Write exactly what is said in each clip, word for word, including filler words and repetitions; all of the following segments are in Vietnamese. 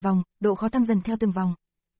vòng, độ khó tăng dần theo từng vòng.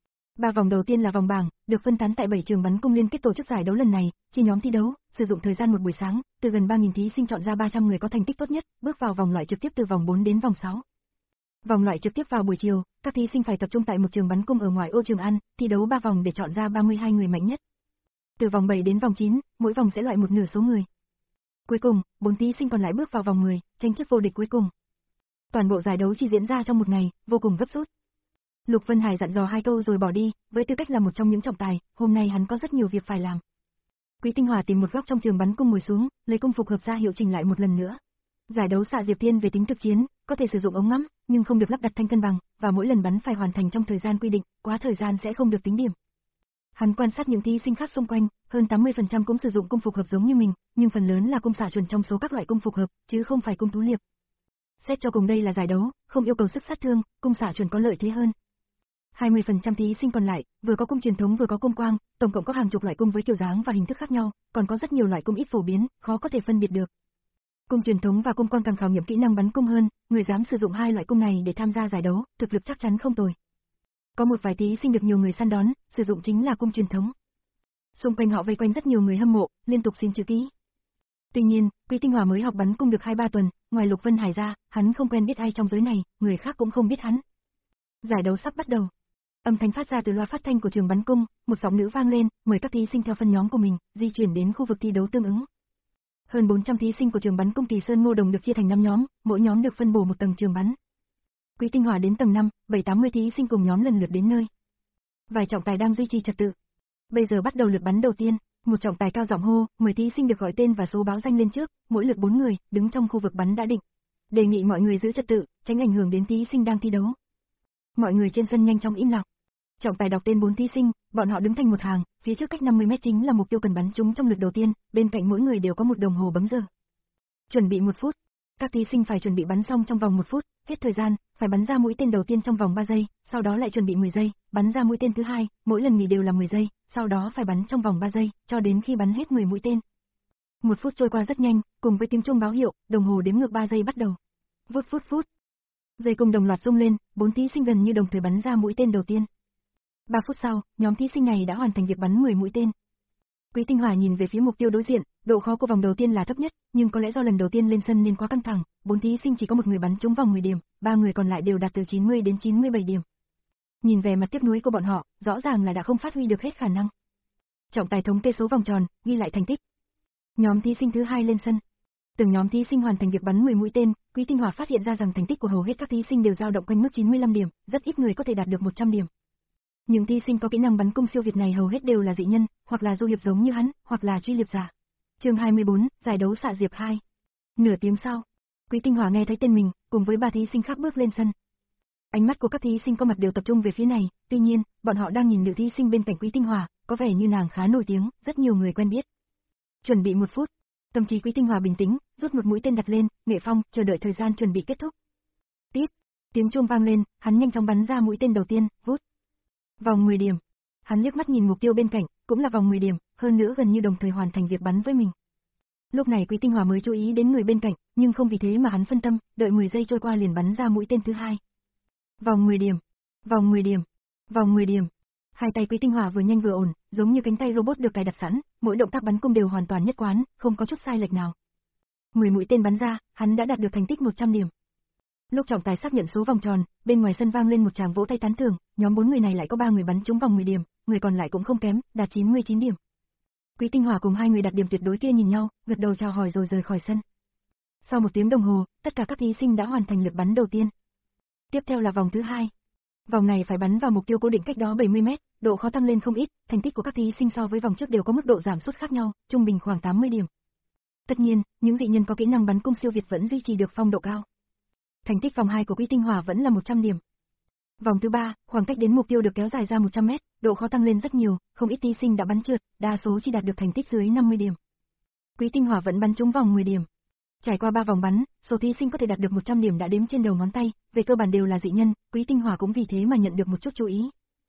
Ba vòng đầu tiên là vòng bảng, được phân tán tại bảy trường bắn cung liên kết tổ chức giải đấu lần này, chia nhóm thi đấu, sử dụng thời gian một buổi sáng, từ gần ba nghìn thí sinh chọn ra ba trăm người có thành tích tốt nhất, bước vào vòng loại trực tiếp từ vòng bốn đến vòng sáu. Vòng loại trực tiếp vào buổi chiều, các thí sinh phải tập trung tại một trường bắn cung ở ngoài ô Trường An, thi đấu ba vòng để chọn ra ba mươi hai người mạnh nhất. Từ vòng bảy đến vòng chín, mỗi vòng sẽ loại một nửa số người. Cuối cùng, bốn thí sinh còn lại bước vào vòng mười, tranh chức vô địch cuối cùng. Toàn bộ giải đấu chỉ diễn ra trong một ngày, vô cùng gấp rút. Lục Vân Hải dặn dò hai câu rồi bỏ đi, với tư cách là một trong những trọng tài, hôm nay hắn có rất nhiều việc phải làm. Quý Tinh Hòa tìm một góc trong trường bắn cung ngồi xuống, lấy cung phục hợp ra hiệu chỉnh lại một lần nữa. Giải đấu xạ Diệp Thiên về tính thực chiến, có thể sử dụng ống ngắm, nhưng không được lắp đặt thanh cân bằng, và mỗi lần bắn phải hoàn thành trong thời gian quy định, quá thời gian sẽ không được tính điểm. Hắn quan sát những thí sinh khác xung quanh, hơn tám mươi phần trăm cũng sử dụng cung phục hợp giống như mình, nhưng phần lớn là cung xạ chuẩn trong số các loại cung phục hợp, chứ không phải cung tú liệp. Xét cho cùng đây là giải đấu, không yêu cầu sức sát thương, cung xạ chuẩn có lợi thế hơn. hai mươi phần trăm thí sinh còn lại, vừa có cung truyền thống vừa có cung quang, tổng cộng có hàng chục loại cung với kiểu dáng và hình thức khác nhau, còn có rất nhiều loại cung ít phổ biến, khó có thể phân biệt được. Cung truyền thống và cung quang càng khảo nghiệm kỹ năng bắn cung hơn, người dám sử dụng hai loại cung này để tham gia giải đấu, thực lực chắc chắn không tồi. Có một vài thí sinh được nhiều người săn đón, sử dụng chính là cung truyền thống. Xung quanh họ vây quanh rất nhiều người hâm mộ, liên tục xin chữ ký. Tuy nhiên, Quý Tinh Hòa mới học bắn cung được hai ba tuần, ngoài Lục Vân Hải ra, hắn không quen biết ai trong giới này, người khác cũng không biết hắn. Giải đấu sắp bắt đầu. Âm thanh phát ra từ loa phát thanh của trường bắn cung, một giọng nữ vang lên, mời các thí sinh theo phân nhóm của mình, di chuyển đến khu vực thi đấu tương ứng. Hơn bốn trăm thí sinh của trường bắn cung Kỳ Sơn Ngô Đồng được chia thành năm nhóm, mỗi nhóm được phân bổ một tầng trường bắn. Quý Tinh Hòa đến tầng năm, bảy tám mươi thí sinh cùng nhóm lần lượt đến nơi. Vài trọng tài đang duy trì trật tự. Bây giờ bắt đầu lượt bắn đầu tiên, một trọng tài cao giọng hô, mười thí sinh được gọi tên và số báo danh lên trước, mỗi lượt bốn người, đứng trong khu vực bắn đã định. Đề nghị mọi người giữ trật tự, tránh ảnh hưởng đến thí sinh đang thi đấu. Mọi người trên sân nhanh chóng im lặng. Trọng tài đọc tên bốn thí sinh, bọn họ đứng thành một hàng, phía trước cách năm mươi mét chính là mục tiêu cần bắn trúng trong lượt đầu tiên, bên cạnh mỗi người đều có một đồng hồ bấm giờ. Chuẩn bị một phút. Các thí sinh phải chuẩn bị bắn xong trong vòng một phút, hết thời gian, phải bắn ra mũi tên đầu tiên trong vòng ba giây, sau đó lại chuẩn bị mười giây, bắn ra mũi tên thứ hai, mỗi lần nghỉ đều là mười giây, sau đó phải bắn trong vòng ba giây, cho đến khi bắn hết mười mũi tên. Một phút trôi qua rất nhanh, cùng với tiếng chuông báo hiệu, đồng hồ đếm ngược ba giây bắt đầu. Vút vút vút. Dây cung đồng loạt rung lên, bốn thí sinh gần như đồng thời bắn ra mũi tên đầu tiên. ba phút sau, nhóm thí sinh này đã hoàn thành việc bắn mười mũi tên. Quý Tinh Hòa nhìn về phía mục tiêu đối diện, độ khó của vòng đầu tiên là thấp nhất, nhưng có lẽ do lần đầu tiên lên sân nên quá căng thẳng, bốn thí sinh chỉ có một người bắn trúng vòng mười điểm, ba người còn lại đều đạt từ chín mươi đến chín mươi bảy điểm. Nhìn về mặt tiếc nuối của bọn họ, rõ ràng là đã không phát huy được hết khả năng. Trọng tài thống kê số vòng tròn, ghi lại thành tích. Nhóm thí sinh thứ hai lên sân. Từng nhóm thí sinh hoàn thành việc bắn mười mũi tên, Quý Tinh Hòa phát hiện ra rằng thành tích của hầu hết các thí sinh đều dao động quanh mức chín mươi lăm điểm, rất ít người có thể đạt được một trăm điểm. Những thí sinh có kỹ năng bắn cung siêu việt này hầu hết đều là dị nhân, hoặc là du hiệp giống như hắn, hoặc là truy liệp giả. Chương hai mươi bốn, giải đấu xạ Diệp hai. Nửa tiếng sau, Quý Tinh Hòa nghe thấy tên mình, cùng với ba thí sinh khác bước lên sân. Ánh mắt của các thí sinh có mặt đều tập trung về phía này, tuy nhiên, bọn họ đang nhìn nữ thí sinh bên cạnh Quý Tinh Hòa, có vẻ như nàng khá nổi tiếng, rất nhiều người quen biết. Chuẩn bị một phút. Tâm trí Quý Tinh Hòa bình tĩnh, rút một mũi tên đặt lên, nghệ phong, chờ đợi thời gian chuẩn bị kết thúc. Tít, tiếng chuông vang lên, hắn nhanh chóng bắn ra mũi tên đầu tiên, vút. Vòng mười điểm. Hắn liếc mắt nhìn mục tiêu bên cạnh, cũng là vòng mười điểm, hơn nữa gần như đồng thời hoàn thành việc bắn với mình. Lúc này Quý Tinh Hòa mới chú ý đến người bên cạnh, nhưng không vì thế mà hắn phân tâm, đợi mười giây trôi qua liền bắn ra mũi tên thứ hai. Vòng mười điểm, vòng mười điểm, vòng mười điểm. Hai tay Quý Tinh Hòa vừa nhanh vừa ổn, giống như cánh tay robot được cài đặt sẵn, mỗi động tác bắn cung đều hoàn toàn nhất quán, không có chút sai lệch nào. mười mũi tên bắn ra, hắn đã đạt được thành tích một trăm điểm. Lúc trọng tài xác nhận số vòng tròn, bên ngoài sân vang lên một tràng vỗ tay tán thưởng, nhóm bốn người này lại có ba người bắn trúng vòng mười điểm, người còn lại cũng không kém, đạt chín mươi chín điểm. Quý Tinh Hòa cùng hai người đạt điểm tuyệt đối kia nhìn nhau, gật đầu chào hỏi rồi rời khỏi sân. Sau một tiếng đồng hồ, tất cả các thí sinh đã hoàn thành lượt bắn đầu tiên. Tiếp theo là vòng thứ hai. Vòng này phải bắn vào mục tiêu cố định cách đó bảy mươi mét, độ khó tăng lên không ít, thành tích của các thí sinh so với vòng trước đều có mức độ giảm sút khác nhau, trung bình khoảng tám mươi điểm. Tất nhiên, những dị nhân có kỹ năng bắn cung siêu việt vẫn duy trì được phong độ cao. Thành tích vòng hai của Quý Tinh Hòa vẫn là một trăm điểm. Vòng thứ ba, khoảng cách đến mục tiêu được kéo dài ra một trăm mét, độ khó tăng lên rất nhiều, không ít thí sinh đã bắn trượt, đa số chỉ đạt được thành tích dưới năm mươi điểm. Quý Tinh Hòa vẫn bắn trúng vòng mười điểm. Trải qua ba vòng bắn, số thí sinh có thể đạt được một trăm điểm đã đếm trên đầu ngón tay, về cơ bản đều là dị nhân, Quý Tinh Hòa cũng vì thế mà nhận được một chút chú ý.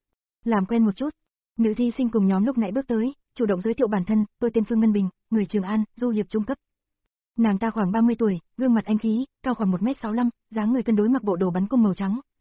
Làm quen một chút, nữ thí sinh cùng nhóm lúc nãy bước tới, chủ động giới thiệu bản thân, tôi tên Phương Ngân Bình, người Trường An, du hiệp trung cấp. Nàng ta khoảng ba mươi tuổi, gương mặt anh khí, cao khoảng một mét sáu mươi lăm, dáng người cân đối mặc bộ đồ bắn cung màu trắng,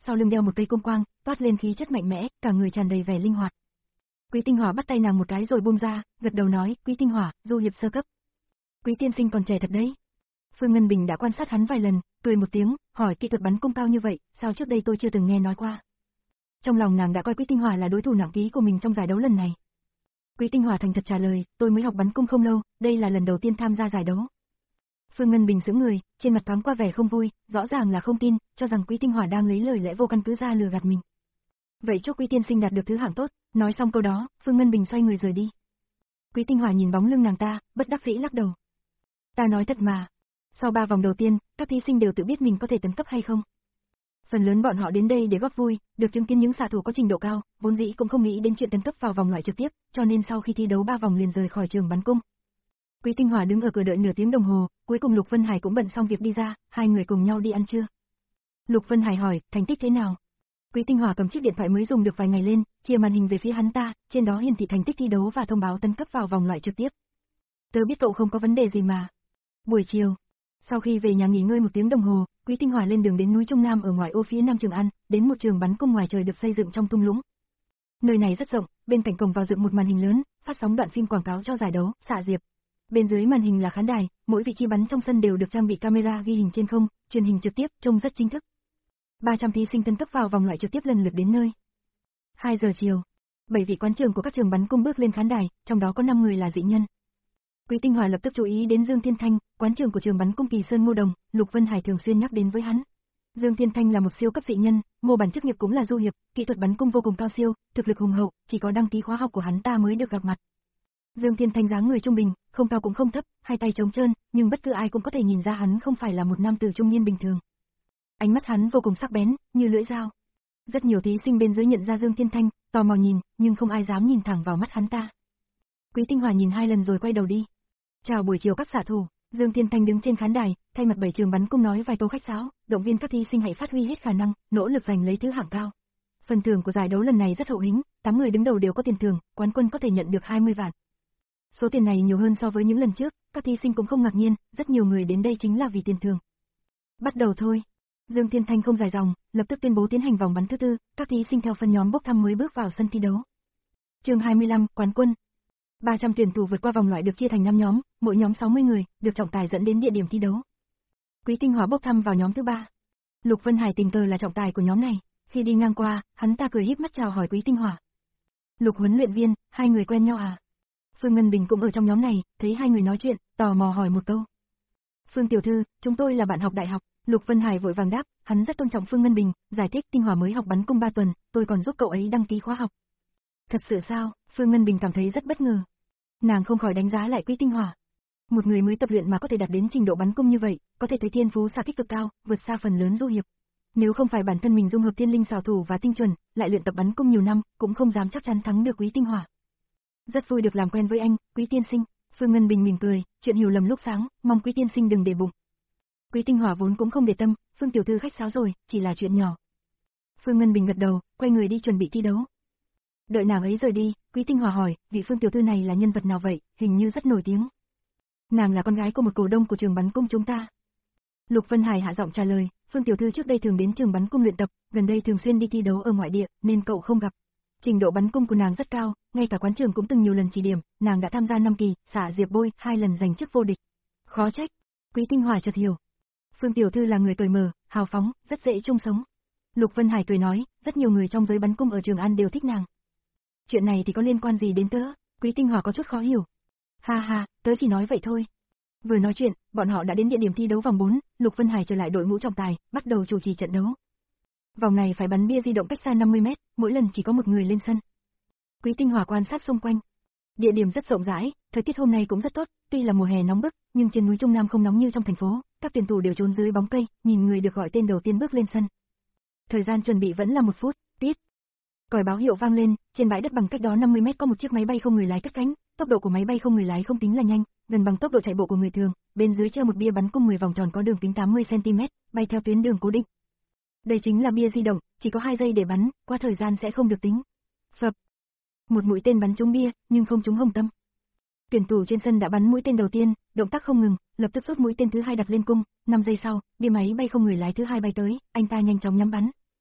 sau lưng đeo một cây côn quang, toát lên khí chất mạnh mẽ, cả người tràn đầy vẻ linh hoạt. Quý Tinh Hỏa bắt tay nàng một cái rồi buông ra, gật đầu nói, Quý Tinh Hỏa, du hiệp sơ cấp. Quý tiên sinh còn trẻ thật đấy. Phương Ngân Bình đã quan sát hắn vài lần, cười một tiếng, hỏi kỹ thuật bắn cung cao như vậy, sao trước đây tôi chưa từng nghe nói qua. Trong lòng nàng đã coi Quý Tinh Hỏa là đối thủ nặng ký của mình trong giải đấu lần này. Quý Tinh Hỏa thành thật trả lời, tôi mới học bắn cung không lâu, đây là lần đầu tiên tham gia giải đấu. Phương Ngân Bình sững người, trên mặt thoáng qua vẻ không vui, rõ ràng là không tin, cho rằng Quý Tinh Hỏa đang lấy lời lẽ vô căn cứ ra lừa gạt mình. Vậy chúc Quý tiên sinh đạt được thứ hạng tốt, nói xong câu đó, Phương Ngân Bình xoay người rời đi. Quý Tinh Hỏa nhìn bóng lưng nàng ta, bất đắc dĩ lắc đầu. Ta nói thật mà, sau ba vòng đầu tiên, các thí sinh đều tự biết mình có thể tấn cấp hay không. Phần lớn bọn họ đến đây để góp vui, được chứng kiến những xạ thủ có trình độ cao, vốn dĩ cũng không nghĩ đến chuyện tấn cấp vào vòng loại trực tiếp, cho nên sau khi thi đấu ba vòng liền rời khỏi trường bắn cung. Quý Tinh Hỏa đứng ở cửa đợi nửa tiếng đồng hồ, cuối cùng Lục Vân Hải cũng bận xong việc đi ra, hai người cùng nhau đi ăn trưa. Lục Vân Hải hỏi, thành tích thế nào? Quý Tinh Hỏa cầm chiếc điện thoại mới dùng được vài ngày lên, chia màn hình về phía hắn ta, trên đó hiển thị thành tích thi đấu và thông báo tấn cấp vào vòng loại trực tiếp. Tớ biết cậu không có vấn đề gì mà. Buổi chiều, sau khi về nhà nghỉ ngơi một tiếng đồng hồ, Quý Tinh Hỏa lên đường đến núi Trung Nam ở ngoài ô phía Nam Trường An, đến một trường bắn cung ngoài trời được xây dựng trong thung lũng. Nơi này rất rộng, bên cạnh cổng vào dựng một màn hình lớn, phát sóng đoạn phim quảng cáo cho giải đấu, xạ diệp. Bên dưới màn hình là khán đài, mỗi vị trí bắn trong sân đều được trang bị camera ghi hình trên không, truyền hình trực tiếp, trông rất chính thức. ba trăm thí sinh tấn cấp vào vòng loại trực tiếp lần lượt đến nơi. hai giờ chiều, bảy vị quán trưởng của các trường bắn cung bước lên khán đài, trong đó có năm người là dị nhân. Quý Tinh Hỏa lập tức chú ý đến Dương Thiên Thanh, quán trưởng của trường bắn cung Kỳ Sơn Ngô Đồng, Lục Vân Hải thường xuyên nhắc đến với hắn. Dương Thiên Thanh là một siêu cấp dị nhân, mô bản chức nghiệp cũng là du hiệp, kỹ thuật bắn cung vô cùng cao siêu, thực lực hùng hậu, chỉ có đăng ký khóa học của hắn ta mới được gặp mặt. Dương Thiên Thanh dáng người trung bình, không cao cũng không thấp, hai tay trống trơn, nhưng bất cứ ai cũng có thể nhìn ra hắn không phải là một nam tử trung niên bình thường. Ánh mắt hắn vô cùng sắc bén, như lưỡi dao. Rất nhiều thí sinh bên dưới nhận ra Dương Thiên Thanh, tò mò nhìn, nhưng không ai dám nhìn thẳng vào mắt hắn ta. Quý Tinh Hỏa nhìn hai lần rồi quay đầu đi. Chào buổi chiều các xạ thủ, Dương Thiên Thanh đứng trên khán đài, thay mặt bảy trường bắn cung nói vài câu khách sáo, động viên các thí sinh hãy phát huy hết khả năng, nỗ lực giành lấy thứ hạng cao. Phần thưởng của giải đấu lần này rất hậu hĩnh, tám người đứng đầu đều có tiền thưởng, quán quân có thể nhận được hai mươi vạn. Số tiền này nhiều hơn so với những lần trước, các thí sinh cũng không ngạc nhiên, rất nhiều người đến đây chính là vì tiền thưởng. Bắt đầu thôi. Dương Thiên Thanh không dài dòng, lập tức tuyên bố tiến hành vòng bắn thứ tư, các thí sinh theo phân nhóm bốc thăm mới bước vào sân thi đấu. Chương hai mươi lăm, quán quân. ba trăm tuyển thủ vượt qua vòng loại được chia thành năm nhóm, mỗi nhóm sáu mươi người, được trọng tài dẫn đến địa điểm thi đấu. Quý Tinh Hỏa bốc thăm vào nhóm thứ ba. Lục Vân Hải tình cờ là trọng tài của nhóm này, khi đi ngang qua, hắn ta cười híp mắt chào hỏi Quý Tinh Hỏa. Lục huấn luyện viên, hai người quen nhau à? Phương Ngân Bình cũng ở trong nhóm này, thấy hai người nói chuyện, tò mò hỏi một câu. Phương tiểu thư, chúng tôi là bạn học đại học. Lục Vân Hải vội vàng đáp, hắn rất tôn trọng Phương Ngân Bình, giải thích Tinh Hỏa mới học bắn cung ba tuần, tôi còn giúp cậu ấy đăng ký khóa học. Thật sự sao? Phương Ngân Bình cảm thấy rất bất ngờ. Nàng không khỏi đánh giá lại Quý Tinh Hỏa. Một người mới tập luyện mà có thể đạt đến trình độ bắn cung như vậy, có thể thấy thiên phú xạ kích cực cao, vượt xa phần lớn du hiệp. Nếu không phải bản thân mình dung hợp thiên linh xảo thủ và tinh chuẩn, lại luyện tập bắn cung nhiều năm, cũng không dám chắc chắn thắng được Quý Tinh Hỏa. Rất vui được làm quen với anh, Quý tiên sinh. Phương Ngân Bình mỉm cười, chuyện hiểu lầm lúc sáng, mong Quý tiên sinh đừng để bụng. Quý Tinh Hỏa vốn cũng không để tâm, Phương tiểu thư khách sáo rồi, chỉ là chuyện nhỏ. Phương Ngân Bình gật đầu, quay người đi chuẩn bị thi đấu. Đợi nàng ấy rời đi, Quý Tinh Hỏa hỏi, vị Phương tiểu thư này là nhân vật nào vậy, hình như rất nổi tiếng. Nàng là con gái của một cổ đông của trường bắn cung chúng ta. Lục Vân Hải hạ giọng trả lời, Phương tiểu thư trước đây thường đến trường bắn cung luyện tập, gần đây thường xuyên đi thi đấu ở ngoại địa, nên cậu không gặp. Trình độ bắn cung của nàng rất cao, ngay cả quán trường cũng từng nhiều lần chỉ điểm, nàng đã tham gia năm kỳ, xả diệp bôi, hai lần giành chức vô địch. Khó trách. Quý Tinh Hỏa chợt hiểu. Phương tiểu thư là người cởi mở, hào phóng, rất dễ chung sống. Lục Vân Hải cười nói, rất nhiều người trong giới bắn cung ở Trường An đều thích nàng. Chuyện này thì có liên quan gì đến tớ? Quý Tinh Hỏa có chút khó hiểu. Ha ha, tớ chỉ nói vậy thôi. Vừa nói chuyện, bọn họ đã đến địa điểm thi đấu vòng bốn, Lục Vân Hải trở lại đội ngũ trọng tài, bắt đầu chủ trì trận đấu. Vòng này phải bắn bia di động cách xa năm mươi mét, mỗi lần chỉ có một người lên sân. Quý Tinh Hỏa quan sát xung quanh. Địa điểm rất rộng rãi, thời tiết hôm nay cũng rất tốt, tuy là mùa hè nóng bức, nhưng trên núi Trung Nam không nóng như trong thành phố, các tuyển thủ đều trốn dưới bóng cây, nhìn người được gọi tên đầu tiên bước lên sân. Thời gian chuẩn bị vẫn là một phút, tít. Còi báo hiệu vang lên, trên bãi đất bằng cách đó năm mươi mét có một chiếc máy bay không người lái cất cánh, tốc độ của máy bay không người lái không tính là nhanh, gần bằng tốc độ chạy bộ của người thường, bên dưới treo một bia bắn cung mười vòng tròn có đường kính tám mươi xăng ti mét, bay theo tuyến đường cố định. Đây chính là bia di động, chỉ có hai giây để bắn, qua thời gian sẽ không được tính. Phập. Một mũi tên bắn trúng bia, nhưng không trúng hồng tâm. Tuyển thủ trên sân đã bắn mũi tên đầu tiên, động tác không ngừng, lập tức rút mũi tên thứ hai đặt lên cung, năm giây sau, bia máy bay không người lái thứ hai bay tới, anh ta nhanh chóng nhắm bắn.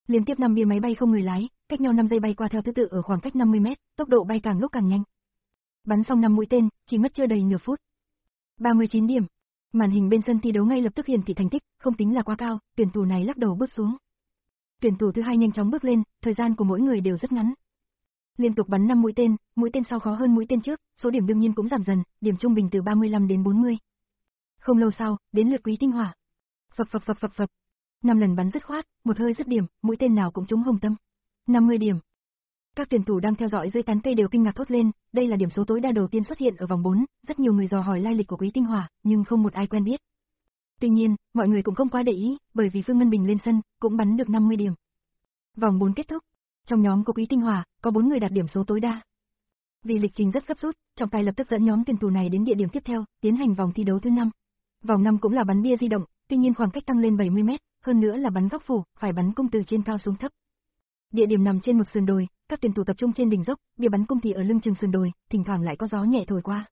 Liên tiếp năm bia máy bay không người lái, cách nhau năm giây bay qua theo thứ tự ở khoảng cách năm mươi mét, tốc độ bay càng lúc càng nhanh. Bắn xong năm mũi tên, chỉ mất chưa đầy nửa phút. ba mươi chín điểm. Màn hình bên sân thi đấu ngay lập tức hiển thị thành tích, không tính là quá cao, tuyển thủ này lắc đầu bước xuống. Tuyển thủ thứ hai nhanh chóng bước lên, thời gian của mỗi người đều rất ngắn. Liên tục bắn năm mũi tên, mũi tên sau khó hơn mũi tên trước, số điểm đương nhiên cũng giảm dần, điểm trung bình từ ba mươi lăm đến bốn mươi. Không lâu sau, đến lượt Quý Tinh Hỏa. Phập phập phập phập phập. năm lần bắn dứt khoát, một hơi dứt điểm, mũi tên nào cũng trúng hồng tâm. năm mươi điểm. Các tuyển thủ đang theo dõi dưới tán cây đều kinh ngạc thốt lên, đây là điểm số tối đa đầu tiên xuất hiện ở vòng bốn, rất nhiều người dò hỏi lai lịch của Quý Tinh Hỏa, nhưng không một ai quen biết. Tuy nhiên, mọi người cũng không quá để ý, bởi vì Phương Ngân Bình lên sân, cũng bắn được năm mươi điểm. Vòng bốn kết thúc. Trong nhóm của Quý Tinh Hỏa, có bốn người đạt điểm số tối đa. Vì lịch trình rất gấp rút, trọng tài lập tức dẫn nhóm tuyển thủ này đến địa điểm tiếp theo, tiến hành vòng thi đấu thứ năm. Vòng năm cũng là bắn bia di động, tuy nhiên khoảng cách tăng lên bảy mươi mét, hơn nữa là bắn góc phủ, phải bắn cung từ trên cao xuống thấp. Địa điểm nằm trên một sườn đồi, các tuyển thủ tập trung trên đỉnh dốc, bia bắn cung thì ở lưng chừng sườn đồi, thỉnh thoảng lại có gió nhẹ thổi qua.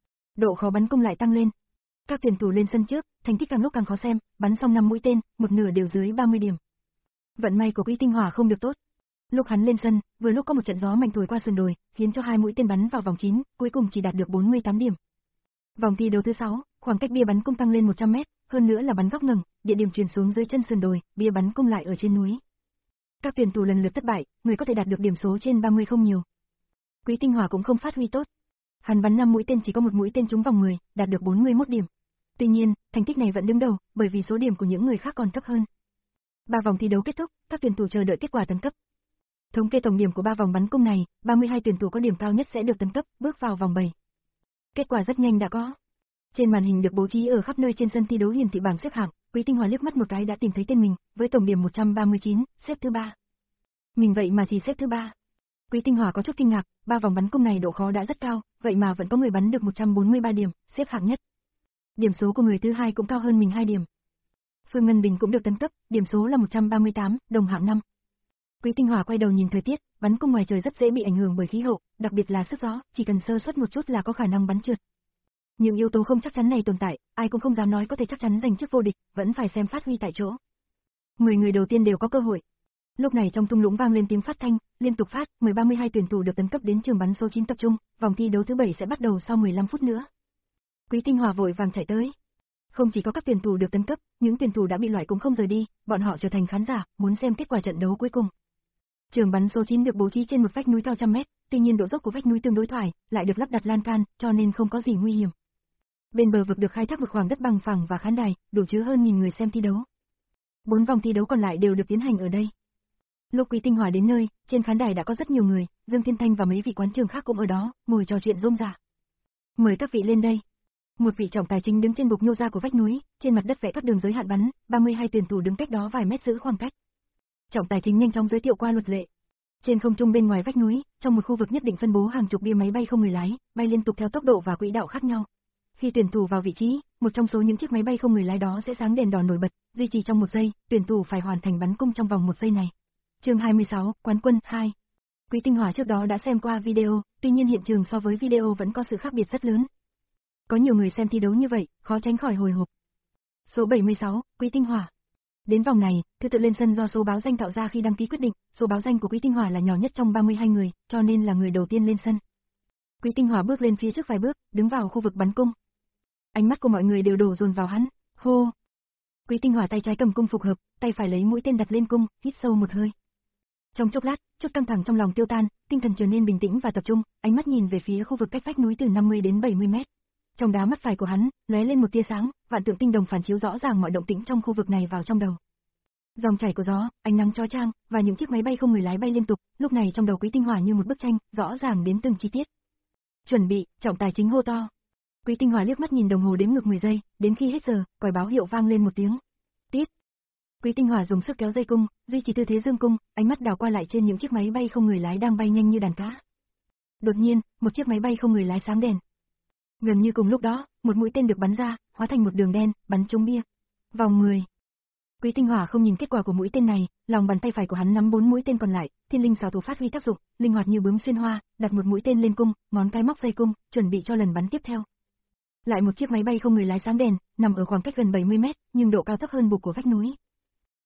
Độ khó bắn cung lại tăng lên. Các tuyển thủ lên sân trước, thành tích càng lúc càng khó xem, bắn xong năm mũi tên, một nửa đều dưới ba mươi điểm. Vận may của Quý Tinh Hỏa không được tốt. Lúc hắn lên sân, vừa lúc có một trận gió mạnh thổi qua sườn đồi, khiến cho hai mũi tên bắn vào vòng chín, cuối cùng chỉ đạt được bốn mươi tám điểm. Vòng thi đấu thứ sáu, khoảng cách bia bắn cung tăng lên một trăm mét, hơn nữa là bắn góc ngẩng, địa điểm chuyển xuống dưới chân sườn đồi, bia bắn cung lại ở trên núi. Các tuyển thủ lần lượt thất bại, người có thể đạt được điểm số trên ba mươi không nhiều. Quý Tinh Hỏa cũng không phát huy tốt. Hắn bắn năm mũi tên chỉ có một mũi tên trúng vòng mười, đạt được bốn mươi mốt điểm. Tuy nhiên, thành tích này vẫn đứng đầu, bởi vì số điểm của những người khác còn thấp hơn. Ba vòng thi đấu kết thúc, các tuyển thủ chờ đợi kết quả tấn cấp. Thống kê tổng điểm của ba vòng bắn cung này, ba mươi hai tuyển thủ có điểm cao nhất sẽ được tấn cấp, bước vào vòng bảy. Kết quả rất nhanh đã có. Trên màn hình được bố trí ở khắp nơi trên sân thi đấu hiển thị bảng xếp hạng, Quý Tinh Hỏa liếc mắt một cái đã tìm thấy tên mình, với tổng điểm một trăm ba mươi chín, xếp thứ ba. Mình vậy mà chỉ xếp thứ ba. Quý Tinh Hỏa có chút kinh ngạc, ba vòng bắn cung này độ khó đã rất cao, vậy mà vẫn có người bắn được một trăm bốn mươi ba điểm, xếp hạng nhất. Điểm số của người thứ hai cũng cao hơn mình hai điểm. Phương Ngân Bình cũng được tấn cấp, điểm số là một trăm ba mươi tám, đồng hạng năm. Quý Tinh Hỏa quay đầu nhìn thời tiết, bắn cung ngoài trời rất dễ bị ảnh hưởng bởi khí hậu, đặc biệt là sức gió, chỉ cần sơ suất một chút là có khả năng bắn trượt. Những yếu tố không chắc chắn này tồn tại, ai cũng không dám nói có thể chắc chắn giành chức vô địch, vẫn phải xem phát huy tại chỗ. mười người đầu tiên đều có cơ hội. Lúc này trong thung lũng vang lên tiếng phát thanh, liên tục phát, mười ba mươi hai tuyển thủ được tấn cấp đến trường bắn số chín tập trung, vòng thi đấu thứ bảy sẽ bắt đầu sau mười lăm phút nữa. Quý Tinh Hỏa vội vàng chạy tới. Không chỉ có các tuyển thủ được tấn cấp, những tuyển thủ đã bị loại cũng không rời đi, bọn họ trở thành khán giả, muốn xem kết quả trận đấu cuối cùng. Trường bắn số chín được bố trí trên một vách núi cao trăm mét, tuy nhiên độ dốc của vách núi tương đối thoải, lại được lắp đặt lan can, cho nên không có gì nguy hiểm. Bên bờ vực được khai thác một khoảng đất bằng phẳng và khán đài, đủ chứa hơn nghìn người xem thi đấu. Bốn vòng thi đấu còn lại đều được tiến hành ở đây. Lúc Quý Tinh Hỏa đến nơi, trên khán đài đã có rất nhiều người, Dương Thiên Thanh và mấy vị quán trường khác cũng ở đó, ngồi trò chuyện rôm rả. Mời các vị lên đây. Một vị trọng tài chính đứng trên bục nhô ra của vách núi, trên mặt đất vẽ các đường giới hạn bắn, ba mươi hai tuyển thủ đứng cách đó vài mét giữ khoảng cách. Trọng tài chính nhanh chóng giới thiệu qua luật lệ. Trên không trung bên ngoài vách núi, trong một khu vực nhất định phân bố hàng chục bia máy bay không người lái, bay liên tục theo tốc độ và quỹ đạo khác nhau. Khi tuyển thủ vào vị trí, một trong số những chiếc máy bay không người lái đó sẽ sáng đèn đỏ nổi bật, duy trì trong một giây, tuyển thủ phải hoàn thành bắn cung trong vòng một giây này. Chương hai mươi sáu, Quán quân hai. Quý Tinh Hỏa trước đó đã xem qua video, tuy nhiên hiện trường so với video vẫn có sự khác biệt rất lớn. Có nhiều người xem thi đấu như vậy, khó tránh khỏi hồi hộp. Số bảy mươi sáu, Quý Tinh Hỏa. Đến vòng này, thứ tự lên sân do số báo danh tạo ra khi đăng ký quyết định, số báo danh của Quý Tinh Hỏa là nhỏ nhất trong ba mươi hai người, cho nên là người đầu tiên lên sân. Quý Tinh Hỏa bước lên phía trước vài bước, đứng vào khu vực bắn cung. Ánh mắt của mọi người đều đổ dồn vào hắn, hô. Quý Tinh Hỏa tay trái cầm cung phục hợp, tay phải lấy mũi tên đặt lên cung, hít sâu một hơi. Trong chốc lát, chút căng thẳng trong lòng tiêu tan, tinh thần trở nên bình tĩnh và tập trung, ánh mắt nhìn về phía khu vực cách vách núi từ năm mươi đến bảy mươi mét. Trong đá mắt phải của hắn, lóe lên một tia sáng, vạn tượng tinh đồng phản chiếu rõ ràng mọi động tĩnh trong khu vực này vào trong đầu. Dòng chảy của gió, ánh nắng chói chang và những chiếc máy bay không người lái bay liên tục, lúc này trong đầu Quý Tinh Hỏa như một bức tranh, rõ ràng đến từng chi tiết. Chuẩn bị, trọng tài chính hô to. Quý Tinh Hỏa liếc mắt nhìn đồng hồ đếm ngược mười giây, đến khi hết giờ, còi báo hiệu vang lên một tiếng. Tít. Quý Tinh Hỏa dùng sức kéo dây cung, duy trì tư thế dương cung, ánh mắt đảo qua lại trên những chiếc máy bay không người lái đang bay nhanh như đàn cá. Đột nhiên, một chiếc máy bay không người lái sáng đèn. Gần như cùng lúc đó, một mũi tên được bắn ra, hóa thành một đường đen, bắn trúng bia. Vòng mười. Quý Tinh Hỏa không nhìn kết quả của mũi tên này, lòng bàn tay phải của hắn nắm bốn mũi tên còn lại, thiên linh xảo thủ phát huy tác dụng, linh hoạt như bướm xuyên hoa, đặt một mũi tên lên cung, ngón cái móc dây cung, chuẩn bị cho lần bắn tiếp theo. Lại một chiếc máy bay không người lái sáng đèn, nằm ở khoảng cách gần bảy mươi mét, nhưng độ cao thấp hơn bục của vách núi.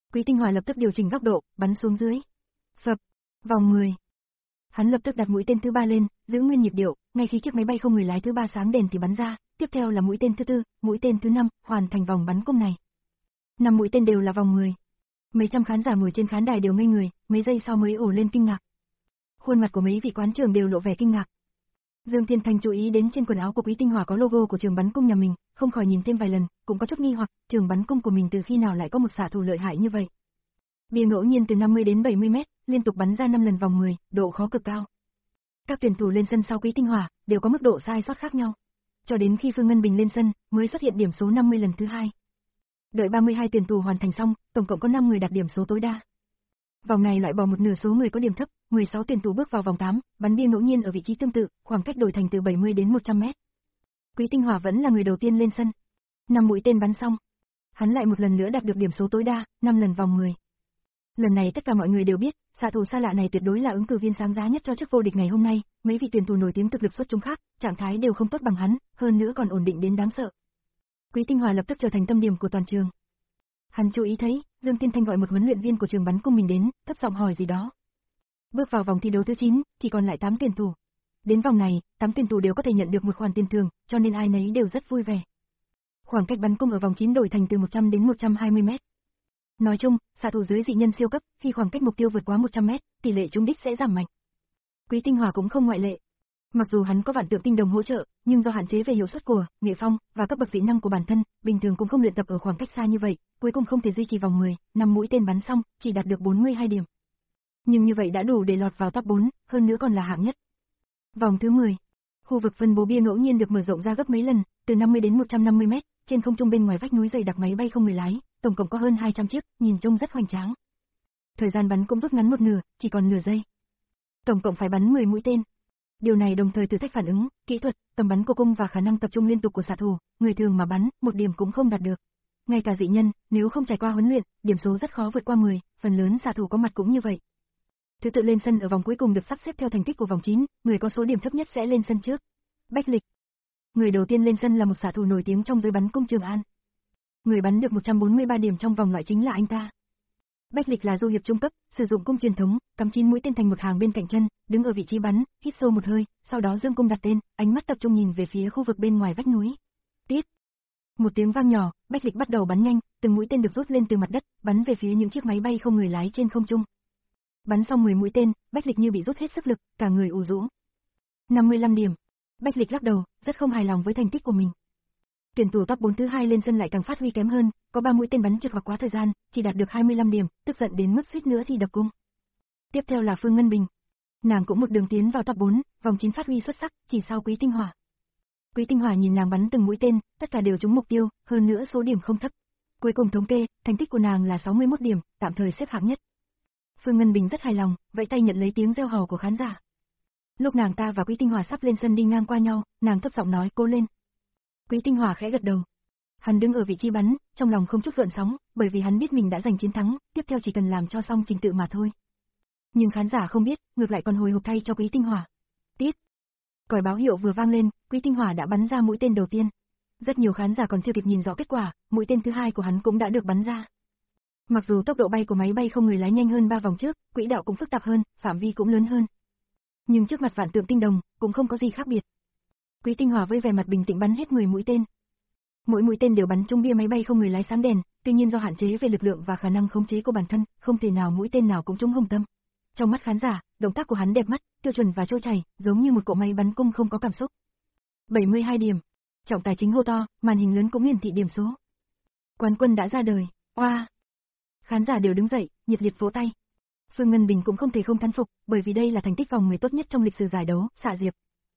Quý Tinh Hòa lập tức điều chỉnh góc độ, bắn xuống dưới. Phập, vòng mười. Hắn lập tức đặt mũi tên thứ ba lên, giữ nguyên nhịp điệu, ngay khi chiếc máy bay không người lái thứ ba sáng đèn thì bắn ra, tiếp theo là mũi tên thứ tư, mũi tên thứ năm, hoàn thành vòng bắn cung này. Năm mũi tên đều là vòng mười. Mấy trăm khán giả ngồi trên khán đài đều ngây người, mấy giây sau mới ồ lên kinh ngạc. Khuôn mặt của mấy vị quán trưởng đều lộ vẻ kinh ngạc. Dương Tiên Thanh chú ý đến trên quần áo của Quý Tinh Hòa có logo của trường bắn cung nhà mình, không khỏi nhìn thêm vài lần, cũng có chút nghi hoặc, trường bắn cung của mình từ khi nào lại có một xạ thủ lợi hại như vậy. Bia ngẫu nhiên từ năm mươi đến bảy mươi mét, liên tục bắn ra năm lần vòng mười, độ khó cực cao. Các tuyển thủ lên sân sau Quý Tinh Hòa đều có mức độ sai sót khác nhau. Cho đến khi Phương Ngân Bình lên sân, mới xuất hiện điểm số năm mươi lần thứ hai. Đợi ba mươi hai tuyển thủ hoàn thành xong, tổng cộng có năm người đạt điểm số tối đa. Vòng này loại bỏ một nửa số người có điểm thấp, mười sáu tuyển thủ bước vào vòng tám, bắn bia ngẫu nhiên ở vị trí tương tự, khoảng cách đổi thành từ bảy mươi đến một trăm mét. Quý Tinh Hòa vẫn là người đầu tiên lên sân. Năm mũi tên bắn xong, hắn lại một lần nữa đạt được điểm số tối đa, năm lần vòng mười. Lần này tất cả mọi người đều biết, xạ thủ xa lạ này tuyệt đối là ứng cử viên sáng giá nhất cho chức vô địch ngày hôm nay, mấy vị tuyển thủ nổi tiếng thực lực xuất chúng khác, trạng thái đều không tốt bằng hắn, hơn nữa còn ổn định đến đáng sợ. Quý Tinh Hòa lập tức trở thành tâm điểm của toàn trường. Hắn chú ý thấy, Dương Tiên Thanh gọi một huấn luyện viên của trường bắn cung mình đến, thấp giọng hỏi gì đó. Bước vào vòng thi đấu thứ chín, chỉ còn lại tám tuyển thủ. Đến vòng này, tám tuyển thủ đều có thể nhận được một khoản tiền thưởng, cho nên ai nấy đều rất vui vẻ. Khoảng cách bắn cung ở vòng chín đổi thành từ một trăm đến một trăm hai mươi mét. Nói chung, xạ thủ dưới dị nhân siêu cấp, khi khoảng cách mục tiêu vượt quá một trăm mét, tỷ lệ trúng đích sẽ giảm mạnh. Quý Tinh Hòa cũng không ngoại lệ. Mặc dù hắn có vạn tượng tinh đồng hỗ trợ, nhưng do hạn chế về hiệu suất của nghệ phong và cấp bậc dị năng của bản thân, bình thường cũng không luyện tập ở khoảng cách xa như vậy, cuối cùng không thể duy trì vòng mười, năm mũi tên bắn xong, chỉ đạt được bốn mươi hai điểm. Nhưng như vậy đã đủ để lọt vào top bốn, hơn nữa còn là hạng nhất. Vòng thứ mười. Khu vực phân bố bia ngẫu nhiên được mở rộng ra gấp mấy lần, từ năm mươi đến một trăm năm mươi mét, trên không trung bên ngoài vách núi dày đặc máy bay không người lái, tổng cộng có hơn hai trăm chiếc, nhìn trông rất hoành tráng. Thời gian bắn cũng rút ngắn một nửa, chỉ còn nửa giây. Tổng cộng phải bắn mười mũi tên. Điều này đồng thời thử thách phản ứng, kỹ thuật, tầm bắn của cung và khả năng tập trung liên tục của xạ thủ, người thường mà bắn, một điểm cũng không đạt được. Ngay cả dị nhân, nếu không trải qua huấn luyện, điểm số rất khó vượt qua mười, phần lớn xạ thủ có mặt cũng như vậy. Thứ tự lên sân ở vòng cuối cùng được sắp xếp theo thành tích của vòng chín, người có số điểm thấp nhất sẽ lên sân trước. Bách Lịch. Người đầu tiên lên sân là một xạ thủ nổi tiếng trong giới bắn cung Trường An. Người bắn được một trăm bốn mươi ba điểm trong vòng loại chính là anh ta. Bách Lịch là du hiệp trung cấp, sử dụng cung truyền thống, cắm chín mũi tên thành một hàng bên cạnh chân, đứng ở vị trí bắn, hít sâu một hơi, sau đó dương cung đặt tên, ánh mắt tập trung nhìn về phía khu vực bên ngoài vách núi. Tít. Một tiếng vang nhỏ, Bách Lịch bắt đầu bắn nhanh, từng mũi tên được rút lên từ mặt đất, bắn về phía những chiếc máy bay không người lái trên không trung. Bắn xong mười mũi tên, Bách Lịch như bị rút hết sức lực, cả người ù rũ. năm mươi lăm điểm. Bách Lịch lắc đầu, rất không hài lòng với thành tích của mình. Tuyển thủ top bốn thứ hai lên sân lại càng phát huy kém hơn, có ba mũi tên bắn trượt hoặc quá thời gian, chỉ đạt được hai mươi lăm điểm, tức giận đến mức suýt nữa thì đập cung. Tiếp theo là Phương Ngân Bình. Nàng cũng một đường tiến vào top bốn, vòng chín phát huy xuất sắc, chỉ sau Quý Tinh Hòa. Quý Tinh Hòa nhìn nàng bắn từng mũi tên, tất cả đều trúng mục tiêu, hơn nữa số điểm không thấp. Cuối cùng thống kê, thành tích của nàng là sáu mươi mốt điểm, tạm thời xếp hạng nhất. Phương Ngân Bình rất hài lòng, vẫy tay nhận lấy tiếng reo hò của khán giả. Lúc nàng ta và Quý Tinh Hòa sắp lên sân đi ngang qua nhau, nàng thấp giọng nói, "Cố lên." Quý Tinh Hòa khẽ gật đầu. Hắn đứng ở vị trí bắn, trong lòng không chút gợn sóng, bởi vì hắn biết mình đã giành chiến thắng, tiếp theo chỉ cần làm cho xong trình tự mà thôi. Nhưng khán giả không biết, ngược lại còn hồi hộp thay cho Quý Tinh Hòa. Tít. Còi báo hiệu vừa vang lên, Quý Tinh Hòa đã bắn ra mũi tên đầu tiên. Rất nhiều khán giả còn chưa kịp nhìn rõ kết quả, mũi tên thứ hai của hắn cũng đã được bắn ra. Mặc dù tốc độ bay của máy bay không người lái nhanh hơn ba vòng trước, quỹ đạo cũng phức tạp hơn, phạm vi cũng lớn hơn. Nhưng trước mặt vạn tượng tinh đồng, cũng không có gì khác biệt. Quý Tinh Hòa với vẻ mặt bình tĩnh bắn hết mười mũi tên. Mỗi mũi tên đều bắn trúng bia máy bay không người lái sáng đèn, tuy nhiên do hạn chế về lực lượng và khả năng khống chế của bản thân, không thể nào mũi tên nào cũng trúng hồng tâm. Trong mắt khán giả, động tác của hắn đẹp mắt, tiêu chuẩn và trôi chảy, giống như một cỗ máy bắn cung không có cảm xúc. bảy mươi hai điểm. Trọng tài chính hô to, màn hình lớn cũng hiển thị điểm số. Quán quân đã ra đời. Oa! Khán giả đều đứng dậy, nhiệt liệt vỗ tay. Phương Ngân Bình cũng không thể không thán phục, bởi vì đây là thành tích vòng mười tốt nhất trong lịch sử giải đấu, xạ diệp.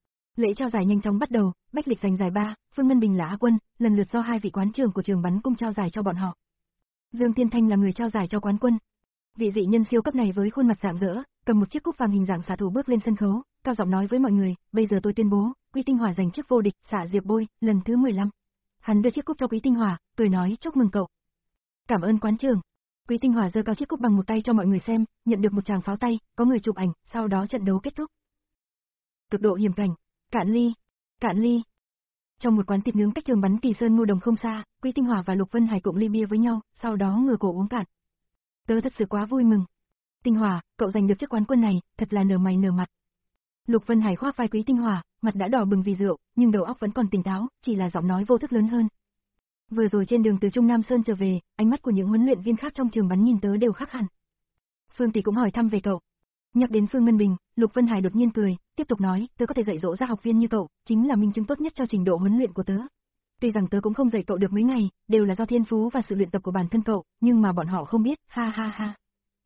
Lễ trao giải nhanh chóng bắt đầu, Bách Lịch giành giải ba, Phương Ngân Bình là Á quân, lần lượt do hai vị quán trưởng của trường bắn cung trao giải cho bọn họ. Dương Tiên Thanh là người trao giải cho quán quân. Vị dị nhân siêu cấp này với khuôn mặt rạng rỡ, cầm một chiếc cúp vàng hình dạng xạ thủ bước lên sân khấu, cao giọng nói với mọi người, "Bây giờ tôi tuyên bố, Quý Tinh Hòa giành chức vô địch xạ diệp bôi, lần thứ mười lăm." Hắn đưa chiếc cúp cho Quý Tinh Hòa, cười nói, "Chúc mừng cậu." "Cảm ơn quán trưởng." Quý Tinh Hòa giơ cao chiếc cúp bằng một tay cho mọi người xem, nhận được một tràng pháo tay, có người chụp ảnh, sau đó trận đấu kết thúc. Cực độ hiểm cảnh, cạn ly, cạn ly. Trong một quán thịt nướng cách trường bắn Kỳ Sơn Ngô Đồng không xa, Quý Tinh Hòa và Lục Vân Hải cụng ly bia với nhau, sau đó ngửa cổ uống cạn. Tớ thật sự quá vui mừng. Tinh Hỏa, cậu giành được chức quán quân này, thật là nở mày nở mặt. Lục Vân Hải khoác vai Quý Tinh Hỏa, mặt đã đỏ bừng vì rượu, nhưng đầu óc vẫn còn tỉnh táo, chỉ là giọng nói vô thức lớn hơn. Vừa rồi trên đường từ Trung Nam Sơn trở về, ánh mắt của những huấn luyện viên khác trong trường bắn nhìn tớ đều khác hẳn. Phương Tỷ cũng hỏi thăm về cậu. Nhắc đến Phương Ngân Bình, Lục Vân Hải đột nhiên cười, tiếp tục nói, tớ có thể dạy dỗ ra học viên như cậu, chính là minh chứng tốt nhất cho trình độ huấn luyện của tớ. Tuy rằng tớ cũng không dạy cậu được mấy ngày, đều là do thiên phú và sự luyện tập của bản thân cậu, nhưng mà bọn họ không biết, ha ha ha.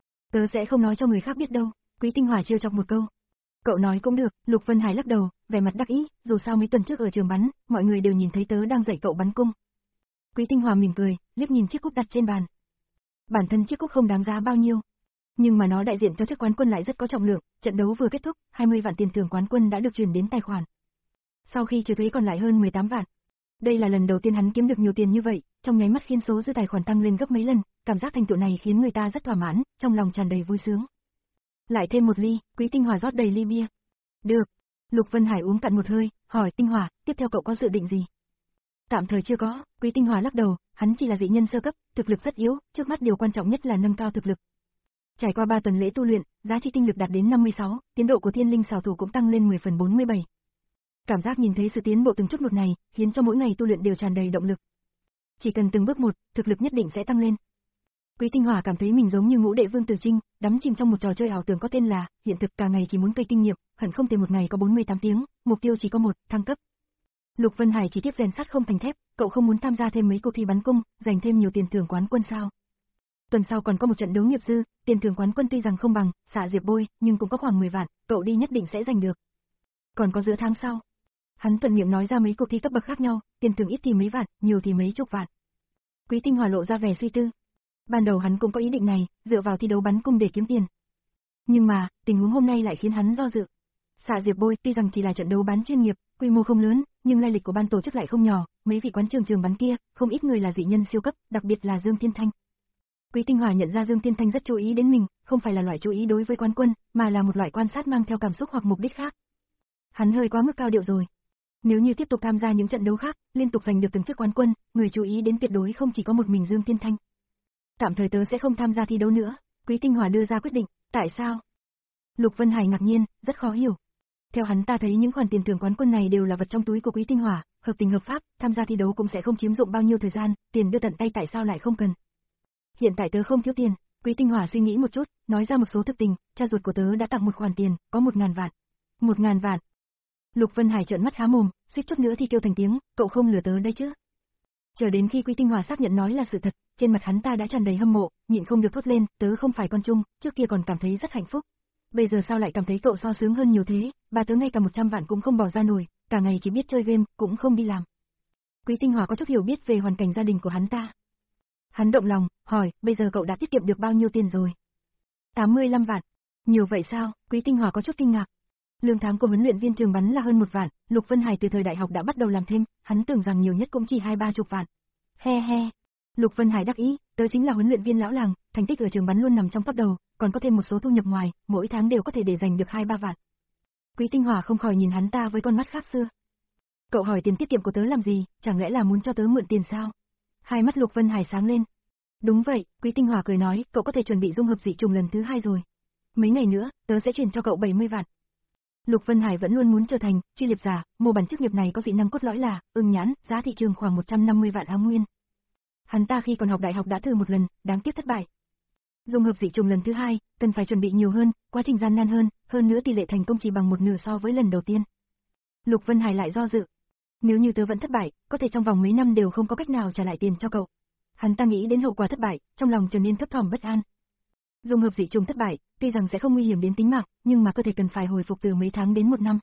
Tớ sẽ không nói cho người khác biết đâu, Quý Tinh Hỏa trêu chọc một câu. Cậu nói cũng được, Lục Vân Hải lắc đầu, vẻ mặt đắc ý, dù sao mấy tuần trước ở trường bắn, mọi người đều nhìn thấy tớ đang dạy cậu bắn cung. Quý Tinh Hỏa mỉm cười, liếc nhìn chiếc cúp đặt trên bàn. Bản thân chiếc cúp không đáng giá bao nhiêu, nhưng mà nó đại diện cho chức quán quân lại rất có trọng lượng, trận đấu vừa kết thúc, hai mươi vạn tiền thưởng quán quân đã được chuyển đến tài khoản. Sau khi trừ thuế còn lại hơn mười tám vạn. Đây là lần đầu tiên hắn kiếm được nhiều tiền như vậy, trong nháy mắt khiến số dư tài khoản tăng lên gấp mấy lần, cảm giác thành tựu này khiến người ta rất thỏa mãn, trong lòng tràn đầy vui sướng. Lại thêm một ly, Quý Tinh Hỏa rót đầy ly bia. Được. Lục Vân Hải uống cạn một hơi, hỏi Tinh Hỏa, tiếp theo cậu có dự định gì? Tạm thời chưa có, Quý Tinh Hỏa lắc đầu, hắn chỉ là dị nhân sơ cấp, thực lực rất yếu, trước mắt điều quan trọng nhất là nâng cao thực lực. Trải qua ba tuần lễ tu luyện, giá trị tinh lực đạt đến năm mươi sáu, tiến độ của Thiên Linh xảo thủ cũng tăng lên mười phần bốn mươi bảy. Cảm giác nhìn thấy sự tiến bộ từng chút một này, khiến cho mỗi ngày tu luyện đều tràn đầy động lực. Chỉ cần từng bước một, thực lực nhất định sẽ tăng lên. Quý Tinh Hỏa cảm thấy mình giống như Ngũ Đệ Vương Tử Trinh, đắm chìm trong một trò chơi ảo tưởng có tên là hiện thực, cả ngày chỉ muốn cây kinh nghiệm, hận không thể một ngày có bốn mươi tám tiếng, mục tiêu chỉ có một, thăng cấp. Lục Vân Hải chỉ tiếp rèn sắt không thành thép, cậu không muốn tham gia thêm mấy cuộc thi bắn cung, giành thêm nhiều tiền thưởng quán quân sao? Tuần sau còn có một trận đấu nghiệp dư, tiền thưởng quán quân tuy rằng không bằng Xạ Diệp Bôi, nhưng cũng có khoảng mười vạn, cậu đi nhất định sẽ giành được. Còn có giữa tháng sau. Hắn thuận miệng nói ra mấy cuộc thi cấp bậc khác nhau, tiền thưởng ít thì mấy vạn, nhiều thì mấy chục vạn. Quý Tinh Hỏa lộ ra vẻ suy tư. Ban đầu hắn cũng có ý định này, dựa vào thi đấu bắn cung để kiếm tiền. Nhưng mà, tình huống hôm nay lại khiến hắn do dự. Xạ Diệp Bôi tuy rằng chỉ là trận đấu bắn chuyên nghiệp, quy mô không lớn, nhưng lai lịch của ban tổ chức lại không nhỏ, mấy vị quán trường trường bắn kia, không ít người là dị nhân siêu cấp, đặc biệt là Dương Thiên Thanh. Quý Tinh Hỏa nhận ra Dương Thiên Thanh rất chú ý đến mình, không phải là loại chú ý đối với quán quân, mà là một loại quan sát mang theo cảm xúc hoặc mục đích khác. Hắn hơi quá mức cao điệu rồi. Nếu như tiếp tục tham gia những trận đấu khác, liên tục giành được từng chức quán quân, người chú ý đến tuyệt đối không chỉ có một mình Dương Thiên Thanh. Tạm thời tớ sẽ không tham gia thi đấu nữa, Quý Tinh Hỏa đưa ra quyết định, tại sao? Lục Vân Hải ngạc nhiên, rất khó hiểu. Theo hắn ta thấy những khoản tiền thưởng quán quân này đều là vật trong túi của Quý Tinh Hỏa, hợp tình hợp pháp, tham gia thi đấu cũng sẽ không chiếm dụng bao nhiêu thời gian, tiền đưa tận tay tại sao lại không cần? Hiện tại tớ không thiếu tiền, Quý Tinh Hỏa suy nghĩ một chút, nói ra một số thực tình, cha ruột của tớ đã tặng một khoản tiền, có một ngàn vạn. Một ngàn vạn. Lục Vân Hải trợn mắt há mồm, suýt chút nữa thì kêu thành tiếng, cậu không lừa tớ đấy chứ? Chờ đến khi Quý Tinh Hỏa xác nhận nói là sự thật, trên mặt hắn ta đã tràn đầy hâm mộ, nhịn không được thốt lên, tớ không phải con chung, trước kia còn cảm thấy rất hạnh phúc. Bây giờ sao lại cảm thấy cậu so sướng hơn nhiều thế, bà tớ ngay cả một trăm vạn cũng không bỏ ra nổi, cả ngày chỉ biết chơi game, cũng không đi làm. Quý Tinh Hỏa có chút hiểu biết về hoàn cảnh gia đình của hắn ta. Hắn động lòng, hỏi, bây giờ cậu đã tiết kiệm được bao nhiêu tiền rồi? tám mươi lăm vạn. Nhiều vậy sao? Quý Tinh Hỏa có chút kinh ngạc. Lương tháng của huấn luyện viên trường bắn là hơn một vạn, Lục Vân Hải từ thời đại học đã bắt đầu làm thêm, hắn tưởng rằng nhiều nhất cũng chỉ hai ba chục vạn. He he. Lục Vân Hải đắc ý, tớ chính là huấn luyện viên lão làng, thành tích ở trường bắn luôn nằm trong top đầu, còn có thêm một số thu nhập ngoài, mỗi tháng đều có thể để dành được hai ba vạn. Quý Tinh Hỏa không khỏi nhìn hắn ta với con mắt khác xưa. Cậu hỏi tiền tiết kiệm của tớ làm gì, chẳng lẽ là muốn cho tớ mượn tiền sao? Hai mắt Lục Vân Hải sáng lên. Đúng vậy, Quý Tinh Hỏa cười nói, cậu có thể chuẩn bị dung hợp dị trùng lần thứ hai rồi. Mấy ngày nữa, tớ sẽ chuyển cho cậu bảy mươi vạn. Lục Vân Hải vẫn luôn muốn trở thành truy liệp giả, mô bản chức nghiệp này có dị năng cốt lõi là ưng nhãn, giá thị trường khoảng một trăm năm mươi vạn áo nguyên. Hắn ta khi còn học đại học đã thử một lần, đáng tiếc thất bại. Dung hợp dị trùng lần thứ hai, cần phải chuẩn bị nhiều hơn, quá trình gian nan hơn, hơn nữa tỷ lệ thành công chỉ bằng một nửa so với lần đầu tiên. Lục Vân Hải lại do dự. Nếu như tớ vẫn thất bại, có thể trong vòng mấy năm đều không có cách nào trả lại tiền cho cậu. Hắn ta nghĩ đến hậu quả thất bại, trong lòng trở nên thấp thỏm bất an. Dung hợp dị trùng thất bại, tuy rằng sẽ không nguy hiểm đến tính mạng, nhưng mà cơ thể cần phải hồi phục từ mấy tháng đến một năm.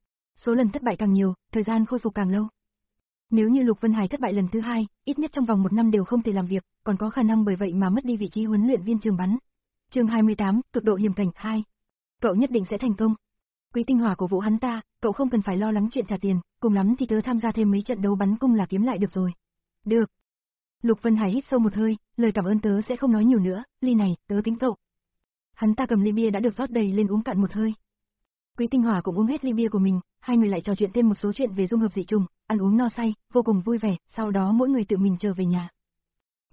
Số lần thất bại càng nhiều, thời gian khôi phục càng lâu. Nếu như Lục Vân Hải thất bại lần thứ hai, ít nhất trong vòng một năm đều không thể làm việc, còn có khả năng bởi vậy mà mất đi vị trí huấn luyện viên trường bắn. Chương hai mươi tám, cực độ hiểm cảnh hai. Cậu nhất định sẽ thành công. Quý Tinh Hỏa cổ vũ hắn ta, cậu không cần phải lo lắng chuyện trả tiền, cùng lắm thì tớ tham gia thêm mấy trận đấu bắn cung là kiếm lại được rồi. Được. Lục Vân Hải hít sâu một hơi, lời cảm ơn tớ sẽ không nói nhiều nữa, ly này, tớ kính cậu. Hắn ta cầm ly bia đã được rót đầy lên uống cạn một hơi. Quý Tinh Hỏa cũng uống hết ly bia của mình, hai người lại trò chuyện thêm một số chuyện về dung hợp dị trùng, ăn uống no say, vô cùng vui vẻ, sau đó mỗi người tự mình trở về nhà.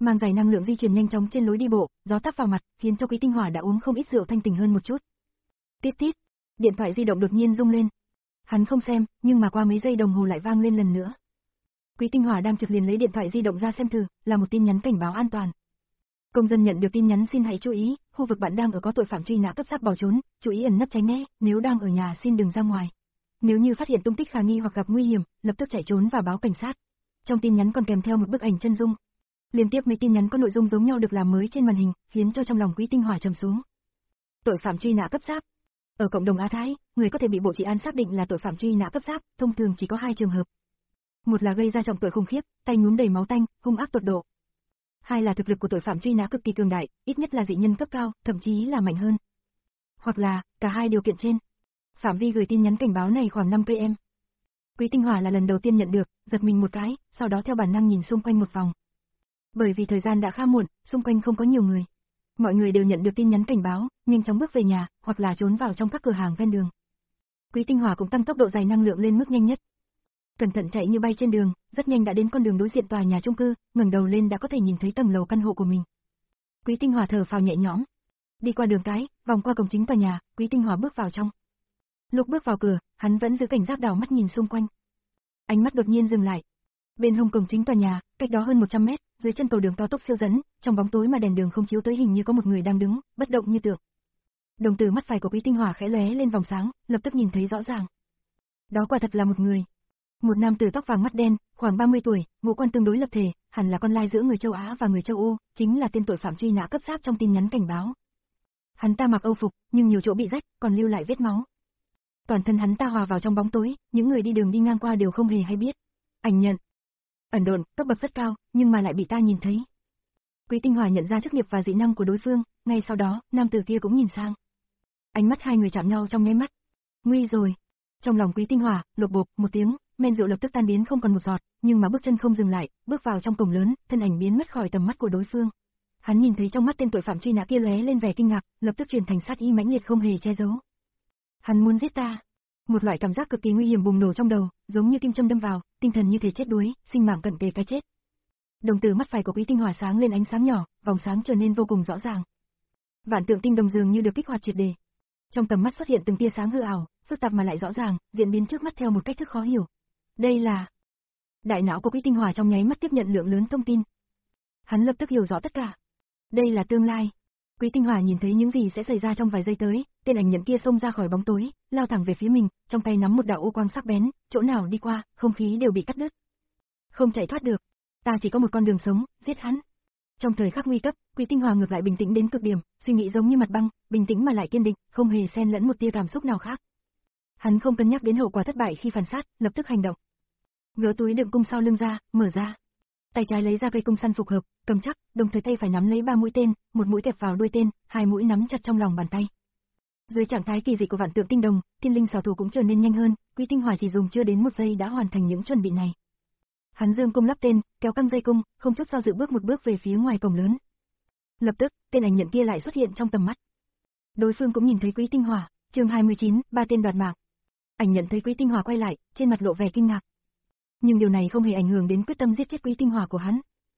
mang dài năng lượng di chuyển nhanh chóng trên lối đi bộ, gió táp vào mặt, khiến cho Quý Tinh Hỏa đã uống không ít rượu thanh tỉnh hơn một chút. Tít tít, điện thoại di động đột nhiên rung lên. Hắn không xem, nhưng mà qua mấy giây đồng hồ lại vang lên lần nữa. Quý Tinh Hỏa đang trực liền lấy điện thoại di động ra xem thử, là một tin nhắn cảnh báo an toàn. Công dân nhận được tin nhắn xin hãy chú ý, khu vực bạn đang ở có tội phạm truy nã cấp sát bỏ trốn, chú ý ẩn nấp tránh né, nếu đang ở nhà xin đừng ra ngoài. Nếu như phát hiện tung tích khả nghi hoặc gặp nguy hiểm, lập tức chạy trốn và báo cảnh sát. Trong tin nhắn còn kèm theo một bức ảnh chân dung. Liên tiếp mấy tin nhắn có nội dung giống nhau được làm mới trên màn hình, khiến cho trong lòng Quý Tinh Hỏa trầm xuống. Tội phạm truy nã cấp sát. Ở cộng đồng Á Thái, người có thể bị Bộ Trị an xác định là tội phạm truy nã cấp sát, thông thường chỉ có hai trường hợp. Một là gây ra trọng tội khủng khiếp, tay nhuốm đầy máu tanh, hung ác tột độ. Hai là thực lực của tội phạm truy nã cực kỳ cường đại, ít nhất là dị nhân cấp cao, thậm chí là mạnh hơn. Hoặc là, cả hai điều kiện trên. Phạm vi gửi tin nhắn cảnh báo này khoảng năm ki lô mét. Quý Tinh Hỏa là lần đầu tiên nhận được, giật mình một cái, sau đó theo bản năng nhìn xung quanh một vòng. Bởi vì thời gian đã khá muộn, xung quanh không có nhiều người. Mọi người đều nhận được tin nhắn cảnh báo, nhanh chóng bước về nhà, hoặc là trốn vào trong các cửa hàng ven đường. Quý Tinh Hỏa cũng tăng tốc độ dài năng lượng lên mức nhanh nhất. Cẩn thận chạy như bay trên đường, rất nhanh đã đến con đường đối diện tòa nhà chung cư, ngẩng đầu lên đã có thể nhìn thấy tầng lầu căn hộ của mình. Quý Tinh Hỏa thở phào nhẹ nhõm. Đi qua đường cái, vòng qua cổng chính tòa nhà, Quý Tinh Hỏa bước vào trong. Lúc bước vào cửa, hắn vẫn giữ cảnh giác đảo mắt nhìn xung quanh. Ánh mắt đột nhiên dừng lại. Bên hông cổng chính tòa nhà, cách đó hơn một trăm mét, dưới chân cầu đường cao tốc siêu dẫn, trong bóng tối mà đèn đường không chiếu tới hình như có một người đang đứng, bất động như tượng. Đồng tử mắt phải của Quý Tinh Hỏa khẽ lóe lên vòng sáng, lập tức nhìn thấy rõ ràng. Đó quả thật là một người. Một nam tử tóc vàng mắt đen, khoảng ba mươi tuổi, ngũ quan tương đối lập thể, hẳn là con lai giữa người châu Á và người châu Âu, chính là tên tội phạm truy nã cấp sát trong tin nhắn cảnh báo. Hắn ta mặc âu phục, nhưng nhiều chỗ bị rách, còn lưu lại vết máu. Toàn thân hắn ta hòa vào trong bóng tối, những người đi đường đi ngang qua đều không hề hay biết. Ảnh nhận. Ẩn độn, cấp bậc rất cao, nhưng mà lại bị ta nhìn thấy. Quý Tinh Hỏa nhận ra chức nghiệp và dị năng của đối phương, ngay sau đó, nam tử kia cũng nhìn sang. Ánh mắt hai người chạm nhau trong nháy mắt. Nguy rồi. Trong lòng Quý Tinh Hỏa, lột bột một tiếng, men rượu lập tức tan biến không còn một giọt, nhưng mà bước chân không dừng lại, bước vào trong cổng lớn, thân ảnh biến mất khỏi tầm mắt của đối phương. Hắn nhìn thấy trong mắt tên tội phạm truy nã kia lóe lên vẻ kinh ngạc, lập tức chuyển thành sát ý mãnh liệt không hề che giấu. Hắn muốn giết ta. Một loại cảm giác cực kỳ nguy hiểm bùng nổ trong đầu, giống như kim châm đâm vào, tinh thần như thể chết đuối, sinh mạng cận kề cái chết. Đồng tử mắt phải của Quý Tinh Hỏa sáng lên ánh sáng nhỏ, vòng sáng trở nên vô cùng rõ ràng. Vạn tượng tinh đồng dường như được kích hoạt triệt để. Trong tầm mắt xuất hiện từng tia sáng hư ảo, phức tạp mà lại rõ ràng, diễn biến trước mắt theo một cách thức khó hiểu. Đây là... Đại não của Quý Tinh Hỏa trong nháy mắt tiếp nhận lượng lớn thông tin. Hắn lập tức hiểu rõ tất cả. Đây là tương lai. Quý Tinh Hỏa nhìn thấy những gì sẽ xảy ra trong vài giây tới, tên ảnh nhận kia xông ra khỏi bóng tối, lao thẳng về phía mình, trong tay nắm một đạo ô quang sắc bén, chỗ nào đi qua, không khí đều bị cắt đứt. Không chạy thoát được, ta chỉ có một con đường sống, giết hắn. Trong thời khắc nguy cấp, Quý Tinh Hỏa ngược lại bình tĩnh đến cực điểm, suy nghĩ giống như mặt băng, bình tĩnh mà lại kiên định, không hề xen lẫn một tia cảm xúc nào khác. Hắn không cân nhắc đến hậu quả thất bại khi phản sát, lập tức hành động. Gỡ túi đựng cung sau lưng ra, mở ra. Tay trái lấy ra cây cung săn phục hợp, cầm chắc, đồng thời tay phải nắm lấy ba mũi tên, một mũi kẹp vào đuôi tên, hai mũi nắm chặt trong lòng bàn tay. Dưới trạng thái kỳ dị của vạn tượng tinh đồng, thiên linh xảo thủ cũng trở nên nhanh hơn, Quý Tinh Hỏa chỉ dùng chưa đến một giây đã hoàn thành những chuẩn bị này. Hắn dương cung lắp tên, kéo căng dây cung, không chút do dự bước một bước về phía ngoài cổng lớn. Lập tức, tên ảnh nhận kia lại xuất hiện trong tầm mắt. Đối phương cũng nhìn thấy Quý Tinh Hỏa, chương hai mươi chín, ba tên đoạt mạng. Ảnh nhận thấy Quý Tinh Hỏa quay lại, trên mặt lộ vẻ kinh ngạc. Nhưng điều này không hề ảnh hưởng đến quyết tâm giết chết Quý Tinh Hỏa của hắn.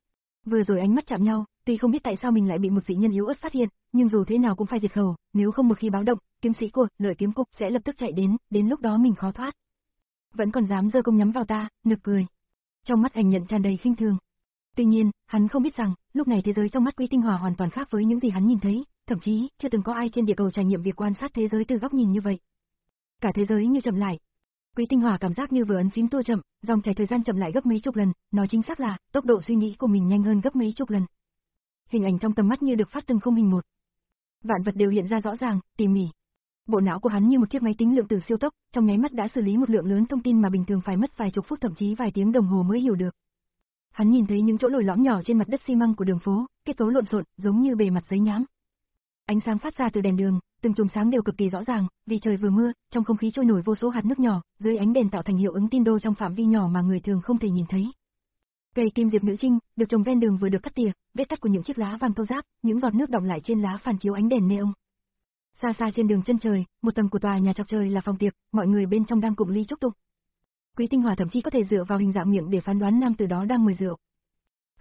Vừa rồi ánh mắt chạm nhau, tuy không biết tại sao mình lại bị một dị nhân yếu ớt phát hiện, nhưng dù thế nào cũng phải diệt khẩu, nếu không một khi báo động, kiếm sĩ của Lợi Kiếm Cục sẽ lập tức chạy đến, đến lúc đó mình khó thoát. Vẫn còn dám giơ công nhắm vào ta, nực cười. Trong mắt ảnh nhận tràn đầy khinh thường. Tuy nhiên, hắn không biết rằng, lúc này thế giới trong mắt Quý Tinh Hỏa hoàn toàn khác với những gì hắn nhìn thấy, thậm chí chưa từng có ai trên địa cầu trải nghiệm việc quan sát thế giới từ góc nhìn như vậy. Cả thế giới như chậm lại. Quý Tinh Hỏa cảm giác như vừa ấn phím tua chậm, dòng chảy thời gian chậm lại gấp mấy chục lần, nói chính xác là tốc độ suy nghĩ của mình nhanh hơn gấp mấy chục lần. Hình ảnh trong tầm mắt như được phát từng không hình một. Vạn vật đều hiện ra rõ ràng, tỉ mỉ. Bộ não của hắn như một chiếc máy tính lượng tử siêu tốc, trong nháy mắt đã xử lý một lượng lớn thông tin mà bình thường phải mất vài chục phút thậm chí vài tiếng đồng hồ mới hiểu được. Hắn nhìn thấy những chỗ lồi lõm nhỏ trên mặt đất xi măng của đường phố, kết cấu lộn xộn, giống như bề mặt giấy nhám. Ánh sáng phát ra từ đèn đường, từng chùm sáng đều cực kỳ rõ ràng, vì trời vừa mưa, trong không khí trôi nổi vô số hạt nước nhỏ, dưới ánh đèn tạo thành hiệu ứng tin đô trong phạm vi nhỏ mà người thường không thể nhìn thấy. Cây kim diệp nữ trinh, được trồng ven đường vừa được cắt tỉa, vết cắt của những chiếc lá vàng thô ráp, những giọt nước đọng lại trên lá phản chiếu ánh đèn neon. Xa xa trên đường chân trời, một tầng của tòa nhà chọc trời là phòng tiệc, mọi người bên trong đang cụng ly chúc tụng. Quý Tinh Hỏa thậm chí có thể dựa vào hình dạng miệng để phán đoán nam tử đó đang mời rượu.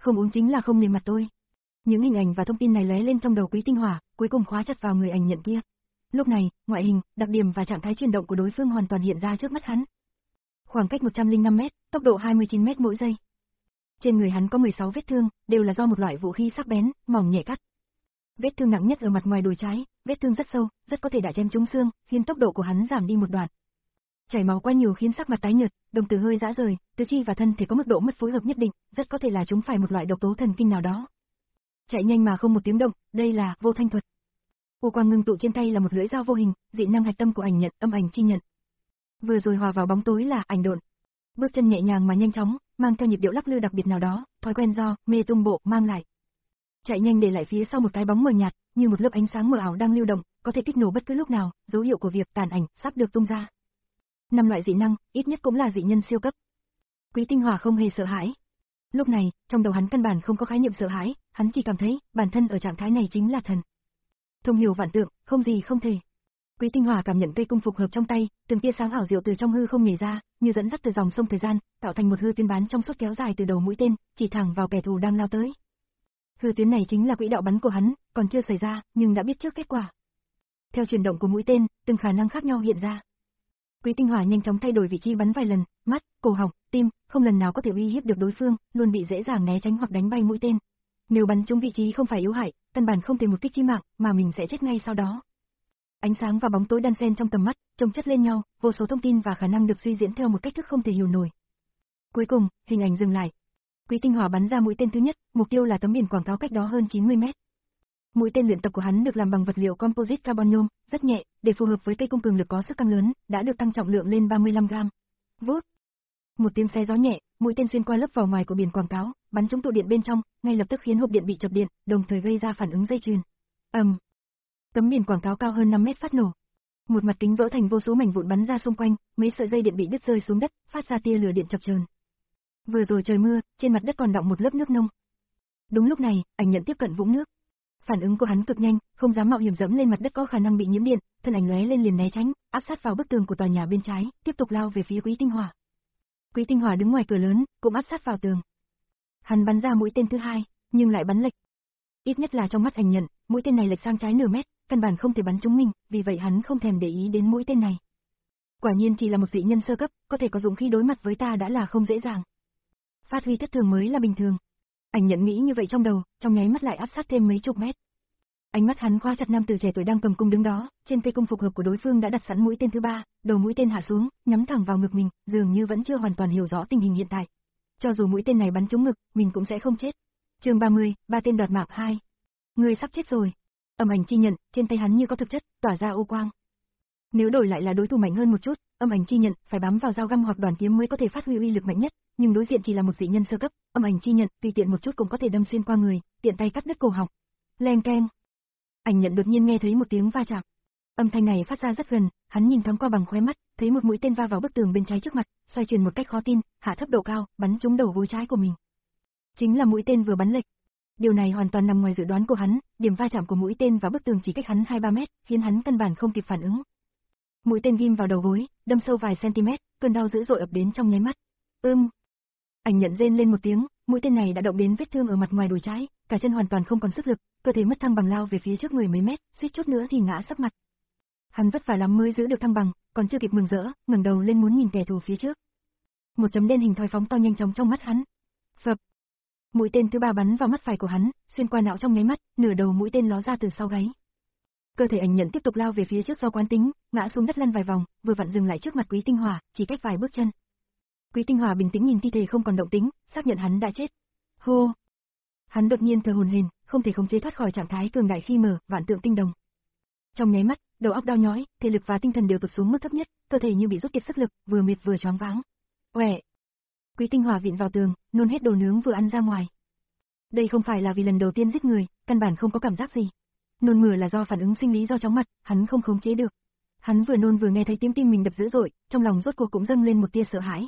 Không uống chính là không nề mặt tôi. Những hình ảnh và thông tin này lóe lên trong đầu Quý Tinh Hỏa, cuối cùng khóa chặt vào người ảnh nhận kia. Lúc này, ngoại hình, đặc điểm và trạng thái chuyển động của đối phương hoàn toàn hiện ra trước mắt hắn. Khoảng cách một trăm lẻ năm mét, tốc độ hai mươi chín mét mỗi giây. Trên người hắn có mười sáu vết thương, đều là do một loại vũ khí sắc bén, mỏng nhẹ cắt. Vết thương nặng nhất ở mặt ngoài đùi trái, vết thương rất sâu, rất có thể đã chém trúng xương, khiến tốc độ của hắn giảm đi một đoạn. Chảy máu quá nhiều khiến sắc mặt tái nhợt, đồng tử hơi rã rời, tứ chi và thân thể có mức độ mất phối hợp nhất định, rất có thể là chúng phải một loại độc tố thần kinh nào đó. Chạy nhanh mà không một tiếng động, đây là vô thanh thuật. U quang ngưng tụ trên tay là một lưỡi dao vô hình, dị năng hạch tâm của ảnh nhận, âm ảnh chi nhận. Vừa rồi hòa vào bóng tối là ảnh độn. Bước chân nhẹ nhàng mà nhanh chóng, mang theo nhịp điệu lắc lư đặc biệt nào đó, thói quen do mê tung bộ mang lại. Chạy nhanh để lại phía sau một cái bóng mờ nhạt, như một lớp ánh sáng mờ ảo đang lưu động, có thể kích nổ bất cứ lúc nào, dấu hiệu của việc tàn ảnh sắp được tung ra. Năm loại dị năng, ít nhất cũng là dị nhân siêu cấp. Quý Tinh Hỏa không hề sợ hãi. Lúc này, trong đầu hắn căn bản không có khái niệm sợ hãi, hắn chỉ cảm thấy bản thân ở trạng thái này chính là thần. Thông hiểu vạn tượng, không gì không thể. Quý Tinh Hỏa cảm nhận cây cung phục hợp trong tay, từng tia sáng ảo diệu từ trong hư không nhảy ra, như dẫn dắt từ dòng sông thời gian, tạo thành một hư tuyến bán trong suốt kéo dài từ đầu mũi tên, chỉ thẳng vào kẻ thù đang lao tới. Hư tuyến này chính là quỹ đạo bắn của hắn, còn chưa xảy ra, nhưng đã biết trước kết quả. Theo chuyển động của mũi tên, từng khả năng khác nhau hiện ra. Quý Tinh Hỏa nhanh chóng thay đổi vị trí bắn vài lần, mắt, cổ họng, tim, không lần nào có thể uy hiếp được đối phương, luôn bị dễ dàng né tránh hoặc đánh bay mũi tên. Nếu bắn trúng vị trí không phải yếu hại, căn bản không thể một kích chí mạng, mà mình sẽ chết ngay sau đó. Ánh sáng và bóng tối đan xen trong tầm mắt, chồng chất lên nhau, vô số thông tin và khả năng được suy diễn theo một cách thức không thể hiểu nổi. Cuối cùng, hình ảnh dừng lại. Quý Tinh Hỏa bắn ra mũi tên thứ nhất, mục tiêu là tấm biển quảng cáo cách đó hơn chín mươi mét. Mũi tên luyện tập của hắn được làm bằng vật liệu composite carbon nhôm, rất nhẹ, để phù hợp với cây cung cường lực có sức căng lớn, đã được tăng trọng lượng lên ba mươi lăm gam. Vút. Một tiếng xé gió nhẹ, mũi tên xuyên qua lớp vỏ ngoài của biển quảng cáo, bắn trúng tụ điện bên trong, ngay lập tức khiến hộp điện bị chập điện, đồng thời gây ra phản ứng dây chuyền. Ầm. Um. Tấm biển quảng cáo cao hơn năm mét phát nổ. Một mặt kính vỡ thành vô số mảnh vụn bắn ra xung quanh, mấy sợi dây điện bị đứt rơi xuống đất, phát ra tia lửa điện chập chờn. Vừa rồi trời mưa, trên mặt đất còn đọng một lớp nước nông. Đúng lúc này, ảnh nhận tiếp cận vũng nước. Phản ứng của hắn cực nhanh, không dám mạo hiểm dẫm lên mặt đất có khả năng bị nhiễm điện, thân ảnh lóe lên liền né tránh, áp sát vào bức tường của tòa nhà bên trái, tiếp tục lao về phía Quý Tinh Hỏa. Quý Tinh Hỏa đứng ngoài cửa lớn, cũng áp sát vào tường. Hắn bắn ra mũi tên thứ hai, nhưng lại bắn lệch. Ít nhất là trong mắt ảnh nhận, mũi tên này lệch sang trái nửa mét, căn bản không thể bắn trúng mình, vì vậy hắn không thèm để ý đến mũi tên này. Quả nhiên chỉ là một dị nhân sơ cấp, có thể có dũng khí đối mặt với ta đã là không dễ dàng. Phát huy thất thường mới là bình thường. Ảnh nhận nghĩ như vậy trong đầu, trong nháy mắt lại áp sát thêm mấy chục mét. Ánh mắt hắn khóa chặt nam tử trẻ tuổi đang cầm cung đứng đó, trên cây cung phục hợp của đối phương đã đặt sẵn mũi tên thứ ba, đầu mũi tên hạ xuống, nhắm thẳng vào ngực mình, dường như vẫn chưa hoàn toàn hiểu rõ tình hình hiện tại. Cho dù mũi tên này bắn trúng ngực, mình cũng sẽ không chết. Chương ba mươi, ba tên đoạt mạng hai. Người sắp chết rồi. Âm ảnh chi nhận, trên tay hắn như có thực chất, tỏa ra u quang. Nếu đổi lại là đối thủ mạnh hơn một chút, âm ảnh chi nhận phải bám vào dao găm hoặc đoàn kiếm mới có thể phát huy uy lực mạnh nhất, nhưng đối diện chỉ là một dị nhân sơ cấp, âm ảnh chi nhận tùy tiện một chút cũng có thể đâm xuyên qua người, tiện tay cắt đứt cổ họng. Leng keng. Ảnh nhận đột nhiên nghe thấy một tiếng va chạm. Âm thanh này phát ra rất gần, hắn nhìn thoáng qua bằng khóe mắt, thấy một mũi tên va vào bức tường bên trái trước mặt, xoay chuyển một cách khó tin, hạ thấp độ cao, bắn trúng đầu gối trái của mình. Chính là mũi tên vừa bắn lệch. Điều này hoàn toàn nằm ngoài dự đoán của hắn, điểm va chạm của mũi tên và bức tường chỉ cách hắn hai ba mét, khiến hắn căn bản không kịp phản ứng. Mũi tên ghim vào đầu gối, đâm sâu vài cm, cơn đau dữ dội ập đến trong nháy mắt. Ưm. Ảnh nhận rên lên một tiếng, mũi tên này đã động đến vết thương ở mặt ngoài đùi trái, cả chân hoàn toàn không còn sức lực, cơ thể mất thăng bằng lao về phía trước người mấy mét, suýt chút nữa thì ngã sấp mặt. Hắn vất vả lắm mới giữ được thăng bằng, còn chưa kịp mừng rỡ, ngẩng đầu lên muốn nhìn kẻ thù phía trước. Một chấm đen hình thoi phóng to nhanh chóng trong mắt hắn. Phập. Mũi tên thứ ba bắn vào mắt phải của hắn, xuyên qua não trong nháy mắt, nửa đầu mũi tên ló ra từ sau gáy. Cơ thể ảnh nhận tiếp tục lao về phía trước do quán tính, ngã xuống đất lăn vài vòng, vừa vặn dừng lại trước mặt Quý Tinh Hỏa, chỉ cách vài bước chân. Quý Tinh Hỏa bình tĩnh nhìn thi thể không còn động tĩnh, xác nhận hắn đã chết. Hô! Hắn đột nhiên thở hổn hển, không thể khống chế thoát khỏi trạng thái cường đại khi mở vạn tượng tinh đồng. Trong nháy mắt, đầu óc đau nhói, thể lực và tinh thần đều tụt xuống mức thấp nhất, cơ thể như bị rút kiệt sức lực, vừa mệt vừa choáng váng. Oẻ! Quý Tinh Hỏa vịn vào tường, nôn hết đồ nướng vừa ăn ra ngoài. Đây không phải là vì lần đầu tiên giết người, căn bản không có cảm giác gì. Nôn mửa là do phản ứng sinh lý do chóng mặt, hắn không khống chế được. Hắn vừa nôn vừa nghe thấy tiếng tim mình đập dữ dội, trong lòng rốt cuộc cũng dâng lên một tia sợ hãi.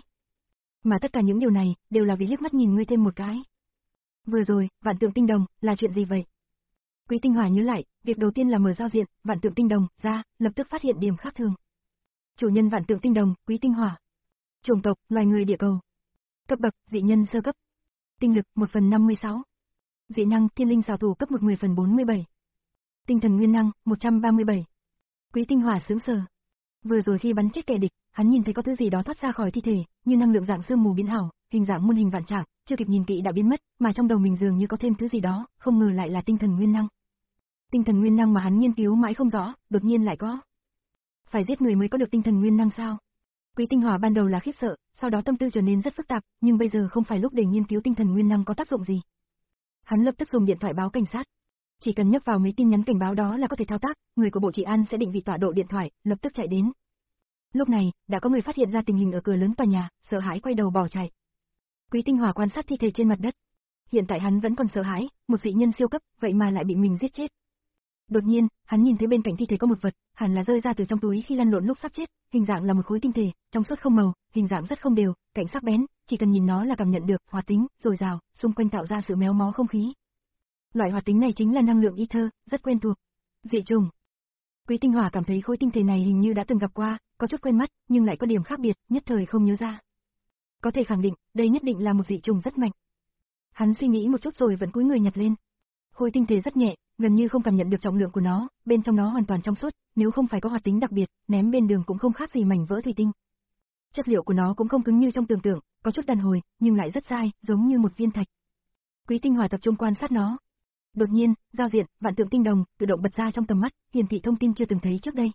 Mà tất cả những điều này, đều là vì liếc mắt nhìn ngươi thêm một cái. Vừa rồi, vạn tượng tinh đồng, là chuyện gì vậy? Quý Tinh Hỏa nhớ lại, việc đầu tiên là mở giao diện, vạn tượng tinh đồng, ra, lập tức phát hiện điểm khác thường. Chủ nhân vạn tượng tinh đồng, Quý Tinh Hỏa. Chủng tộc, loài người địa cầu. Cấp bậc, dị nhân sơ cấp. Tinh lực, một phần năm mươi sáu. Dị năng, thiên linh xảo thủ cấp một mười phần bốn mươi bảy. Tinh thần nguyên năng, một trăm ba mươi bảy. Quý Tinh Hỏa sững sờ. Vừa rồi khi bắn chết kẻ địch, hắn nhìn thấy có thứ gì đó thoát ra khỏi thi thể, như năng lượng dạng sương mù biến ảo, hình dạng muôn hình vạn trạng, chưa kịp nhìn kỹ đã biến mất, mà trong đầu mình dường như có thêm thứ gì đó, không ngờ lại là tinh thần nguyên năng. Tinh thần nguyên năng mà hắn nghiên cứu mãi không rõ, đột nhiên lại có. Phải giết người mới có được tinh thần nguyên năng sao? Quý Tinh Hỏa ban đầu là khiếp sợ, sau đó tâm tư trở nên rất phức tạp, nhưng bây giờ không phải lúc để nghiên cứu tinh thần nguyên năng có tác dụng gì. Hắn lập tức dùng điện thoại báo cảnh sát. Chỉ cần nhấp vào mấy tin nhắn cảnh báo đó là có thể thao tác, người của Bộ Trị An sẽ định vị tọa độ điện thoại, lập tức chạy đến. Lúc này, đã có người phát hiện ra tình hình ở cửa lớn tòa nhà, sợ hãi quay đầu bỏ chạy. Quý Tinh Hỏa quan sát thi thể trên mặt đất. Hiện tại hắn vẫn còn sợ hãi, một dị nhân siêu cấp, vậy mà lại bị mình giết chết. Đột nhiên, hắn nhìn thấy bên cạnh thi thể có một vật, hẳn là rơi ra từ trong túi khi lăn lộn lúc sắp chết, hình dạng là một khối tinh thể, trong suốt không màu, hình dạng rất không đều, cạnh sắc bén, chỉ cần nhìn nó là cảm nhận được hoạt tính, dồi dào, xung quanh tạo ra sự méo mó không khí. Loại hoạt tính này chính là năng lượng ether, rất quen thuộc. Dị trùng. Quý Tinh Hỏa cảm thấy khối tinh thể này hình như đã từng gặp qua, có chút quen mắt, nhưng lại có điểm khác biệt, nhất thời không nhớ ra. Có thể khẳng định, đây nhất định là một dị trùng rất mạnh. Hắn suy nghĩ một chút rồi vẫn cúi người nhặt lên. Khối tinh thể rất nhẹ, gần như không cảm nhận được trọng lượng của nó, bên trong nó hoàn toàn trong suốt, nếu không phải có hoạt tính đặc biệt, ném bên đường cũng không khác gì mảnh vỡ thủy tinh. Chất liệu của nó cũng không cứng như trong tưởng tượng, có chút đàn hồi, nhưng lại rất dai, giống như một viên thạch. Quý Tinh Hỏa tập trung quan sát nó. Đột nhiên, giao diện, vạn tượng tinh đồng, tự động bật ra trong tầm mắt, hiển thị thông tin chưa từng thấy trước đây.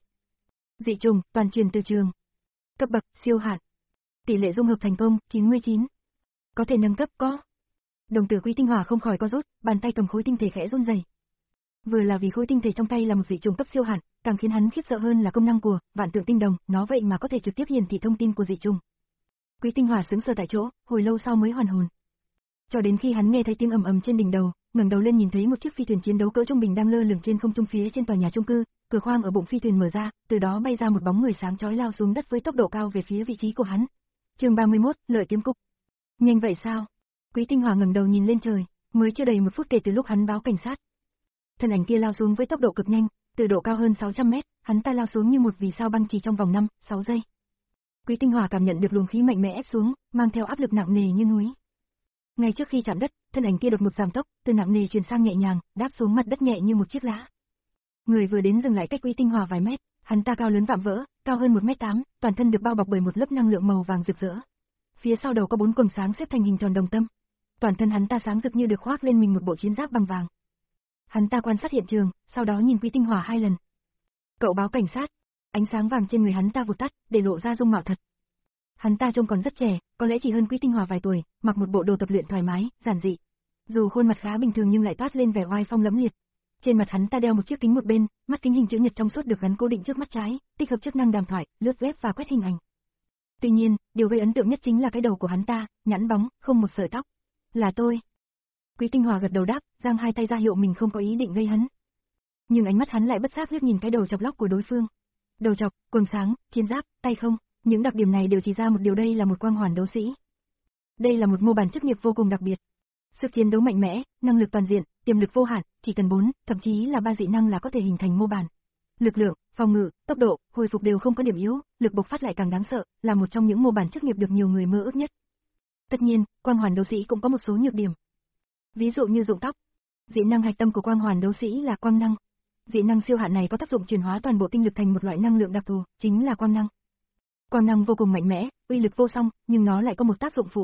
Dị trùng, toàn truyền từ trường. Cấp bậc, siêu hạn. Tỷ lệ dung hợp thành công, chín mươi chín. Có thể nâng cấp có. Đồng tử Quý Tinh Hỏa không khỏi co rút, bàn tay cầm khối tinh thể khẽ run rẩy. Vừa là vì khối tinh thể trong tay là một dị trùng cấp siêu hạn, càng khiến hắn khiếp sợ hơn là công năng của vạn tượng tinh đồng, nó vậy mà có thể trực tiếp hiển thị thông tin của dị trùng. Quý Tinh Hỏa sững sờ tại chỗ, hồi lâu sau mới hoàn hồn. Cho đến khi hắn nghe thấy tiếng ầm ầm trên đỉnh đầu, ngẩng đầu lên nhìn thấy một chiếc phi thuyền chiến đấu cỡ trung bình đang lơ lửng trên không trung phía trên tòa nhà chung cư, cửa khoang ở bụng phi thuyền mở ra, từ đó bay ra một bóng người sáng chói lao xuống đất với tốc độ cao về phía vị trí của hắn. Chương ba mươi mốt, Lợi Kiếm Cục. Nhanh vậy sao? Quý Tinh Hỏa ngẩng đầu nhìn lên trời, mới chưa đầy một phút kể từ lúc hắn báo cảnh sát. Thân ảnh kia lao xuống với tốc độ cực nhanh, từ độ cao hơn sáu trăm mét, hắn ta lao xuống như một vì sao băng chỉ trong vòng năm, sáu giây. Quý Tinh Hỏa cảm nhận được luồng khí mạnh mẽ ép xuống, mang theo áp lực nặng nề như núi. Ngay trước khi chạm đất, thân ảnh kia đột ngột giảm tốc, từ nặng nề chuyển sang nhẹ nhàng, đáp xuống mặt đất nhẹ như một chiếc lá. Người vừa đến dừng lại cách Quý Tinh Hỏa vài mét, hắn ta cao lớn vạm vỡ, cao hơn một mét tám, toàn thân được bao bọc bởi một lớp năng lượng màu vàng rực rỡ. Phía sau đầu có bốn quầng sáng xếp thành hình tròn đồng tâm. Toàn thân hắn ta sáng rực như được khoác lên mình một bộ chiến giáp bằng vàng. Hắn ta quan sát hiện trường, sau đó nhìn Quý Tinh Hỏa hai lần. Cậu báo cảnh sát. Ánh sáng vàng trên người hắn ta vụt tắt, để lộ ra dung mạo thật. Hắn ta trông còn rất trẻ, có lẽ chỉ hơn Quý Tinh Hỏa vài tuổi, mặc một bộ đồ tập luyện thoải mái, giản dị. Dù khuôn mặt khá bình thường nhưng lại toát lên vẻ oai phong lẫm liệt. Trên mặt hắn ta đeo một chiếc kính một bên, mắt kính hình chữ nhật trong suốt được gắn cố định trước mắt trái, tích hợp chức năng đàm thoại, lướt web và quét hình ảnh. Tuy nhiên, điều gây ấn tượng nhất chính là cái đầu của hắn ta, nhẵn bóng, không một sợi tóc. Là tôi. Quý Tinh Hỏa gật đầu đáp, giang hai tay ra hiệu mình không có ý định gây hấn. Nhưng ánh mắt hắn lại bất giác liếc nhìn cái đầu chọc lóc của đối phương. Đầu chọc, quần sáng, chiến giáp, tay không, những đặc điểm này đều chỉ ra một điều, đây là một quang hoàn đấu sĩ. Đây là một mô bản chức nghiệp vô cùng đặc biệt. Sức chiến đấu mạnh mẽ, năng lực toàn diện, tiềm lực vô hạn, chỉ cần bốn, thậm chí là ba dị năng là có thể hình thành mô bản. Lực lượng, phòng ngự, tốc độ, hồi phục đều không có điểm yếu, lực bộc phát lại càng đáng sợ, là một trong những mô bản chức nghiệp được nhiều người mơ ước nhất. Tất nhiên, quang hoàn đấu sĩ cũng có một số nhược điểm. Ví dụ như rụng tóc. Dị năng hạch tâm của quang hoàn đấu sĩ là quang năng. Dị năng siêu hạn này có tác dụng chuyển hóa toàn bộ tinh lực thành một loại năng lượng đặc thù, chính là quang năng. Quang năng vô cùng mạnh mẽ, uy lực vô song, nhưng nó lại có một tác dụng phụ.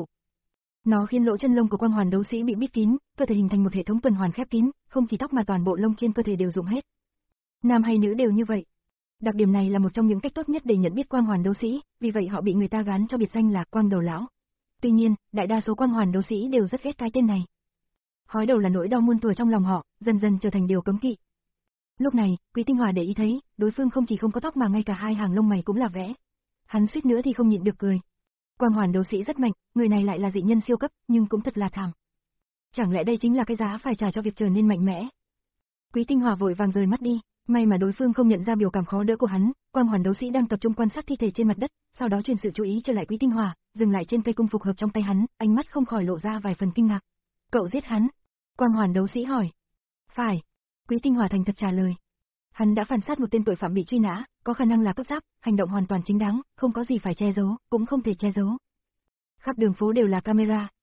Nó khiến lỗ chân lông của quang hoàn đấu sĩ bị bít kín, cơ thể hình thành một hệ thống tuần hoàn khép kín, không chỉ tóc mà toàn bộ lông trên cơ thể đều rụng hết. Nam hay nữ đều như vậy. Đặc điểm này là một trong những cách tốt nhất để nhận biết quang hoàn đấu sĩ, vì vậy họ bị người ta gán cho biệt danh là quang đầu lão. Tuy nhiên, đại đa số quang hoàn đấu sĩ đều rất ghét cái tên này. Hói đầu là nỗi đau muôn thuở trong lòng họ, dần dần trở thành điều cấm kỵ. Lúc này, Quý Tinh Hỏa để ý thấy, đối phương không chỉ không có tóc mà ngay cả hai hàng lông mày cũng là vẽ. Hắn suýt nữa thì không nhịn được cười. Quang hoàn đấu sĩ rất mạnh, người này lại là dị nhân siêu cấp, nhưng cũng thật là thảm. Chẳng lẽ đây chính là cái giá phải trả cho việc trở nên mạnh mẽ? Quý Tinh Hỏa vội vàng rời mắt đi, may mà đối phương không nhận ra biểu cảm khó đỡ của hắn. Quang hoàn đấu sĩ đang tập trung quan sát thi thể trên mặt đất, sau đó chuyển sự chú ý trở lại Quý Tinh Hỏa, dừng lại trên cây cung phục hợp trong tay hắn, ánh mắt không khỏi lộ ra vài phần kinh ngạc. Cậu giết hắn? Quang hoàn đấu sĩ hỏi. Phải. Quý Tinh Hỏa thành thật trả lời. Hắn đã phản sát một tên tội phạm bị truy nã, có khả năng là cấp giáp, hành động hoàn toàn chính đáng, không có gì phải che giấu, cũng không thể che giấu. Khắp đường phố đều là camera,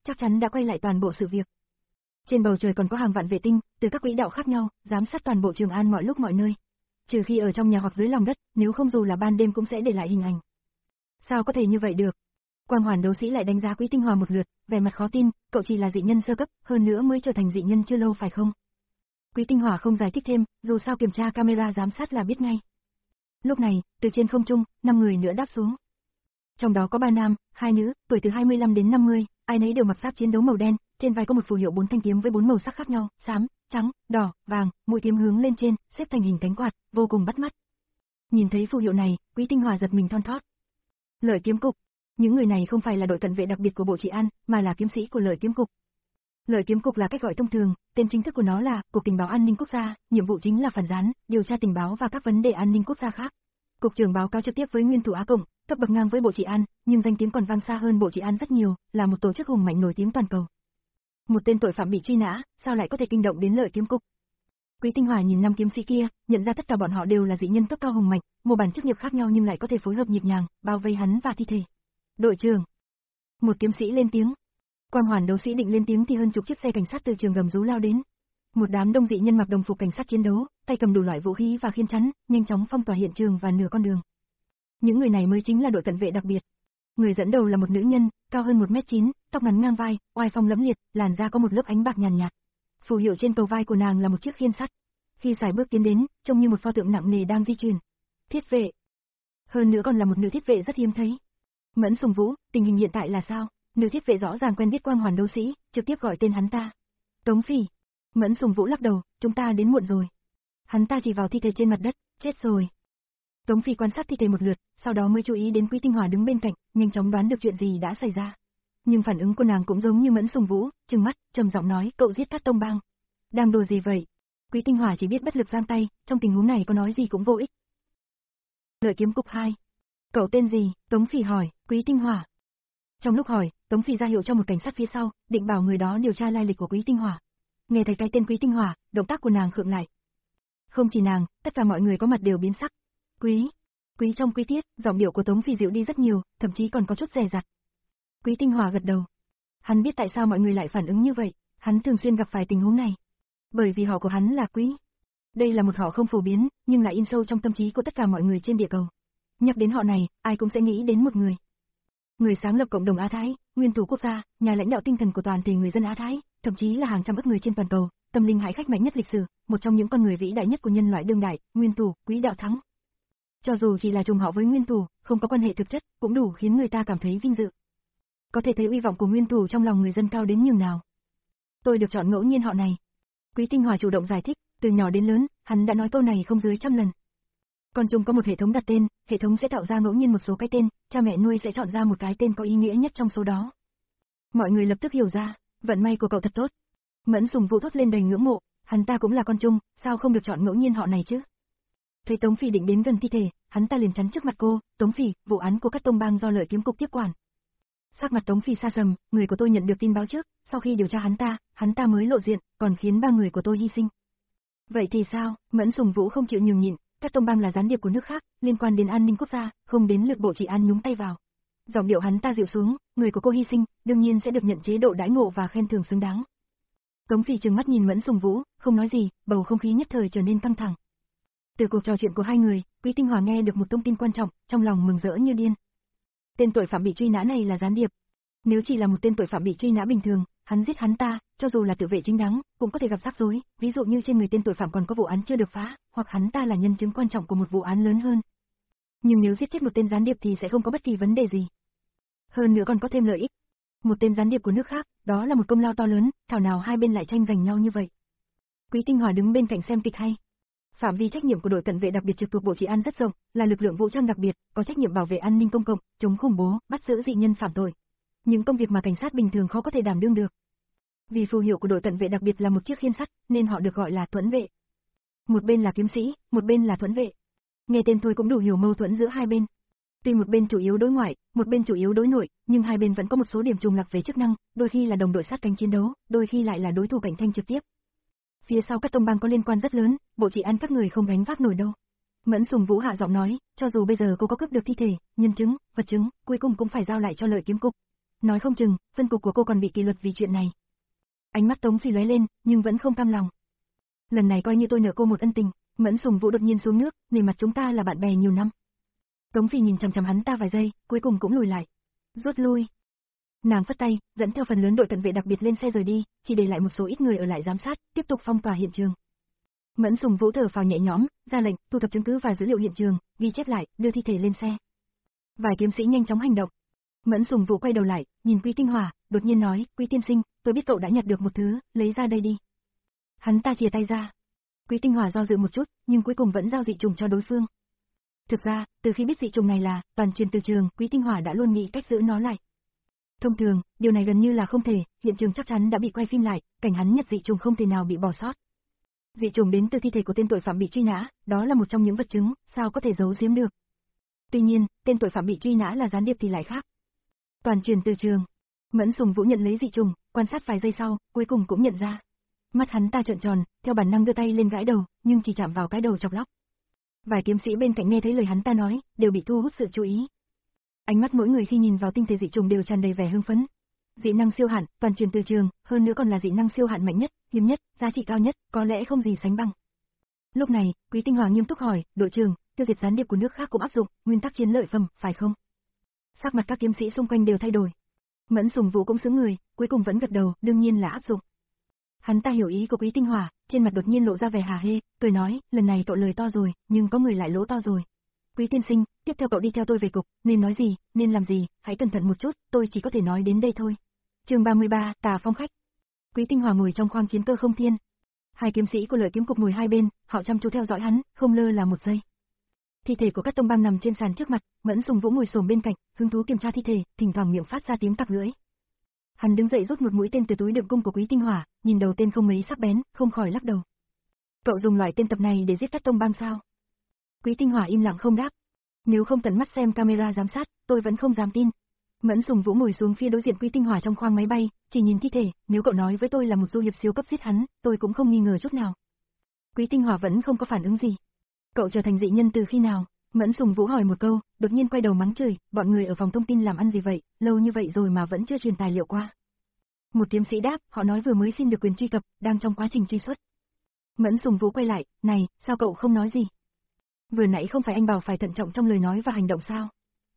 chắc chắn đã quay lại toàn bộ sự việc. Trên bầu trời còn có hàng vạn vệ tinh, từ các quỹ đạo khác nhau, giám sát toàn bộ Trường An mọi lúc mọi nơi. Trừ khi ở trong nhà hoặc dưới lòng đất, nếu không dù là ban đêm cũng sẽ để lại hình ảnh. Sao có thể như vậy được? Quang Hoàn đấu sĩ lại đánh giá Quý Tinh Hòa một lượt, vẻ mặt khó tin, cậu chỉ là dị nhân sơ cấp, hơn nữa mới trở thành dị nhân chưa lâu phải không? Quý Tinh Hòa không giải thích thêm, dù sao kiểm tra camera giám sát là biết ngay. Lúc này, từ trên không trung, năm người nữa đáp xuống. Trong đó có ba nam, hai nữ, tuổi từ hai mươi lăm đến năm mươi, ai nấy đều mặc giáp chiến đấu màu đen, trên vai có một phù hiệu bốn thanh kiếm với bốn màu sắc khác nhau, xám, trắng, đỏ, vàng, mũi kiếm hướng lên trên, xếp thành hình cánh quạt, vô cùng bắt mắt. Nhìn thấy phù hiệu này, Quý Tinh Hòa giật mình thon thót. Lợi Kiếm Cục. Những người này không phải là đội cận vệ đặc biệt của Bộ Trị An, mà là kiếm sĩ của Lợi Kiếm Cục. Lợi Kiếm Cục là cách gọi thông thường, tên chính thức của nó là Cục Tình báo An ninh Quốc gia, nhiệm vụ chính là phản gián, điều tra tình báo và các vấn đề an ninh quốc gia khác. Cục trưởng báo cáo trực tiếp với nguyên thủ Á Cộng, cấp bậc ngang với Bộ Trị An, nhưng danh tiếng còn vang xa hơn Bộ Trị An rất nhiều, là một tổ chức hùng mạnh nổi tiếng toàn cầu. Một tên tội phạm bị truy nã, sao lại có thể kinh động đến Lợi Kiếm Cục? Quý Tinh Hòa nhìn năm kiếm sĩ kia, nhận ra tất cả bọn họ đều là dị nhân cấp cao hùng mạnh, mô bản chức nghiệp khác nhau nhưng lại có thể phối hợp nhịp nhàng, bao vây hắn và thi thể. Đội trưởng. Một kiếm sĩ lên tiếng. Quang Hoàn đấu sĩ định lên tiếng thì hơn chục chiếc xe cảnh sát từ trường gầm rú lao đến. Một đám đông dị nhân mặc đồng phục cảnh sát chiến đấu, tay cầm đủ loại vũ khí và khiên chắn, nhanh chóng phong tỏa hiện trường và nửa con đường. Những người này mới chính là đội cận vệ đặc biệt. Người dẫn đầu là một nữ nhân, cao hơn một mét chín, tóc ngắn ngang vai, oai phong lẫm liệt, làn da có một lớp ánh bạc nhàn nhạt. Phù hiệu trên cầu vai của nàng là một chiếc khiên sắt. Khi sải bước tiến đến, trông như một pho tượng nặng nề đang di chuyển. Thiết vệ. Hơn nữa còn là một nữ thiết vệ rất hiếm thấy. Mẫn Sùng Vũ, tình hình hiện tại là sao? Nữ thiết vệ rõ ràng quen biết Quang Hoàn đấu sĩ, trực tiếp gọi tên hắn ta. Tống Phỉ. Mẫn Sùng Vũ lắc đầu, chúng ta đến muộn rồi. Hắn ta chỉ vào thi thể trên mặt đất, chết rồi. Tống Phỉ quan sát thi thể một lượt, sau đó mới chú ý đến Quý Tinh Hòa đứng bên cạnh, nhanh chóng đoán được chuyện gì đã xảy ra. Nhưng phản ứng của nàng cũng giống như Mẫn Sùng Vũ, trừng mắt, trầm giọng nói, cậu giết Cát Tông Bang. Đang đùa gì vậy? Quý Tinh Hòa chỉ biết bất lực giang tay, trong tình huống này có nói gì cũng vô ích. Lợi Kiếm Cục hai. Cậu tên gì? Tống Phỉ hỏi. Quý Tinh Hòa. Trong lúc hỏi, Tống Phỉ ra hiệu cho một cảnh sát phía sau, định bảo người đó điều tra lai lịch của Quý Tinh Hòa. Nghe thấy cái tên Quý Tinh Hòa, động tác của nàng khựng lại. Không chỉ nàng, tất cả mọi người có mặt đều biến sắc. Quý, Quý trong Quý tiết, giọng điệu của Tống Phỉ dịu đi rất nhiều, thậm chí còn có chút dè dặt. Quý Tinh Hòa gật đầu. Hắn biết tại sao mọi người lại phản ứng như vậy, hắn thường xuyên gặp phải tình huống này. Bởi vì họ của hắn là Quý. Đây là một họ không phổ biến, nhưng lại in sâu trong tâm trí của tất cả mọi người trên địa cầu. Nhắc đến họ này, ai cũng sẽ nghĩ đến một người. Người sáng lập cộng đồng Á Thái, nguyên thủ quốc gia, nhà lãnh đạo tinh thần của toàn thể người dân Á Thái, thậm chí là hàng trăm ức người trên toàn cầu, tâm linh hải khách mạnh nhất lịch sử, một trong những con người vĩ đại nhất của nhân loại đương đại, nguyên thủ, Quý Đạo Thắng. Cho dù chỉ là trùng họ với nguyên thủ, không có quan hệ thực chất, cũng đủ khiến người ta cảm thấy vinh dự. Có thể thấy uy vọng của nguyên thủ trong lòng người dân cao đến nhường nào. Tôi được chọn ngẫu nhiên họ này. Quý Tinh Hòa chủ động giải thích, từ nhỏ đến lớn, hắn đã nói câu này không dưới trăm lần. Con chung có một hệ thống đặt tên, hệ thống sẽ tạo ra ngẫu nhiên một số cái tên, cha mẹ nuôi sẽ chọn ra một cái tên có ý nghĩa nhất trong số đó. Mọi người lập tức hiểu ra, vận may của cậu thật tốt. Mẫn Sùng Vũ thốt lên đầy ngưỡng mộ, hắn ta cũng là con chung, sao không được chọn ngẫu nhiên họ này chứ? Thấy Tống Phỉ định đến gần thi thể, hắn ta liền chắn trước mặt cô, Tống Phỉ, vụ án của Cát Tông Bang do Lợi Kiếm Cục tiếp quản. Sắc mặt Tống Phỉ sa sầm, người của tôi nhận được tin báo trước, sau khi điều tra hắn ta, hắn ta mới lộ diện, còn khiến ba người của tôi hy sinh. Vậy thì sao? Mẫn Sùng Vũ không chịu nhường nhịn, Cát Tông Bang là gián điệp của nước khác, liên quan đến an ninh quốc gia, không đến lượt Bộ Trị An nhúng tay vào. Giọng điệu hắn ta dịu xuống, người của cô hy sinh, đương nhiên sẽ được nhận chế độ đãi ngộ và khen thưởng xứng đáng. Tống Phỉ trừng mắt nhìn Mẫn Sùng Vũ, không nói gì, bầu không khí nhất thời trở nên căng thẳng. Từ cuộc trò chuyện của hai người, Quý Tinh Hòa nghe được một thông tin quan trọng, trong lòng mừng rỡ như điên. Tên tội phạm bị truy nã này là gián điệp. Nếu chỉ là một tên tội phạm bị truy nã bình thường, hắn giết hắn ta, cho dù là tự vệ chính đáng, cũng có thể gặp rắc rối, ví dụ như trên người tên tội phạm còn có vụ án chưa được phá, hoặc hắn ta là nhân chứng quan trọng của một vụ án lớn hơn. Nhưng nếu giết chết một tên gián điệp thì sẽ không có bất kỳ vấn đề gì. Hơn nữa còn có thêm lợi ích. Một tên gián điệp của nước khác, đó là một công lao to lớn, thảo nào hai bên lại tranh giành nhau như vậy. Quý Tinh Hòa đứng bên cạnh xem kịch hay. Phạm vi trách nhiệm của đội cận vệ đặc biệt trực thuộc Bộ Trị An rất rộng, là lực lượng vũ trang đặc biệt, có trách nhiệm bảo vệ an ninh công cộng, chống khủng bố, bắt giữ dị nhân phạm tội. Những công việc mà cảnh sát bình thường khó có thể đảm đương được. Vì phù hiệu của đội cận vệ đặc biệt là một chiếc khiên sắt, nên họ được gọi là thuẫn vệ. Một bên là kiếm sĩ, một bên là thuẫn vệ. Nghe tên thôi cũng đủ hiểu mâu thuẫn giữa hai bên. Tuy một bên chủ yếu đối ngoại, một bên chủ yếu đối nội, nhưng hai bên vẫn có một số điểm trùng lặp về chức năng, đôi khi là đồng đội sát cánh chiến đấu, đôi khi lại là đối thủ cạnh tranh trực tiếp. Phía sau Cát Tông Bang có liên quan rất lớn, Bộ Trị An các người không gánh vác nổi đâu. Mẫn Sùng Vũ hạ giọng nói, cho dù bây giờ cô có cướp được thi thể, nhân chứng, vật chứng, cuối cùng cũng phải giao lại cho Lợi Kiếm Cục. nói không chừng, phân cục của cô còn bị kỷ luật vì chuyện này. Ánh mắt Tống Phi lóe lên, nhưng vẫn không cam lòng. Lần này coi như tôi nợ cô một ân tình. Mẫn Sùng Vũ đột nhiên xuống nước, nề mặt chúng ta là bạn bè nhiều năm. Tống Phi nhìn chằm chằm hắn ta vài giây, cuối cùng cũng lùi lại. Rút lui. Nàng phất tay, dẫn theo phần lớn đội cận vệ đặc biệt lên xe rời đi, chỉ để lại một số ít người ở lại giám sát, tiếp tục phong tỏa hiện trường. Mẫn Sùng Vũ thở phào nhẹ nhõm, ra lệnh, thu thập chứng cứ và dữ liệu hiện trường, ghi chép lại, đưa thi thể lên xe. Vài kiếm sĩ nhanh chóng hành động. Mẫn Sùng Vũ quay đầu lại, nhìn Quý Tinh Hỏa, đột nhiên nói, Quý tiên sinh, tôi biết cậu đã nhặt được một thứ, lấy ra đây đi. Hắn ta chìa tay ra. Quý Tinh Hỏa do dự một chút, nhưng cuối cùng vẫn giao dị trùng cho đối phương. Thực ra, từ khi biết dị trùng này là toàn truyền từ trường, Quý Tinh Hỏa đã luôn nghĩ cách giữ nó lại. Thông thường, điều này gần như là không thể, hiện trường chắc chắn đã bị quay phim lại, cảnh hắn nhặt dị trùng không thể nào bị bỏ sót. Dị trùng đến từ thi thể của tên tội phạm bị truy nã, đó là một trong những vật chứng, sao có thể giấu giếm được. Tuy nhiên, tên tội phạm bị truy nã là gián điệp thì lại khác. Toàn truyền từ trường. Mẫn Sùng Vũ nhận lấy dị trùng, quan sát vài giây sau, cuối cùng cũng nhận ra. Mắt hắn ta trợn tròn, theo bản năng đưa tay lên gãi đầu, nhưng chỉ chạm vào cái đầu chọc lóc. Vài kiếm sĩ bên cạnh nghe thấy lời hắn ta nói, đều bị thu hút sự chú ý. Ánh mắt mỗi người khi nhìn vào tinh thể dị trùng đều tràn đầy vẻ hưng phấn. Dị năng siêu hạn, toàn truyền từ trường, hơn nữa còn là dị năng siêu hạn mạnh nhất, hiếm nhất, giá trị cao nhất, có lẽ không gì sánh bằng. Lúc này, Quý Tinh Hỏa nghiêm túc hỏi, đội trưởng, tiêu diệt gián điệp của nước khác cũng áp dụng nguyên tắc chiến lợi phẩm, phải không? Sắc mặt các kiếm sĩ xung quanh đều thay đổi. Mẫn Sùng Vũ cũng sững người, cuối cùng vẫn gật đầu, đương nhiên là áp dụng. Hắn ta hiểu ý của Quý Tinh Hỏa, trên mặt đột nhiên lộ ra vẻ hả hê, cười nói, lần này cậu lời to rồi, nhưng có người lại lỗ to rồi. Quý tiên sinh, tiếp theo cậu đi theo tôi về cục, nên nói gì, nên làm gì, hãy cẩn thận một chút, tôi chỉ có thể nói đến đây thôi. Chương ba mươi ba, Tà Phong khách. Quý Tinh Hỏa ngồi trong khoang chiến cơ không thiên. Hai kiếm sĩ của Lợi Kiếm cục ngồi hai bên, họ chăm chú theo dõi hắn, không lơ là một giây. Thi thể của các tông bang nằm trên sàn trước mặt, Mẫn Sùng Vũ ngồi xổm bên cạnh, hứng thú kiểm tra thi thể, thỉnh thoảng miệng phát ra tiếng tặc lưỡi. Hắn đứng dậy rút một mũi tên từ túi đựng cung của Quý Tinh Hỏa, nhìn đầu tên không mấy sắc bén, không khỏi lắc đầu. Cậu dùng loại tên tập này để giết các tông bang sao? Quý Tinh Hỏa im lặng không đáp. Nếu không tận mắt xem camera giám sát, tôi vẫn không dám tin. Mẫn Sùng Vũ ngồi xuống phía đối diện Quý Tinh Hỏa trong khoang máy bay, chỉ nhìn thi thể, nếu cậu nói với tôi là một du hiệp siêu cấp giết hắn, tôi cũng không nghi ngờ chút nào. Quý Tinh Hỏa vẫn không có phản ứng gì. Cậu trở thành dị nhân từ khi nào? Mẫn Sùng Vũ hỏi một câu, đột nhiên quay đầu mắng chửi, bọn người ở phòng thông tin làm ăn gì vậy, lâu như vậy rồi mà vẫn chưa truyền tài liệu qua. Một kiếm sĩ đáp, họ nói vừa mới xin được quyền truy cập, đang trong quá trình truy xuất. Mẫn Sùng Vũ quay lại, này, sao cậu không nói gì? Vừa nãy không phải anh bảo phải thận trọng trong lời nói và hành động sao?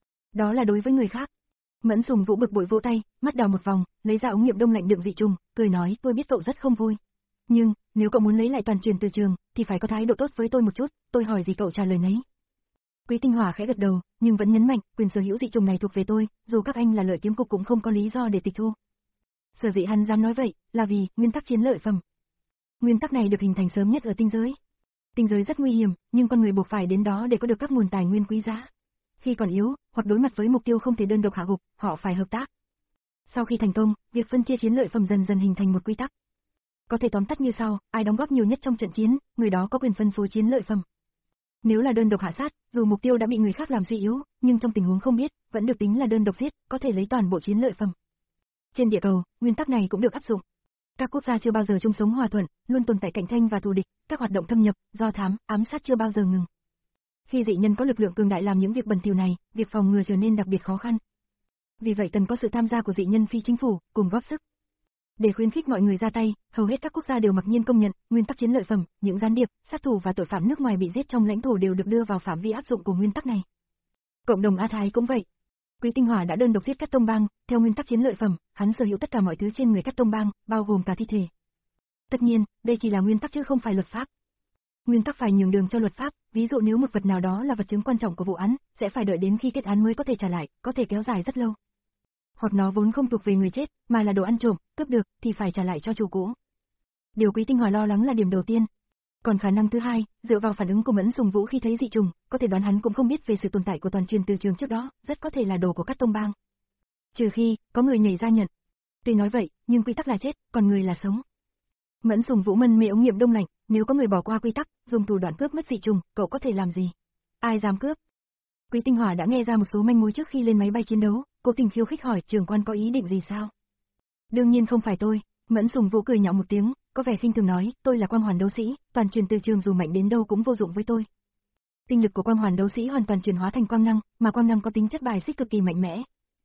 Đó là đối với người khác. Mẫn Sùng Vũ bực bội vỗ tay, mắt đào một vòng, lấy ra ống nghiệm đông lạnh đựng dị trùng, cười nói, tôi biết cậu rất không vui. Nhưng, nếu cậu muốn lấy lại toàn truyền từ trường, thì phải có thái độ tốt với tôi một chút, tôi hỏi gì cậu trả lời nấy. Quý Tinh Hỏa khẽ gật đầu, nhưng vẫn nhấn mạnh, quyền sở hữu dị trùng này thuộc về tôi, dù các anh là Lợi Kiếm cục cũng không có lý do để tịch thu. Sở dĩ hắn dám nói vậy, là vì nguyên tắc chiến lợi phẩm. Nguyên tắc này được hình thành sớm nhất ở tinh giới. Tinh giới rất nguy hiểm, nhưng con người buộc phải đến đó để có được các nguồn tài nguyên quý giá. Khi còn yếu, hoặc đối mặt với mục tiêu không thể đơn độc hạ gục, họ phải hợp tác. Sau khi thành công, việc phân chia chiến lợi phẩm dần dần hình thành một quy tắc. Có thể tóm tắt như sau, ai đóng góp nhiều nhất trong trận chiến, người đó có quyền phân phối chiến lợi phẩm. Nếu là đơn độc hạ sát, dù mục tiêu đã bị người khác làm suy yếu, nhưng trong tình huống không biết, vẫn được tính là đơn độc giết, có thể lấy toàn bộ chiến lợi phẩm. Trên địa cầu, nguyên tắc này cũng được áp dụng. Các quốc gia chưa bao giờ chung sống hòa thuận, luôn tồn tại cạnh tranh và thù địch, các hoạt động thâm nhập, do thám, ám sát chưa bao giờ ngừng. Khi dị nhân có lực lượng cường đại làm những việc bẩn thỉu này, việc phòng ngừa trở nên đặc biệt khó khăn. Vì vậy cần có sự tham gia của dị nhân phi chính phủ, cùng góp sức. Để khuyến khích mọi người ra tay, hầu hết các quốc gia đều mặc nhiên công nhận, nguyên tắc chiến lợi phẩm, những gián điệp, sát thủ và tội phạm nước ngoài bị giết trong lãnh thổ đều được đưa vào phạm vi áp dụng của nguyên tắc này. Cộng đồng A Thái cũng vậy. Quý Tinh Hỏa đã đơn độc giết các tông bang, theo nguyên tắc chiến lợi phẩm, hắn sở hữu tất cả mọi thứ trên người các tông bang, bao gồm cả thi thể. Tất nhiên, đây chỉ là nguyên tắc chứ không phải luật pháp. Nguyên tắc phải nhường đường cho luật pháp, ví dụ nếu một vật nào đó là vật chứng quan trọng của vụ án, sẽ phải đợi đến khi kết án mới có thể trả lại, có thể kéo dài rất lâu. Hoặc nó vốn không thuộc về người chết, mà là đồ ăn trộm, cướp được, thì phải trả lại cho chủ cũ. Điều Quý Tinh Hỏa lo lắng là điểm đầu tiên. Còn khả năng thứ hai, dựa vào phản ứng của Mẫn Sùng Vũ khi thấy dị trùng, có thể đoán hắn cũng không biết về sự tồn tại của toàn truyền từ trường trước đó, rất có thể là đồ của các tông bang. Trừ khi, có người nhảy ra nhận. Tuy nói vậy, nhưng quy tắc là chết, còn người là sống. Mẫn Sùng Vũ mân mê ống nghiệm đông lạnh, nếu có người bỏ qua quy tắc, dùng thủ đoạn cướp mất dị trùng, cậu có thể làm gì? Ai dám cướp? Quý Tinh Hỏa đã nghe ra một số manh mối trước khi lên máy bay chiến đấu, cố tình khiêu khích hỏi trưởng quan có ý định gì sao? Đương nhiên không phải tôi. Mẫn Sùng Vũ cười nhạo một tiếng, có vẻ khinh thường nói, tôi là quang hoàn đấu sĩ, toàn truyền từ trường dù mạnh đến đâu cũng vô dụng với tôi. Tinh lực của quang hoàn đấu sĩ hoàn toàn chuyển hóa thành quang năng, mà quang năng có tính chất bài xích cực kỳ mạnh mẽ.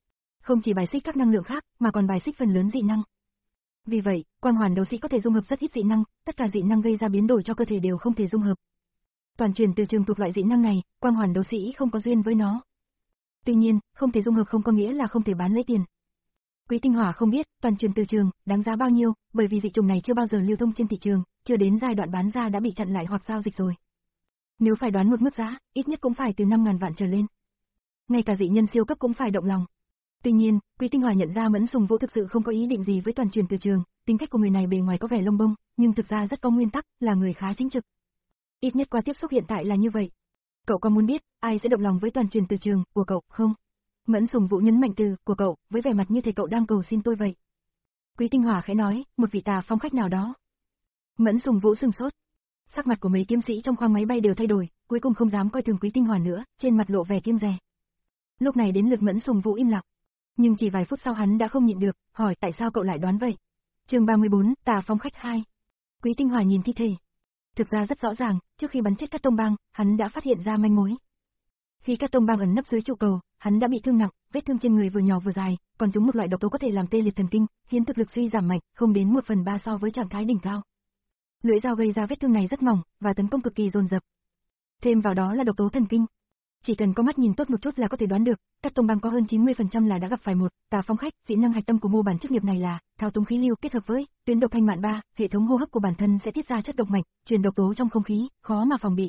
không chỉ bài xích các năng lượng khác, mà còn bài xích phần lớn dị năng. Vì vậy, quang hoàn đấu sĩ có thể dung hợp rất ít dị năng, tất cả dị năng gây ra biến đổi cho cơ thể đều không thể dung hợp. Toàn truyền từ trường thuộc loại dị năng này, quang hoàn đấu sĩ không có duyên với nó. Tuy nhiên, không thể dung hợp không có nghĩa là không thể bán lấy tiền. Quý Tinh Hỏa không biết, toàn truyền từ trường, đáng giá bao nhiêu, bởi vì dị trùng này chưa bao giờ lưu thông trên thị trường, chưa đến giai đoạn bán ra đã bị chặn lại hoặc giao dịch rồi. Nếu phải đoán một mức giá, ít nhất cũng phải từ năm ngàn vạn trở lên. Ngay cả dị nhân siêu cấp cũng phải động lòng. Tuy nhiên, Quý Tinh Hỏa nhận ra Mẫn Sùng Vũ thực sự không có ý định gì với toàn truyền từ trường, tính cách của người này bề ngoài có vẻ lông bông, nhưng thực ra rất có nguyên tắc, là người khá chính trực. Ít nhất qua tiếp xúc hiện tại là như vậy. Cậu có muốn biết, ai sẽ động lòng với toàn truyền từ trường của cậu không? Mẫn Sùng Vũ nhấn mạnh từ của cậu, với vẻ mặt như thể cậu đang cầu xin tôi vậy. Quý Tinh Hỏa khẽ nói, một vị Tà Phong khách nào đó. Mẫn Sùng Vũ sừng sốt. Sắc mặt của mấy kiếm sĩ trong khoang máy bay đều thay đổi, cuối cùng không dám coi thường Quý Tinh Hỏa nữa, trên mặt lộ vẻ kiêng dè. Lúc này đến lượt Mẫn Sùng Vũ im lặng. Nhưng chỉ vài phút sau hắn đã không nhịn được, hỏi tại sao cậu lại đoán vậy? Chương ba mươi bốn, Tà Phong khách hai. Quý Tinh Hỏa nhìn thi thể. Thực ra rất rõ ràng, trước khi bắn chết Cát Tông Bang, hắn đã phát hiện ra manh mối. Khi Cát Tông Bang ẩn nấp dưới trụ cầu, hắn đã bị thương nặng, vết thương trên người vừa nhỏ vừa dài, còn trúng một loại độc tố có thể làm tê liệt thần kinh, khiến thực lực suy giảm mạnh, không đến một phần ba so với trạng thái đỉnh cao. Lưỡi dao gây ra vết thương này rất mỏng, và tấn công cực kỳ dồn dập. Thêm vào đó là độc tố thần kinh. Chỉ cần có mắt nhìn tốt một chút là có thể đoán được, Cát Tông Bang có hơn chín mươi phần trăm là đã gặp phải một Tà Phong khách, dị năng hạch tâm của mô bản chức nghiệp này là thao túng khí lưu kết hợp với tuyến độc thanh mạn ba, hệ thống hô hấp của bản thân sẽ tiết ra chất độc mạnh, truyền độc tố trong không khí, khó mà phòng bị.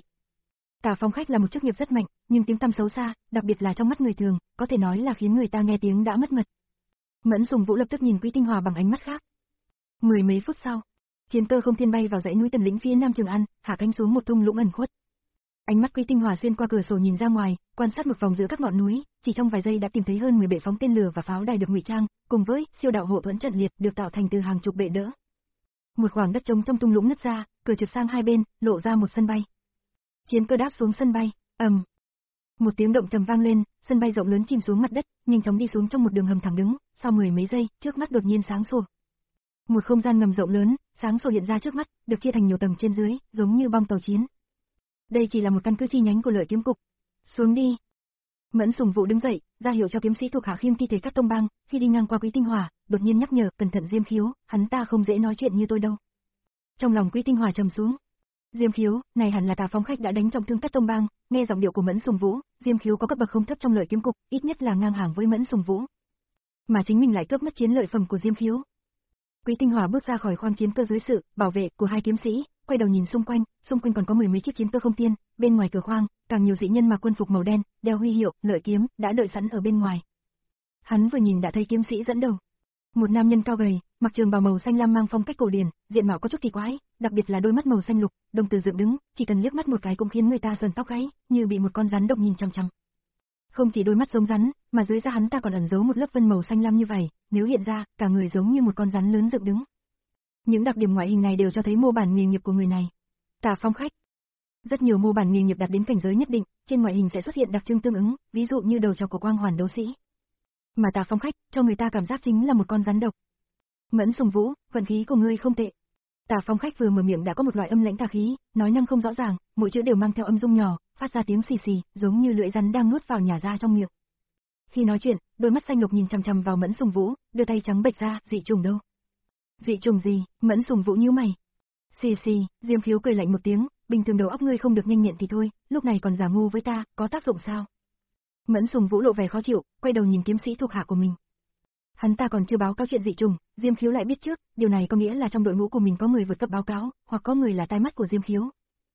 Tà Phong khách là một chức nghiệp rất mạnh, nhưng tiếng tăm xấu xa, đặc biệt là trong mắt người thường, có thể nói là khiến người ta nghe tiếng đã mất mật. Mẫn Sùng Vũ lập tức nhìn Quý Tinh Hỏa bằng ánh mắt khác. Mười mấy phút sau, chiến cơ không thiên bay vào dãy núi Tần Lĩnh phía Nam Trường An, hạ cánh xuống một thung lũng ẩn khuất. Ánh mắt Quý Tinh Hỏa xuyên qua cửa sổ nhìn ra ngoài, quan sát một vòng giữa các ngọn núi, chỉ trong vài giây đã tìm thấy hơn mười bệ phóng tên lửa và pháo đài được ngụy trang, cùng với siêu đạo hộ thuẫn trận liệt được tạo thành từ hàng chục bệ đỡ. Một khoảng đất trống trong thung lũng nứt ra, cửa trượt sang hai bên, lộ ra một sân bay. Chiến cơ đáp xuống sân bay, ầm. Một tiếng động trầm vang lên, sân bay rộng lớn chìm xuống mặt đất, nhanh chóng đi xuống trong một đường hầm thẳng đứng, sau mười mấy giây, trước mắt đột nhiên sáng sủa. Một không gian ngầm rộng lớn, sáng sủa hiện ra trước mắt, được chia thành nhiều tầng trên dưới, giống như bong tàu chiến. Đây chỉ là một căn cứ chi nhánh của Lợi Kiếm cục. Xuống đi. Mẫn Sùng Vũ đứng dậy, ra hiệu cho kiếm sĩ thuộc hạ khiêng thi thể Cát Tông Bang, khi đi ngang qua Quý Tinh Hỏa, đột nhiên nhắc nhở, cẩn thận Diêm Khiếu, hắn ta không dễ nói chuyện như tôi đâu. Trong lòng Quý Tinh Hỏa trầm xuống. Diêm Khiếu, này hẳn là Tà Phong khách đã đánh trọng thương Cát Tông Bang, nghe giọng điệu của Mẫn Sùng Vũ, Diêm Khiếu có cấp bậc không thấp trong Lợi Kiếm cục, ít nhất là ngang hàng với Mẫn Sùng Vũ. Mà chính mình lại cướp mất chiến lợi phẩm của Diêm Khiếu. Quý Tinh Hỏa bước ra khỏi khoang chiến cơ dưới sự bảo vệ của hai kiếm sĩ, quay đầu nhìn xung quanh, xung quanh còn có mười mấy chiếc chiến cơ không tiên, bên ngoài cửa khoang, càng nhiều dị nhân mặc quân phục màu đen, đeo huy hiệu, lợi kiếm, đã đợi sẵn ở bên ngoài. Hắn vừa nhìn đã thấy kiếm sĩ dẫn đầu. Một nam nhân cao gầy, mặc trường bào màu xanh lam mang phong cách cổ điển, diện mạo có chút kỳ quái, đặc biệt là đôi mắt màu xanh lục, đồng tử dựng đứng, chỉ cần liếc mắt một cái cũng khiến người ta sờn tóc gáy, như bị một con rắn độc nhìn chằm chằm. Không chỉ đôi mắt giống rắn, mà dưới da hắn ta còn ẩn giấu một lớp vân màu xanh lam như vậy, nếu hiện ra, cả người giống như một con rắn lớn dựng đứng. Những đặc điểm ngoại hình này đều cho thấy mô bản nghề nghiệp của người này. Tà Phong khách. Rất nhiều mô bản nghề nghiệp đạt đến cảnh giới nhất định, trên ngoại hình sẽ xuất hiện đặc trưng tương ứng, ví dụ như đầu trọc của quang hoàn đấu sĩ. Mà Tà Phong khách, cho người ta cảm giác chính là một con rắn độc. Mẫn Sùng Vũ, vận khí của ngươi không tệ. Tà Phong khách vừa mở miệng đã có một loại âm lãnh tà khí, nói năng không rõ ràng, mỗi chữ đều mang theo âm dung nhỏ, phát ra tiếng xì xì, giống như lưỡi rắn đang nuốt vào nhả ra trong miệng. Khi nói chuyện, đôi mắt xanh lục nhìn chằm chằm vào Mẫn Sùng Vũ, đưa tay trắng bệch ra, dị trùng đâu? Dị trùng gì? Mẫn Sùng Vũ nhíu mày. Xì xì, Diêm Khiếu cười lạnh một tiếng, bình thường đầu óc ngươi không được nhanh nhẹn thì thôi, lúc này còn giả ngu với ta, có tác dụng sao? Mẫn Sùng Vũ lộ vẻ khó chịu, quay đầu nhìn kiếm sĩ thuộc hạ của mình. Hắn ta còn chưa báo cáo chuyện dị trùng, Diêm Khiếu lại biết trước, điều này có nghĩa là trong đội ngũ của mình có người vượt cấp báo cáo, hoặc có người là tai mắt của Diêm Khiếu.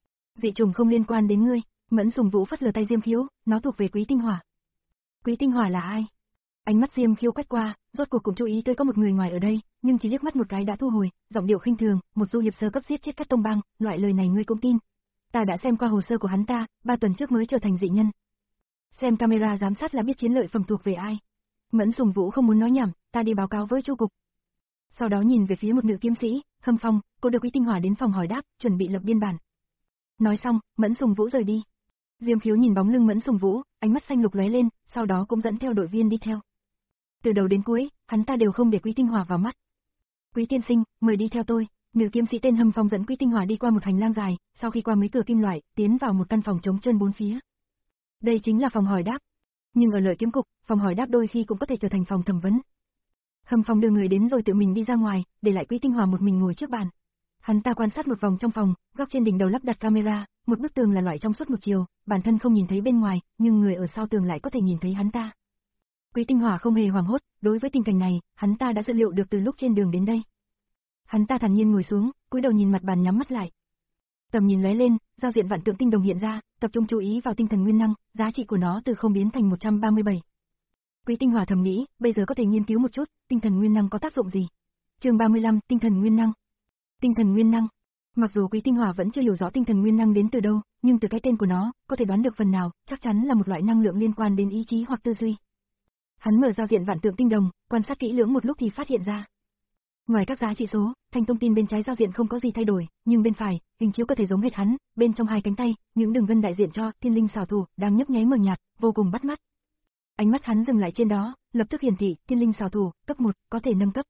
Dị trùng không liên quan đến ngươi. Mẫn Sùng Vũ phất lờ tay Diêm Khiếu, nó thuộc về Quý Tinh Hỏa. Quý Tinh Hỏa là ai? Ánh mắt Diêm Khiếu quét qua, rốt cuộc cũng chú ý tới có một người ngoài ở đây, nhưng chỉ liếc mắt một cái đã thu hồi, giọng điệu khinh thường, một du hiệp sơ cấp giết chết Cát Tông Bang, loại lời này ngươi cũng tin? Ta đã xem qua hồ sơ của hắn ta, ba tuần trước mới trở thành dị nhân. Xem camera giám sát là biết chiến lợi phẩm thuộc về ai. Mẫn Sùng Vũ không muốn nói nhảm, ta đi báo cáo với Chu cục. Sau đó nhìn về phía một nữ kiếm sĩ, Hâm Phong, cô đưa Quý Tinh Hỏa đến phòng hỏi đáp, chuẩn bị lập biên bản. Nói xong, Mẫn Sùng Vũ rời đi. Diêm Khiếu nhìn bóng lưng Mẫn Sùng Vũ, ánh mắt xanh lục lóe lên, sau đó cũng dẫn theo đội viên đi theo. Từ đầu đến cuối, hắn ta đều không để Quý Tinh Hỏa vào mắt. Quý tiên sinh, mời đi theo tôi. Nữ kiếm sĩ tên Hâm Phong dẫn Quý Tinh Hỏa đi qua một hành lang dài, sau khi qua mấy cửa kim loại, tiến vào một căn phòng trống trơn bốn phía. Đây chính là phòng hỏi đáp. Nhưng ở Lợi Kiếm Cục, phòng hỏi đáp đôi khi cũng có thể trở thành phòng thẩm vấn. Hầm Phong đưa người đến rồi tự mình đi ra ngoài, để lại Quý Tinh Hòa một mình ngồi trước bàn. Hắn ta quan sát một vòng trong phòng, góc trên đỉnh đầu lắp đặt camera, một bức tường là loại trong suốt một chiều, bản thân không nhìn thấy bên ngoài, nhưng người ở sau tường lại có thể nhìn thấy hắn ta. Quý Tinh Hòa không hề hoảng hốt, đối với tình cảnh này, hắn ta đã dự liệu được từ lúc trên đường đến đây. Hắn ta thản nhiên ngồi xuống, cúi đầu nhìn mặt bàn nhắm mắt lại. Tầm nhìn lóe lên, giao diện vạn tượng tinh đồng hiện ra, tập trung chú ý vào tinh thần nguyên năng, giá trị của nó từ không biến thành một trăm ba mươi bảy. Quý Tinh Hòa thầm nghĩ, bây giờ có thể nghiên cứu một chút, tinh thần nguyên năng có tác dụng gì. Chương ba mươi lăm, tinh thần nguyên năng. Tinh thần nguyên năng. Mặc dù Quý Tinh Hòa vẫn chưa hiểu rõ tinh thần nguyên năng đến từ đâu, nhưng từ cái tên của nó, có thể đoán được phần nào, chắc chắn là một loại năng lượng liên quan đến ý chí hoặc tư duy. Hắn mở giao diện vạn tượng tinh đồng, quan sát kỹ lưỡng một lúc thì phát hiện ra. Ngoài các giá trị số, thành thông tin bên trái giao diện không có gì thay đổi, nhưng bên phải, hình chiếu cơ thể giống hệt hắn, bên trong hai cánh tay, những đường vân đại diện cho thiên linh xảo thủ đang nhấp nháy mờ nhạt, vô cùng bắt mắt. Ánh mắt hắn dừng lại trên đó, lập tức hiển thị thiên linh xảo thủ, cấp một, có thể nâng cấp.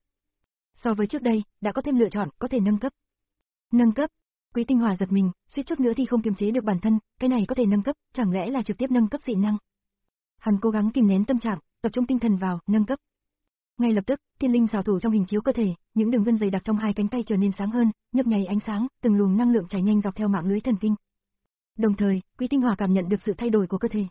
So với trước đây, đã có thêm lựa chọn, có thể nâng cấp. Nâng cấp. Quý Tinh Hòa giật mình, suýt chút nữa thì không kiềm chế được bản thân, cái này có thể nâng cấp, chẳng lẽ là trực tiếp nâng cấp dị năng. Hắn cố gắng kìm nén tâm trạng, tập trung tinh thần vào, nâng cấp. Ngay lập tức, thiên linh xảo thủ trong hình chiếu cơ thể, những đường vân dày đặc trong hai cánh tay trở nên sáng hơn, nhấp nháy ánh sáng, từng luồng năng lượng chảy nhanh dọc theo mạng lưới thần kinh. Đồng thời, Quý Tinh Hòa cảm nhận được sự thay đổi của cơ thể.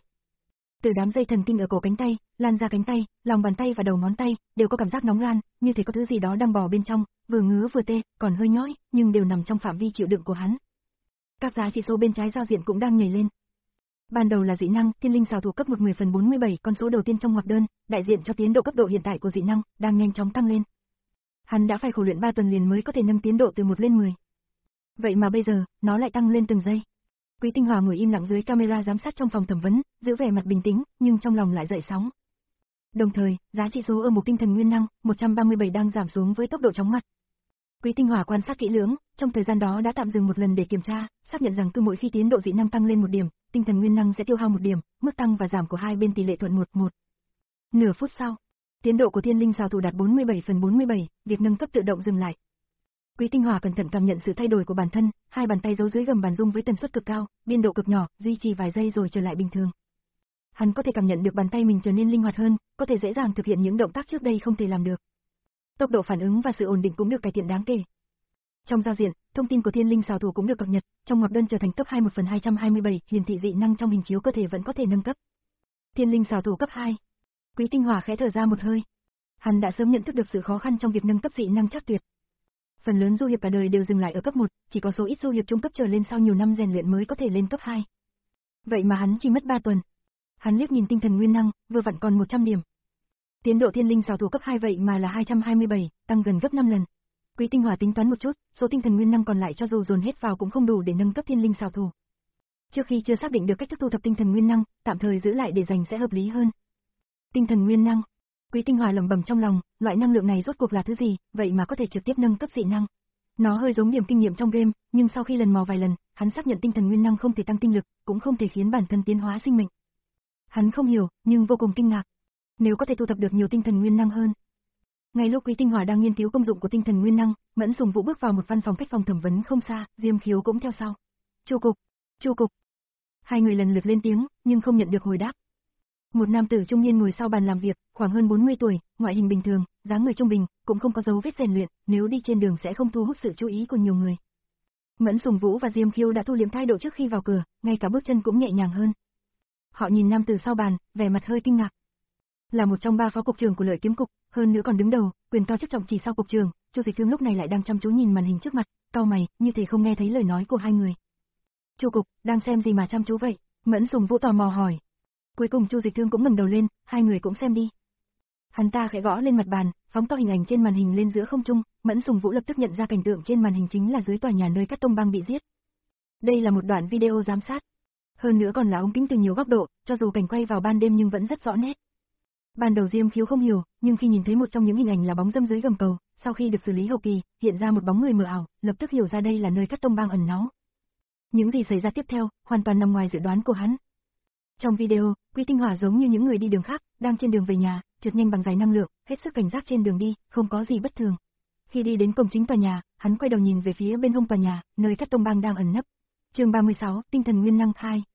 Từ đám dây thần kinh ở cổ cánh tay, lan ra cánh tay, lòng bàn tay và đầu ngón tay đều có cảm giác nóng ran, như thể có thứ gì đó đang bò bên trong, vừa ngứa vừa tê, còn hơi nhói, nhưng đều nằm trong phạm vi chịu đựng của hắn. Các giá trị số bên trái giao diện cũng đang nhảy lên. Ban đầu là dị năng, thiên linh xảo thủ cấp một mười phần bốn mươi bảy, con số đầu tiên trong ngoặc đơn, đại diện cho tiến độ cấp độ hiện tại của dị năng, đang nhanh chóng tăng lên. Hắn đã phải khổ luyện ba tuần liền mới có thể nâng tiến độ từ một lên mười. Vậy mà bây giờ, nó lại tăng lên từng giây. Quý Tinh Hòa ngồi im lặng dưới camera giám sát trong phòng thẩm vấn, giữ vẻ mặt bình tĩnh, nhưng trong lòng lại dậy sóng. Đồng thời, giá trị số ở mục tinh thần nguyên năng, một trăm ba mươi bảy đang giảm xuống với tốc độ chóng mặt. Quý Tinh Hòa quan sát kỹ lưỡng, trong thời gian đó đã tạm dừng một lần để kiểm tra, xác nhận rằng cứ mỗi khi tiến độ dị năng tăng lên một điểm, tinh thần nguyên năng sẽ tiêu hao một điểm, mức tăng và giảm của hai bên tỷ lệ thuận một một. Nửa phút sau, tiến độ của thiên linh xảo thủ đạt bốn mươi bảy phần bốn mươi bảy, việc nâng cấp tự động dừng lại. Quý Tinh Hòa cẩn thận cảm nhận sự thay đổi của bản thân, hai bàn tay giấu dưới gầm bàn rung với tần suất cực cao, biên độ cực nhỏ, duy trì vài giây rồi trở lại bình thường. Hắn có thể cảm nhận được bàn tay mình trở nên linh hoạt hơn, có thể dễ dàng thực hiện những động tác trước đây không thể làm được. Tốc độ phản ứng và sự ổn định cũng được cải thiện đáng kể. Trong giao diện, thông tin của thiên linh xảo thủ cũng được cập nhật, trong ngoặc đơn trở thành cấp hai một phần hai trăm hai mươi bảy, hiển thị dị năng trong hình chiếu cơ thể vẫn có thể nâng cấp. Thiên linh xảo thủ cấp hai. Quý Tinh Hòa khẽ thở ra một hơi. Hắn đã sớm nhận thức được sự khó khăn trong việc nâng cấp dị năng chắc tuyệt. Phần lớn du hiệp cả đời đều dừng lại ở cấp một, chỉ có số ít du hiệp trung cấp trở lên sau nhiều năm rèn luyện mới có thể lên cấp hai. Vậy mà hắn chỉ mất ba tuần. Hắn liếc nhìn tinh thần nguyên năng, vừa vặn còn một trăm điểm. Tiến độ thiên linh xảo thủ cấp hai vậy mà là hai trăm hai mươi bảy, tăng gần gấp năm lần. Quý Tinh Hòa tính toán một chút, số tinh thần nguyên năng còn lại cho dù dồn hết vào cũng không đủ để nâng cấp thiên linh xảo thủ. Trước khi chưa xác định được cách thức thu thập tinh thần nguyên năng, tạm thời giữ lại để dành sẽ hợp lý hơn. Tinh thần nguyên năng. Quý Tinh Hòa lẩm bẩm trong lòng, loại năng lượng này rốt cuộc là thứ gì, vậy mà có thể trực tiếp nâng cấp dị năng. Nó hơi giống điểm kinh nghiệm trong game, nhưng sau khi lần mò vài lần, hắn xác nhận tinh thần nguyên năng không thể tăng tinh lực, cũng không thể khiến bản thân tiến hóa sinh mệnh. Hắn không hiểu, nhưng vô cùng kinh ngạc. Nếu có thể thu thập được nhiều tinh thần nguyên năng hơn. Ngay lúc Quý Tinh Hòa đang nghiên cứu công dụng của tinh thần nguyên năng, Mẫn Sùng Vũ bước vào một văn phòng cách phòng thẩm vấn không xa, Diêm Khiếu cũng theo sau. "Chu cục, Chu cục." Hai người lần lượt lên tiếng, nhưng không nhận được hồi đáp. Một nam tử trung niên ngồi sau bàn làm việc, khoảng hơn bốn mươi tuổi, ngoại hình bình thường, dáng người trung bình, cũng không có dấu vết rèn luyện, nếu đi trên đường sẽ không thu hút sự chú ý của nhiều người. Mẫn Sùng Vũ và Diêm Khiếu đã thu liễm thái độ trước khi vào cửa, ngay cả bước chân cũng nhẹ nhàng hơn. Họ nhìn nam tử sau bàn, vẻ mặt hơi kinh ngạc. Là một trong ba phó cục trưởng của Lợi Kiếm Cục, hơn nữa còn đứng đầu, quyền to chức trọng chỉ sau cục trưởng, Chu Dịch Thương lúc này lại đang chăm chú nhìn màn hình trước mặt, cau mày, như thể không nghe thấy lời nói của hai người. "Chu cục, đang xem gì mà chăm chú vậy?" Mẫn Sùng Vũ tò mò hỏi. Cuối cùng Chu Dịch Thương cũng ngẩng đầu lên, "Hai người cũng xem đi." Hắn ta khẽ gõ lên mặt bàn, phóng to hình ảnh trên màn hình lên giữa không trung, Mẫn Sùng Vũ lập tức nhận ra cảnh tượng trên màn hình chính là dưới tòa nhà nơi Cát Tông Bang bị giết. Đây là một đoạn video giám sát. Hơn nữa còn là ống kính từ nhiều góc độ, cho dù cảnh quay vào ban đêm nhưng vẫn rất rõ nét. Ban đầu Diêm Khiếu không hiểu, nhưng khi nhìn thấy một trong những hình ảnh là bóng dâm dưới gầm cầu, sau khi được xử lý hậu kỳ, hiện ra một bóng người mờ ảo, lập tức hiểu ra đây là nơi Cát Tông Bang ẩn náu. Những gì xảy ra tiếp theo, hoàn toàn nằm ngoài dự đoán của hắn. Trong video, Quý Tinh Hòa giống như những người đi đường khác, đang trên đường về nhà, trượt nhanh bằng giày năng lượng, hết sức cảnh giác trên đường đi, không có gì bất thường. Khi đi đến cổng chính tòa nhà, hắn quay đầu nhìn về phía bên hông tòa nhà, nơi Cát Tông Bang đang ẩn nấp. Chương ba mươi sáu, tinh thần nguyên năng hai.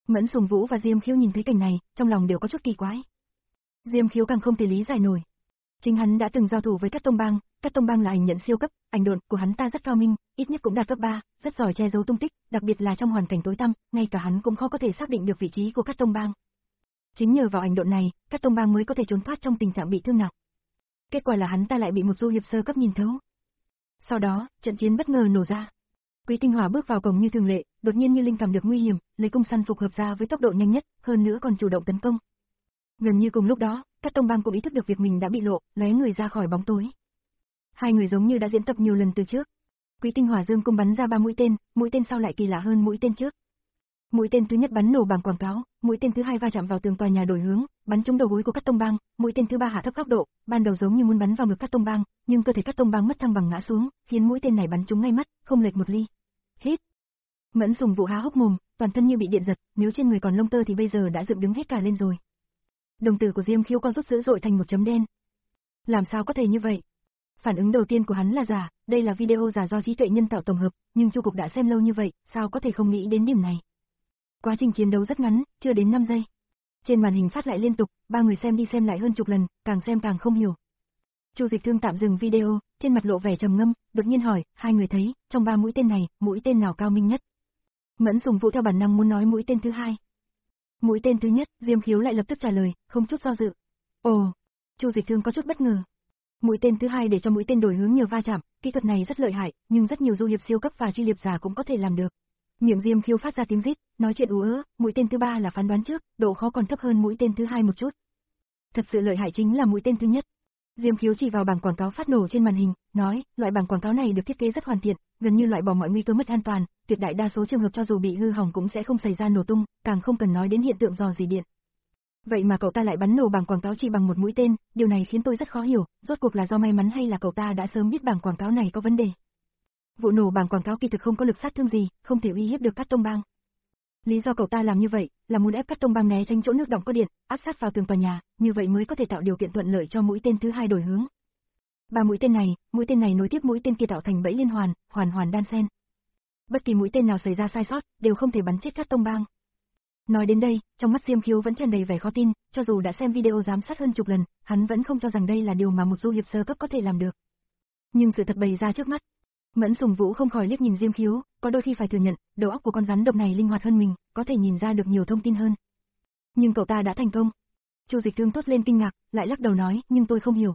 Mẫn Sùng Vũ và Diêm Khiếu nhìn thấy cảnh này, trong lòng đều có chút kỳ quái. Diêm Khiếu càng không thể lý giải nổi. Chính hắn đã từng giao thủ với Cát Tông Bang, Cát Tông Bang là ảnh nhận siêu cấp, ảnh độn của hắn ta rất cao minh, ít nhất cũng đạt cấp ba, rất giỏi che giấu tung tích, đặc biệt là trong hoàn cảnh tối tăm, ngay cả hắn cũng khó có thể xác định được vị trí của Cát Tông Bang. Chính nhờ vào ảnh độn này, Cát Tông Bang mới có thể trốn thoát trong tình trạng bị thương nặng. Kết quả là hắn ta lại bị một du hiệp sơ cấp nhìn thấu. Sau đó, trận chiến bất ngờ nổ ra. Quý Tinh Hỏa bước vào cổng như thường lệ, đột nhiên như linh cảm được nguy hiểm, lấy cung săn phục hợp ra với tốc độ nhanh nhất, hơn nữa còn chủ động tấn công. Gần như cùng lúc đó, Cát Tông Bang cũng ý thức được việc mình đã bị lộ, lóe người ra khỏi bóng tối. Hai người giống như đã diễn tập nhiều lần từ trước. Quý Tinh Hỏa dương cung bắn ra ba mũi tên, mũi tên sau lại kỳ lạ hơn mũi tên trước. Mũi tên thứ nhất bắn nổ bảng quảng cáo, mũi tên thứ hai va chạm vào tường tòa nhà đổi hướng, bắn trúng đầu gối của Cát Tông Bang, mũi tên thứ ba hạ thấp góc độ, ban đầu giống như muốn bắn vào ngực Cát Tông Bang, nhưng cơ thể Cát Tông Bang mất thăng bằng ngã xuống, khiến mũi tên này bắn trúng ngay mắt, không lệch một ly. Hít. Mẫn Sùng Vũ há hốc mồm, toàn thân như bị điện giật, nếu trên người còn lông tơ thì bây giờ đã dựng đứng hết cả lên rồi. Đồng tử của Diêm Khiếu co rút dữ dội thành một chấm đen. Làm sao có thể như vậy? Phản ứng đầu tiên của hắn là giả, đây là video giả do trí tuệ nhân tạo tổng hợp, nhưng Chu Cục đã xem lâu như vậy, sao có thể không nghĩ đến điểm này? Quá trình chiến đấu rất ngắn, chưa đến năm giây. Trên màn hình phát lại liên tục, ba người xem đi xem lại hơn chục lần, càng xem càng không hiểu. Chu Dịch Thương tạm dừng video, trên mặt lộ vẻ trầm ngâm, đột nhiên hỏi, hai người thấy, trong ba mũi tên này, mũi tên nào cao minh nhất? Mẫn Sùng Vũ theo bản năng muốn nói mũi tên thứ hai. Mũi tên thứ nhất, Diêm Khiếu lại lập tức trả lời, không chút do dự. Ồ, Chu Dịch Thương có chút bất ngờ. Mũi tên thứ hai để cho mũi tên đổi hướng nhờ va chạm, kỹ thuật này rất lợi hại, nhưng rất nhiều du hiệp siêu cấp và truy liệp giả cũng có thể làm được. Miệng Diêm Khiếu phát ra tiếng rít, nói chuyện ú ớ, mũi tên thứ ba là phán đoán trước, độ khó còn thấp hơn mũi tên thứ hai một chút. Thật sự lợi hại chính là mũi tên thứ nhất. Diêm Khiếu chỉ vào bảng quảng cáo phát nổ trên màn hình, nói, loại bảng quảng cáo này được thiết kế rất hoàn thiện, gần như loại bỏ mọi nguy cơ mất an toàn, tuyệt đại đa số trường hợp cho dù bị hư hỏng cũng sẽ không xảy ra nổ tung, càng không cần nói đến hiện tượng rò rỉ điện. Vậy mà cậu ta lại bắn nổ bảng quảng cáo chỉ bằng một mũi tên, điều này khiến tôi rất khó hiểu, rốt cuộc là do may mắn hay là cậu ta đã sớm biết bảng quảng cáo này có vấn đề. Vụ nổ bảng quảng cáo kỳ thực không có lực sát thương gì, không thể uy hiếp được Cát Tông Bang. Lý do cậu ta làm như vậy là muốn ép Cát Tông Bang né tránh chỗ nước đọng có điện, áp sát vào tường tòa nhà, như vậy mới có thể tạo điều kiện thuận lợi cho mũi tên thứ hai đổi hướng. Ba mũi tên này, mũi tên này nối tiếp mũi tên kia tạo thành bẫy liên hoàn, hoàn hoàn đan xen. Bất kỳ mũi tên nào xảy ra sai sót, đều không thể bắn chết Cát Tông Bang. Nói đến đây, trong mắt Diêm Khiếu vẫn tràn đầy vẻ khó tin, cho dù đã xem video giám sát hơn chục lần, hắn vẫn không cho rằng đây là điều mà một du hiệp sơ cấp có thể làm được. Nhưng sự thật bày ra trước mắt. Mẫn Sùng Vũ không khỏi liếc nhìn Diêm Khiếu, có đôi khi phải thừa nhận, đầu óc của con rắn độc này linh hoạt hơn mình, có thể nhìn ra được nhiều thông tin hơn. Nhưng cậu ta đã thành công. Chu Dịch Thương thốt lên kinh ngạc, lại lắc đầu nói, nhưng tôi không hiểu.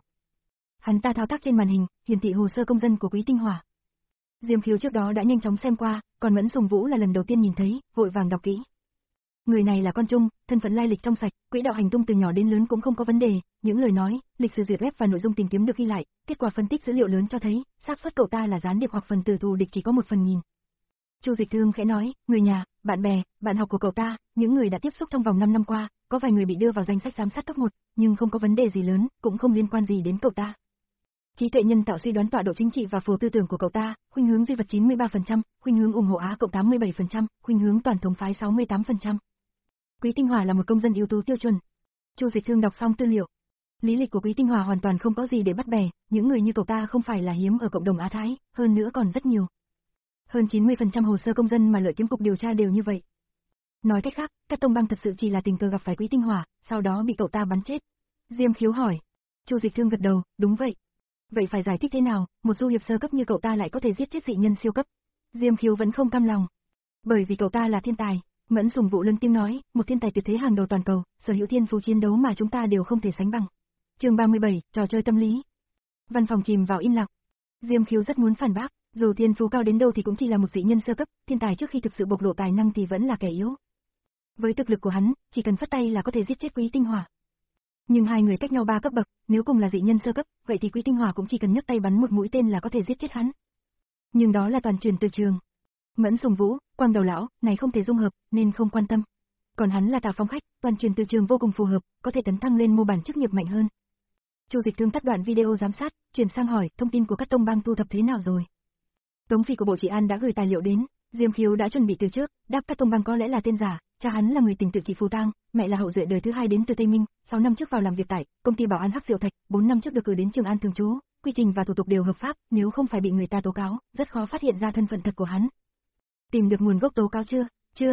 Hắn ta thao tác trên màn hình, hiển thị hồ sơ công dân của Quý Tinh Hỏa. Diêm Khiếu trước đó đã nhanh chóng xem qua, còn Mẫn Sùng Vũ là lần đầu tiên nhìn thấy, vội vàng đọc kỹ. Người này là con Trung, thân phận lai lịch trong sạch, quỹ đạo hành tung từ nhỏ đến lớn cũng không có vấn đề, những lời nói, lịch sử duyệt web và nội dung tìm kiếm được ghi lại, kết quả phân tích dữ liệu lớn cho thấy, xác suất cậu ta là gián điệp hoặc phần tử thù địch chỉ có một phần nghìn. Chu Dịch Thương khẽ nói, người nhà, bạn bè, bạn học của cậu ta, những người đã tiếp xúc trong vòng năm năm qua, có vài người bị đưa vào danh sách giám sát top một, nhưng không có vấn đề gì lớn, cũng không liên quan gì đến cậu ta. Trí tuệ nhân tạo suy đoán tọa độ chính trị và phổ tư tưởng của cậu ta, khuynh hướng duy vật chín mươi ba phần trăm, khuynh hướng ủng hộ Á Cộng tám mươi bảy phần trăm, khuynh hướng toàn thống phái sáu mươi tám phần trăm. Quý Tinh Hỏa là một công dân ưu tú tiêu chuẩn. Chu Dịch Thương đọc xong tư liệu. Lý lịch của Quý Tinh Hỏa hoàn toàn không có gì để bắt bẻ, những người như cậu ta không phải là hiếm ở cộng đồng Á Thái, hơn nữa còn rất nhiều. Hơn chín mươi phần trăm hồ sơ công dân mà Lợi Kiếm cục điều tra đều như vậy. Nói cách khác, Cát Tông Bang thật sự chỉ là tình cờ gặp phải Quý Tinh Hỏa, sau đó bị cậu ta bắn chết. Diêm Khiếu hỏi. Chu Dịch Thương gật đầu, đúng vậy. Vậy phải giải thích thế nào, một du hiệp sơ cấp như cậu ta lại có thể giết chết dị nhân siêu cấp? Diêm Khiếu vẫn không cam lòng. Bởi vì cậu ta là thiên tài. Mẫn Sùng Vũ lớn tiếng nói, một thiên tài tuyệt thế hàng đầu toàn cầu, sở hữu thiên phú chiến đấu mà chúng ta đều không thể sánh bằng. Chương ba mươi bảy, trò chơi tâm lý. Văn phòng chìm vào im lặng. Diêm Khiếu rất muốn phản bác, dù thiên phú cao đến đâu thì cũng chỉ là một dị nhân sơ cấp, thiên tài trước khi thực sự bộc lộ tài năng thì vẫn là kẻ yếu. Với thực lực của hắn, chỉ cần phất tay là có thể giết chết Quý Tinh Hỏa. Nhưng hai người cách nhau ba cấp bậc, nếu cùng là dị nhân sơ cấp, vậy thì Quý Tinh Hỏa cũng chỉ cần nhấc tay bắn một mũi tên là có thể giết chết hắn. Nhưng đó là toàn truyền từ trường. Mẫn Sùng Vũ, Quang Đầu lão, này không thể dung hợp, nên không quan tâm. Còn hắn là Tào Phong khách, toàn truyền từ trường vô cùng phù hợp, có thể tấn thăng lên mô bản chức nghiệp mạnh hơn. Chu Dịch Thương tắt đoạn video giám sát, chuyển sang hỏi, thông tin của Cát Tông Bang thu thập thế nào rồi? Tống Phi của Bộ Trị An đã gửi tài liệu đến, Diêm Khiếu đã chuẩn bị từ trước, đáp Cát Tông Bang có lẽ là tên giả, cha hắn là người tình tự trị Phù Tang, mẹ là hậu duệ đời thứ hai đến từ Tây Minh, sáu năm trước vào làm việc tại công ty bảo an Hắc Diệu Thạch, bốn năm trước được cử đến Trường An thường trú, quy trình và thủ tục đều hợp pháp, nếu không phải bị người ta tố cáo, rất khó phát hiện ra thân phận thật của hắn. Tìm được nguồn gốc tố cáo chưa? Chưa.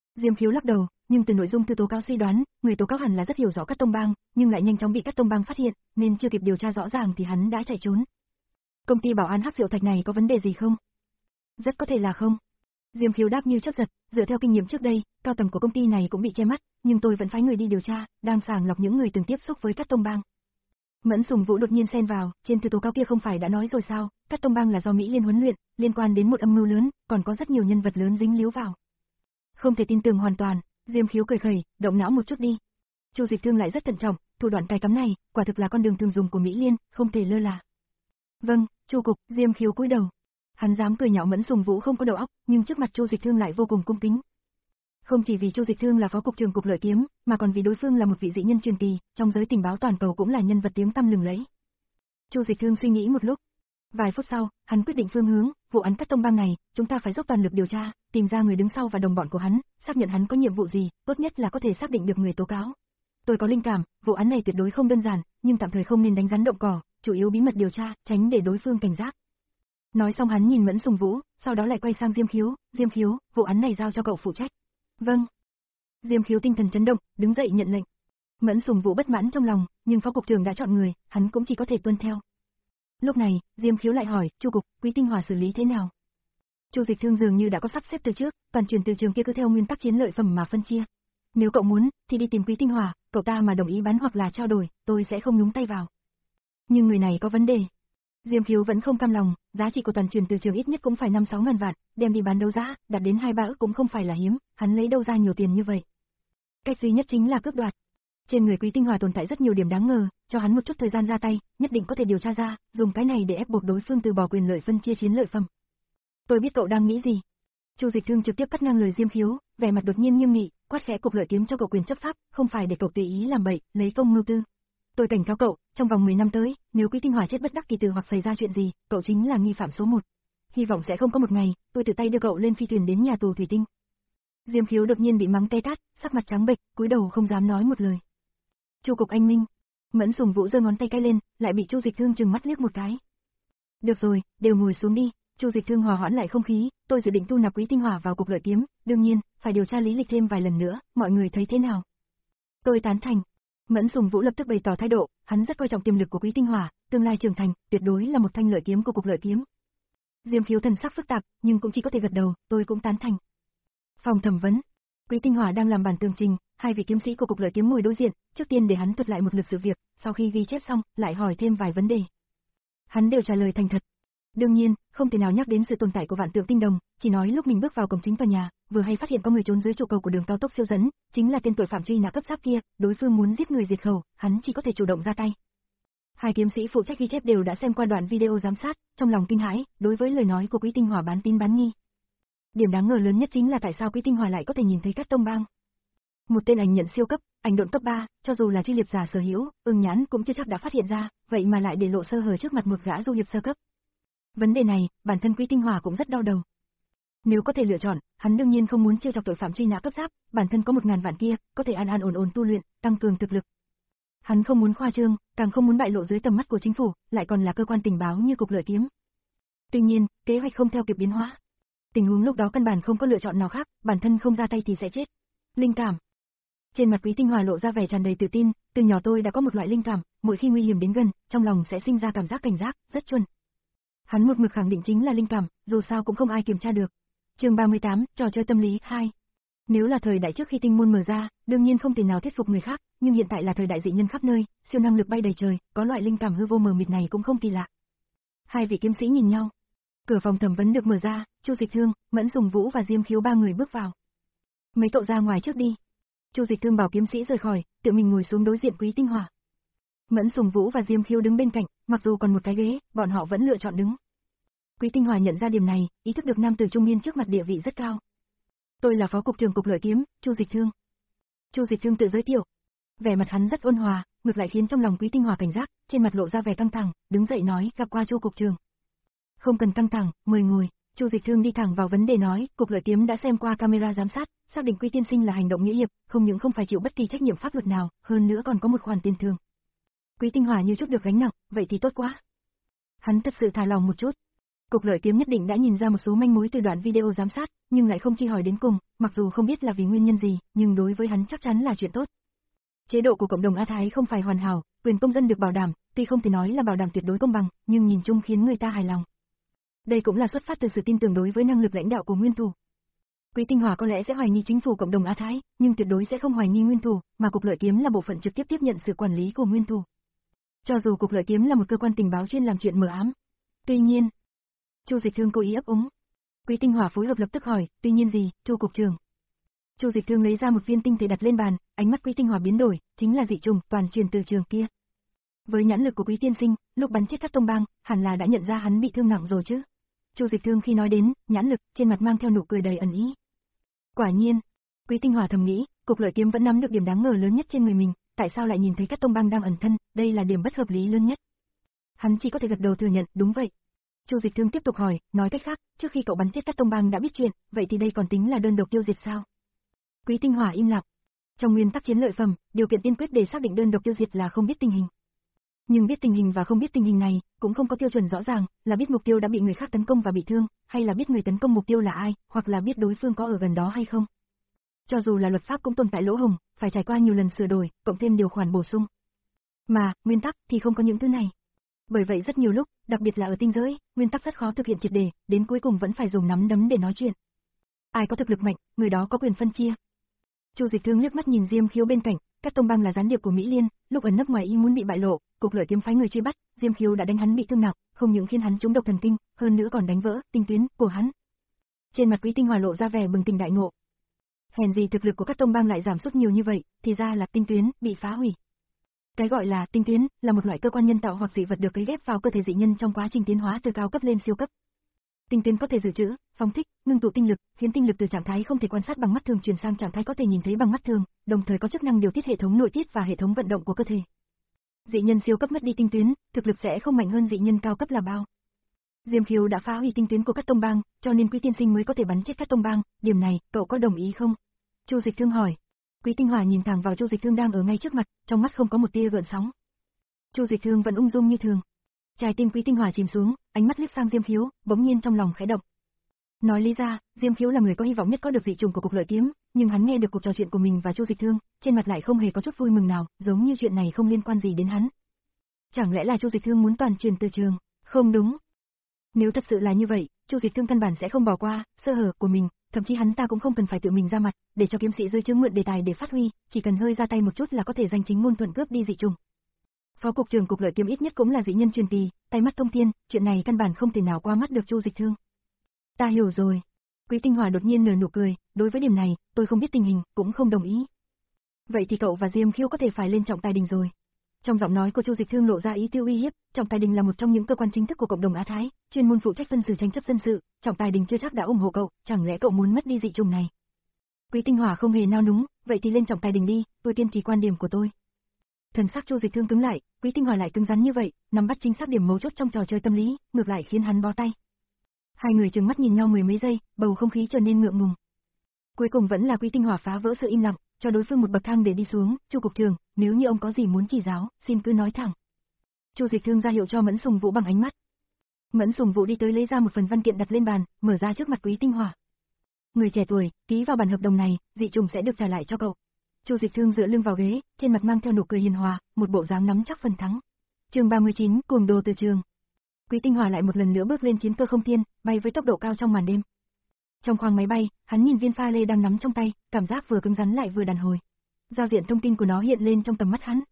Diêm Khiếu lắc đầu, nhưng từ nội dung thư tố cáo suy đoán, người tố cáo hẳn là rất hiểu rõ Cát Tông Bang, nhưng lại nhanh chóng bị Cát Tông Bang phát hiện, nên chưa kịp điều tra rõ ràng thì hắn đã chạy trốn. Công ty bảo an Hắc Diệu Thạch này có vấn đề gì không? Rất có thể là không. Diêm Khiếu đáp như chớp giật, dựa theo kinh nghiệm trước đây, cao tầng của công ty này cũng bị che mắt, nhưng tôi vẫn phái người đi điều tra, đang sàng lọc những người từng tiếp xúc với Cát Tông Bang. Mẫn Sùng Vũ đột nhiên xen vào, trên thư tố cáo kia không phải đã nói rồi sao, Cát Tông Bang là do Mỹ Liên huấn luyện, liên quan đến một âm mưu lớn, còn có rất nhiều nhân vật lớn dính líu vào. Không thể tin tưởng hoàn toàn, Diêm Khiếu cười khẩy, động não một chút đi. Chu Dịch Thương lại rất thận trọng, thủ đoạn cài cắm này, quả thực là con đường thường dùng của Mỹ Liên, không thể lơ là. Vâng, Chu cục, Diêm Khiếu cúi đầu. Hắn dám cười nhạo Mẫn Sùng Vũ không có đầu óc, nhưng trước mặt Chu Dịch Thương lại vô cùng cung kính. Không chỉ vì Chu Dịch Thương là phó cục trưởng cục Lợi Kiếm, mà còn vì đối phương là một vị dị nhân truyền kỳ, trong giới tình báo toàn cầu cũng là nhân vật tiếng tăm lừng lẫy. Chu Dịch Thương suy nghĩ một lúc. Vài phút sau, hắn quyết định phương hướng, vụ án Cát Tông Bang này, chúng ta phải dốc toàn lực điều tra, tìm ra người đứng sau và đồng bọn của hắn, xác nhận hắn có nhiệm vụ gì, tốt nhất là có thể xác định được người tố cáo. Tôi có linh cảm, vụ án này tuyệt đối không đơn giản, nhưng tạm thời không nên đánh rắn động cỏ, chủ yếu bí mật điều tra, tránh để đối phương cảnh giác. Nói xong hắn nhìn Mẫn Sùng Vũ, sau đó lại quay sang Diêm Khiếu, Diêm Khiếu, vụ án này giao cho cậu phụ trách. Vâng. Diêm Khiếu tinh thần chấn động, đứng dậy nhận lệnh. Mẫn Sùng Vũ bất mãn trong lòng, nhưng phó cục trưởng đã chọn người, hắn cũng chỉ có thể tuân theo. Lúc này, Diêm Khiếu lại hỏi, Chu cục, Quý Tinh Hỏa xử lý thế nào? Chu Dịch Thương dường như đã có sắp xếp từ trước, toàn truyền từ trường kia cứ theo nguyên tắc chiến lợi phẩm mà phân chia. Nếu cậu muốn, thì đi tìm Quý Tinh Hỏa, cậu ta mà đồng ý bán hoặc là trao đổi, tôi sẽ không nhúng tay vào. Nhưng người này có vấn đề. Diêm Khiếu vẫn không cam lòng, giá trị của toàn truyền từ trường ít nhất cũng phải năm sáu ngàn vạn, đem đi bán đấu giá, đạt đến hai ba ức cũng không phải là hiếm, hắn lấy đâu ra nhiều tiền như vậy. Cách duy nhất chính là cướp đoạt. Trên người Quý Tinh Hỏa tồn tại rất nhiều điểm đáng ngờ, cho hắn một chút thời gian ra tay, nhất định có thể điều tra ra, dùng cái này để ép buộc đối phương từ bỏ quyền lợi phân chia chiến lợi phẩm. Tôi biết cậu đang nghĩ gì. Chu Dịch Thương trực tiếp cắt ngang lời Diêm Khiếu, vẻ mặt đột nhiên nghiêm nghị, quát khẽ cục Lợi Kiếm cho cậu quyền chấp pháp, không phải để cậu tùy ý làm bậy, lấy công mưu tư. Tôi cảnh cáo cậu, trong vòng mười năm tới, nếu Quý Tinh Hỏa chết bất đắc kỳ tử hoặc xảy ra chuyện gì, cậu chính là nghi phạm số một. Hy vọng sẽ không có một ngày, tôi tự tay đưa cậu lên phi thuyền đến nhà tù Thủy Tinh. Diêm Khiếu đột nhiên bị mắng tê tát, sắc mặt trắng bệch, cúi đầu không dám nói một lời. Chu cục anh minh. Mẫn Sùng Vũ giơ ngón tay cái lên, lại bị Chu Dịch Thương trừng mắt liếc một cái. Được rồi, đều ngồi xuống đi. Chu Dịch Thương hòa hoãn lại không khí, tôi dự định tu nạp Quý Tinh Hỏa vào cục Lợi Kiếm, đương nhiên, phải điều tra lý lịch thêm vài lần nữa, mọi người thấy thế nào? Tôi tán thành. Mẫn Sùng Vũ lập tức bày tỏ thái độ, hắn rất coi trọng tiềm lực của Quý Tinh Hỏa, tương lai trưởng thành, tuyệt đối là một thanh lợi kiếm của cục Lợi Kiếm. Diêm Khiếu thần sắc phức tạp, nhưng cũng chỉ có thể gật đầu, tôi cũng tán thành. Phòng thẩm vấn. Quý Tinh Hỏa đang làm bản tường trình, hai vị kiếm sĩ của cục Lợi Kiếm ngồi đối diện, trước tiên để hắn thuật lại một lượt sự việc, sau khi ghi chép xong, lại hỏi thêm vài vấn đề. Hắn đều trả lời thành thật. Đương nhiên, không thể nào nhắc đến sự tồn tại của Vạn Tượng Tinh Đồng, chỉ nói lúc mình bước vào cổng chính tòa nhà, vừa hay phát hiện có người trốn dưới trụ cầu của đường cao tốc siêu dẫn, chính là tên tội phạm truy nã cấp giáp kia, đối phương muốn giết người diệt khẩu, hắn chỉ có thể chủ động ra tay. Hai kiếm sĩ phụ trách ghi chép đều đã xem qua đoạn video giám sát, trong lòng kinh hãi, đối với lời nói của Quý Tinh Hỏa bán tín bán nghi. Điểm đáng ngờ lớn nhất chính là tại sao Quý Tinh Hỏa lại có thể nhìn thấy Cát Tông Bang. Một tên ảnh nhận siêu cấp, ảnh độn cấp ba, cho dù là truy liệp giả sở hữu, Ưng Nhãn cũng chưa chắc đã phát hiện ra, vậy mà lại để lộ sơ hở trước mặt một gã du hiệp sơ cấp. Vấn đề này, bản thân Quý Tinh Hỏa cũng rất đau đầu. Nếu có thể lựa chọn, hắn đương nhiên không muốn trêu chọc tội phạm truy nã cấp giáp, bản thân có một ngàn vạn kia, có thể an an ổn ổn tu luyện, tăng cường thực lực. Hắn không muốn khoa trương, càng không muốn bại lộ dưới tầm mắt của chính phủ, lại còn là cơ quan tình báo như cục Lợi Kiếm. Tuy nhiên, kế hoạch không theo kịp biến hóa. Tình huống lúc đó căn bản không có lựa chọn nào khác, bản thân không ra tay thì sẽ chết. Linh cảm. Trên mặt Quý Tinh Hỏa lộ ra vẻ tràn đầy tự tin, từ nhỏ tôi đã có một loại linh cảm, mỗi khi nguy hiểm đến gần, trong lòng sẽ sinh ra cảm giác cảnh giác, rất chuẩn. Hắn một mực khẳng định chính là linh cảm, dù sao cũng không ai kiểm tra được. Chương ba mươi tám, trò chơi tâm lý hai. Nếu là thời đại trước khi tinh môn mở ra, đương nhiên không thể nào thuyết phục người khác, nhưng hiện tại là thời đại dị nhân khắp nơi, siêu năng lực bay đầy trời, có loại linh cảm hư vô mờ mịt này cũng không kỳ lạ. Hai vị kiếm sĩ nhìn nhau. Cửa phòng thẩm vấn được mở ra, Chu Dịch Thương, Mẫn Sùng Vũ và Diêm Khiếu ba người bước vào. Mấy cậu ra ngoài trước đi. Chu Dịch Thương bảo kiếm sĩ rời khỏi, tự mình ngồi xuống đối diện Quý Tinh Hỏa. Mẫn Sùng Vũ và Diêm Khiếu đứng bên cạnh, mặc dù còn một cái ghế, bọn họ vẫn lựa chọn đứng. Quý Tinh Hỏa nhận ra điểm này, ý thức được nam tử trung niên trước mặt địa vị rất cao. Tôi là phó cục trưởng cục Lợi Kiếm, Chu Dịch Thương. Chu Dịch Thương tự giới thiệu. Vẻ mặt hắn rất ôn hòa, ngược lại khiến trong lòng Quý Tinh Hỏa cảnh giác, trên mặt lộ ra vẻ căng thẳng, đứng dậy nói, gặp qua Chu cục trưởng. Không cần căng thẳng, mời ngồi. Chu Dịch Thương đi thẳng vào vấn đề nói, cục Lợi Kiếm đã xem qua camera giám sát, xác định Quý tiên sinh là hành động nghĩa hiệp, không những không phải chịu bất kỳ trách nhiệm pháp luật nào, hơn nữa còn có một khoản tiền thưởng. Quý Tinh Hỏa như chút được gánh nặng, vậy thì tốt quá. Hắn thật sự thả lòng một chút. Cục Lợi Kiếm nhất định đã nhìn ra một số manh mối từ đoạn video giám sát, nhưng lại không truy hỏi đến cùng, mặc dù không biết là vì nguyên nhân gì, nhưng đối với hắn chắc chắn là chuyện tốt. Chế độ của cộng đồng A Thái không phải hoàn hảo, quyền công dân được bảo đảm, tuy không thể nói là bảo đảm tuyệt đối công bằng, nhưng nhìn chung khiến người ta hài lòng. Đây cũng là xuất phát từ sự tin tưởng đối với năng lực lãnh đạo của nguyên thủ. Quý Tinh Hòa có lẽ sẽ hoài nghi chính phủ cộng đồng A Thái, nhưng tuyệt đối sẽ không hoài nghi nguyên thủ, mà Cục Lợi Kiếm là bộ phận trực tiếp tiếp nhận sự quản lý của nguyên thủ. Cho dù Cục Lợi Kiếm là một cơ quan tình báo chuyên làm chuyện mờ ám. Tuy nhiên, Chu Dịch Thương cố ý ấp úng. Quý Tinh Hòa phối hợp lập tức hỏi, tuy nhiên gì, Chu cục trưởng? Chu Dịch Thương lấy ra một viên tinh thể đặt lên bàn, ánh mắt Quý Tinh Hòa biến đổi, chính là dị trùng toàn truyền từ trường kia. Với nhãn lực của Quý tiên sinh, lúc bắn chết các tông bang, hẳn là đã nhận ra hắn bị thương nặng rồi chứ? Chu Dịch Thương khi nói đến nhãn lực, trên mặt mang theo nụ cười đầy ẩn ý. Quả nhiên, Quý Tinh Hòa thầm nghĩ, Cục Lợi Kiếm vẫn nắm được điểm đáng ngờ lớn nhất trên người mình, tại sao lại nhìn thấy các tông bang đang ẩn thân, đây là điểm bất hợp lý lớn nhất. Hắn chỉ có thể gật đầu thừa nhận, đúng vậy. Chu Dịch Thương tiếp tục hỏi, nói cách khác, trước khi cậu bắn chết các tông bang đã biết chuyện, vậy thì đây còn tính là đơn độc tiêu diệt sao? Quý Tinh Hòa im lặng. Trong nguyên tắc chiến lợi phẩm, điều kiện tiên quyết để xác định đơn độc tiêu diệt là không biết tình hình. Nhưng biết tình hình và không biết tình hình này, cũng không có tiêu chuẩn rõ ràng, là biết mục tiêu đã bị người khác tấn công và bị thương, hay là biết người tấn công mục tiêu là ai, hoặc là biết đối phương có ở gần đó hay không. Cho dù là luật pháp cũng tồn tại lỗ hổng, phải trải qua nhiều lần sửa đổi, cộng thêm điều khoản bổ sung. Mà, nguyên tắc thì không có những thứ này. Bởi vậy rất nhiều lúc, đặc biệt là ở tinh giới, nguyên tắc rất khó thực hiện triệt để, đến cuối cùng vẫn phải dùng nắm đấm để nói chuyện. Ai có thực lực mạnh, người đó có quyền phân chia. Chu Dịch Thương liếc mắt nhìn Diêm Khiếu bên cạnh, các tông bang là gián điệp của Mỹ Liên, lúc ẩn nấp ngoài ý muốn bị bại lộ, Cục Lợi Kiếm phái người truy bắt, Diêm Khiếu đã đánh hắn bị thương nặng, không những khiến hắn trúng độc thần kinh, hơn nữa còn đánh vỡ tinh tuyến của hắn. Trên mặt Quý Tinh Hòa lộ ra vẻ bừng tỉnh đại ngộ. Hèn gì thực lực của các tông bang lại giảm sút nhiều như vậy, thì ra là tinh tuyến bị phá hủy. Cái gọi là tinh tuyến là một loại cơ quan nhân tạo hoặc dị vật được cấy ghép vào cơ thể dị nhân trong quá trình tiến hóa từ cao cấp lên siêu cấp. Tinh tuyến có thể dự trữ, phóng thích, ngưng tụ tinh lực, khiến tinh lực từ trạng thái không thể quan sát bằng mắt thường chuyển sang trạng thái có thể nhìn thấy bằng mắt thường, đồng thời có chức năng điều tiết hệ thống nội tiết và hệ thống vận động của cơ thể. Dị nhân siêu cấp mất đi tinh tuyến, thực lực sẽ không mạnh hơn dị nhân cao cấp là bao. Diêm Khiếu đã phá hủy tinh tuyến của các tông bang, cho nên Quý tiên sinh mới có thể bắn chết các tông bang, điểm này, cậu có đồng ý không? Chu Dịch Thương hỏi. Quý Tinh Hòa nhìn thẳng vào Chu Dịch Thương đang ở ngay trước mặt, trong mắt không có một tia gợn sóng. Chu Dịch Thương vẫn ung dung như thường. Trái tim Quý Tinh Hòa chìm xuống, ánh mắt liếc sang Diêm Khiếu, bỗng nhiên trong lòng khẽ động. Nói lý ra, Diêm Khiếu là người có hy vọng nhất có được dị trùng của Cục Lợi Kiếm, nhưng hắn nghe được cuộc trò chuyện của mình và Chu Dịch Thương, trên mặt lại không hề có chút vui mừng nào, giống như chuyện này không liên quan gì đến hắn. Chẳng lẽ là Chu Dịch Thương muốn toàn truyền từ trường? Không đúng. Nếu thật sự là như vậy, Chu Dịch Thương căn bản sẽ không bỏ qua sơ hở của mình, thậm chí hắn ta cũng không cần phải tự mình ra mặt, để cho kiếm sĩ dưới chướng mượn đề tài để phát huy, chỉ cần hơi ra tay một chút là có thể danh chính ngôn thuận cướp đi dị trùng. Phó cục trưởng Cục Lợi Kiếm ít nhất cũng là dị nhân truyền kỳ, tay mắt thông thiên, chuyện này căn bản không thể nào qua mắt được Chu Dịch Thương. Ta hiểu rồi. Quý Tinh Hòa đột nhiên nở nụ cười, đối với điểm này, tôi không biết tình hình, cũng không đồng ý. Vậy thì cậu và Diêm Khiếu có thể phải lên trọng tài đình rồi. Trong giọng nói của Chu Dịch Thương lộ ra ý tiêu uy hiếp, trọng tài đình là một trong những cơ quan chính thức của cộng đồng Á Thái, chuyên môn phụ trách phân xử tranh chấp dân sự, trọng tài đình chưa chắc đã ủng hộ cậu, chẳng lẽ cậu muốn mất đi dị trùng này? Quý Tinh Hòa không hề nao núng, vậy thì lên trọng tài đình đi, tôi kiên trì quan điểm của tôi. Thần sắc Chu Dịch Thương cứng lại, Quý Tinh Hòa lại cứng rắn như vậy, nắm bắt chính xác điểm mấu chốt trong trò chơi tâm lý, ngược lại khiến hắn bó tay. Hai người trừng mắt nhìn nhau mười mấy giây, bầu không khí trở nên ngượng ngùng. Cuối cùng vẫn là Quý Tinh Hòa phá vỡ sự im lặng, cho đối phương một bậc thang để đi xuống, Chu cục trưởng, nếu như ông có gì muốn chỉ giáo, xin cứ nói thẳng. Chu Dịch Thương ra hiệu cho Mẫn Sùng Vũ bằng ánh mắt. Mẫn Sùng Vũ đi tới lấy ra một phần văn kiện đặt lên bàn, mở ra trước mặt Quý Tinh Hòa. Người trẻ tuổi, ký vào bản hợp đồng này, dị trùng sẽ được trả lại cho cậu. Chu Dịch Thương dựa lưng vào ghế, trên mặt mang theo nụ cười hiền hòa, một bộ dáng nắm chắc phần thắng. Chương ba mươi chín, cuồng đồ từ trường. Quý Tinh Hòa lại một lần nữa bước lên chiến cơ không thiên, bay với tốc độ cao trong màn đêm. Trong khoang máy bay, hắn nhìn viên pha lê đang nắm trong tay, cảm giác vừa cứng rắn lại vừa đàn hồi. Giao diện thông tin của nó hiện lên trong tầm mắt hắn.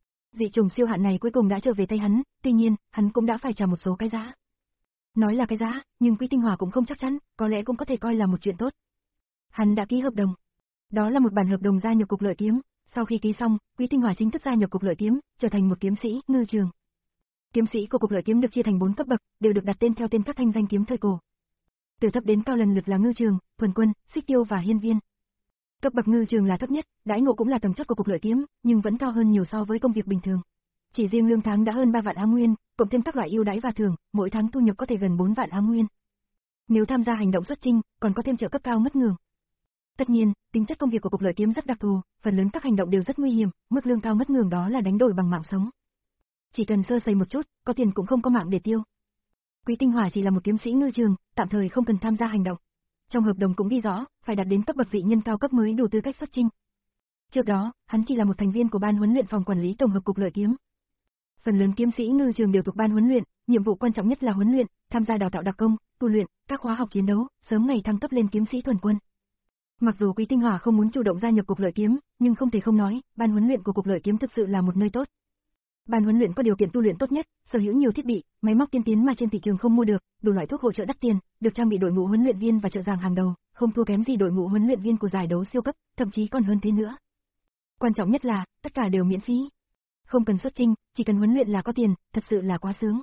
Dị trùng siêu hạn này cuối cùng đã trở về tay hắn, tuy nhiên, hắn cũng đã phải trả một số cái giá. Nói là cái giá, nhưng Quý Tinh Hòa cũng không chắc chắn, có lẽ cũng có thể coi là một chuyện tốt. Hắn đã ký hợp đồng. Đó là một bản hợp đồng gia nhập Cục Lợi Kiếm, sau khi ký xong, Quý Tinh Hòa chính thức gia nhập Cục Lợi Kiếm, trở thành một kiếm sĩ ngư trường. Kiếm sĩ của Cục Lợi Kiếm được chia thành bốn cấp bậc, đều được đặt tên theo tên các thanh danh kiếm thời cổ. Từ thấp đến cao lần lượt là ngư trường, thuần quân, xích tiêu và hiên viên. Cấp bậc ngư trường là thấp nhất, đãi ngộ cũng là tầng chót của Cục Lợi Kiếm, nhưng vẫn cao hơn nhiều so với công việc bình thường. Chỉ riêng lương tháng đã hơn ba vạn á nguyên, cộng thêm các loại ưu đãi và thưởng, mỗi tháng thu nhập có thể gần bốn vạn á nguyên. Nếu tham gia hành động xuất chinh, còn có thêm trợ cấp cao ngất ngường. Tất nhiên, tính chất công việc của Cục Lợi Kiếm rất đặc thù, phần lớn các hành động đều rất nguy hiểm, mức lương cao ngất ngường đó là đánh đổi bằng mạng sống. Chỉ cần sơ sẩy một chút, có tiền cũng không có mạng để tiêu. Quý Tinh Hỏa chỉ là một kiếm sĩ ngư trường, tạm thời không cần tham gia hành động. Trong hợp đồng cũng ghi rõ, phải đạt đến cấp bậc dị nhân cao cấp mới đủ tư cách xuất chinh. Trước đó, hắn chỉ là một thành viên của ban huấn luyện phòng quản lý tổng hợp cục lợi kiếm. Phần lớn kiếm sĩ ngư trường đều thuộc ban huấn luyện, nhiệm vụ quan trọng nhất là huấn luyện, tham gia đào tạo đặc công, tu luyện, các khóa học chiến đấu, sớm ngày thăng cấp lên kiếm sĩ thuần quân. Mặc dù Quý Tinh Hỏa không muốn chủ động gia nhập cục lợi kiếm, nhưng không thể không nói, ban huấn luyện của cục lợi kiếm thực sự là một nơi tốt. Ban huấn luyện có điều kiện tu luyện tốt nhất, sở hữu nhiều thiết bị, máy móc tiên tiến mà trên thị trường không mua được, đủ loại thuốc hỗ trợ đắt tiền, được trang bị đội ngũ huấn luyện viên và trợ giảng hàng đầu, không thua kém gì đội ngũ huấn luyện viên của giải đấu siêu cấp, thậm chí còn hơn thế nữa. Quan trọng nhất là, tất cả đều miễn phí. Không cần xuất chinh, chỉ cần huấn luyện là có tiền, thật sự là quá sướng.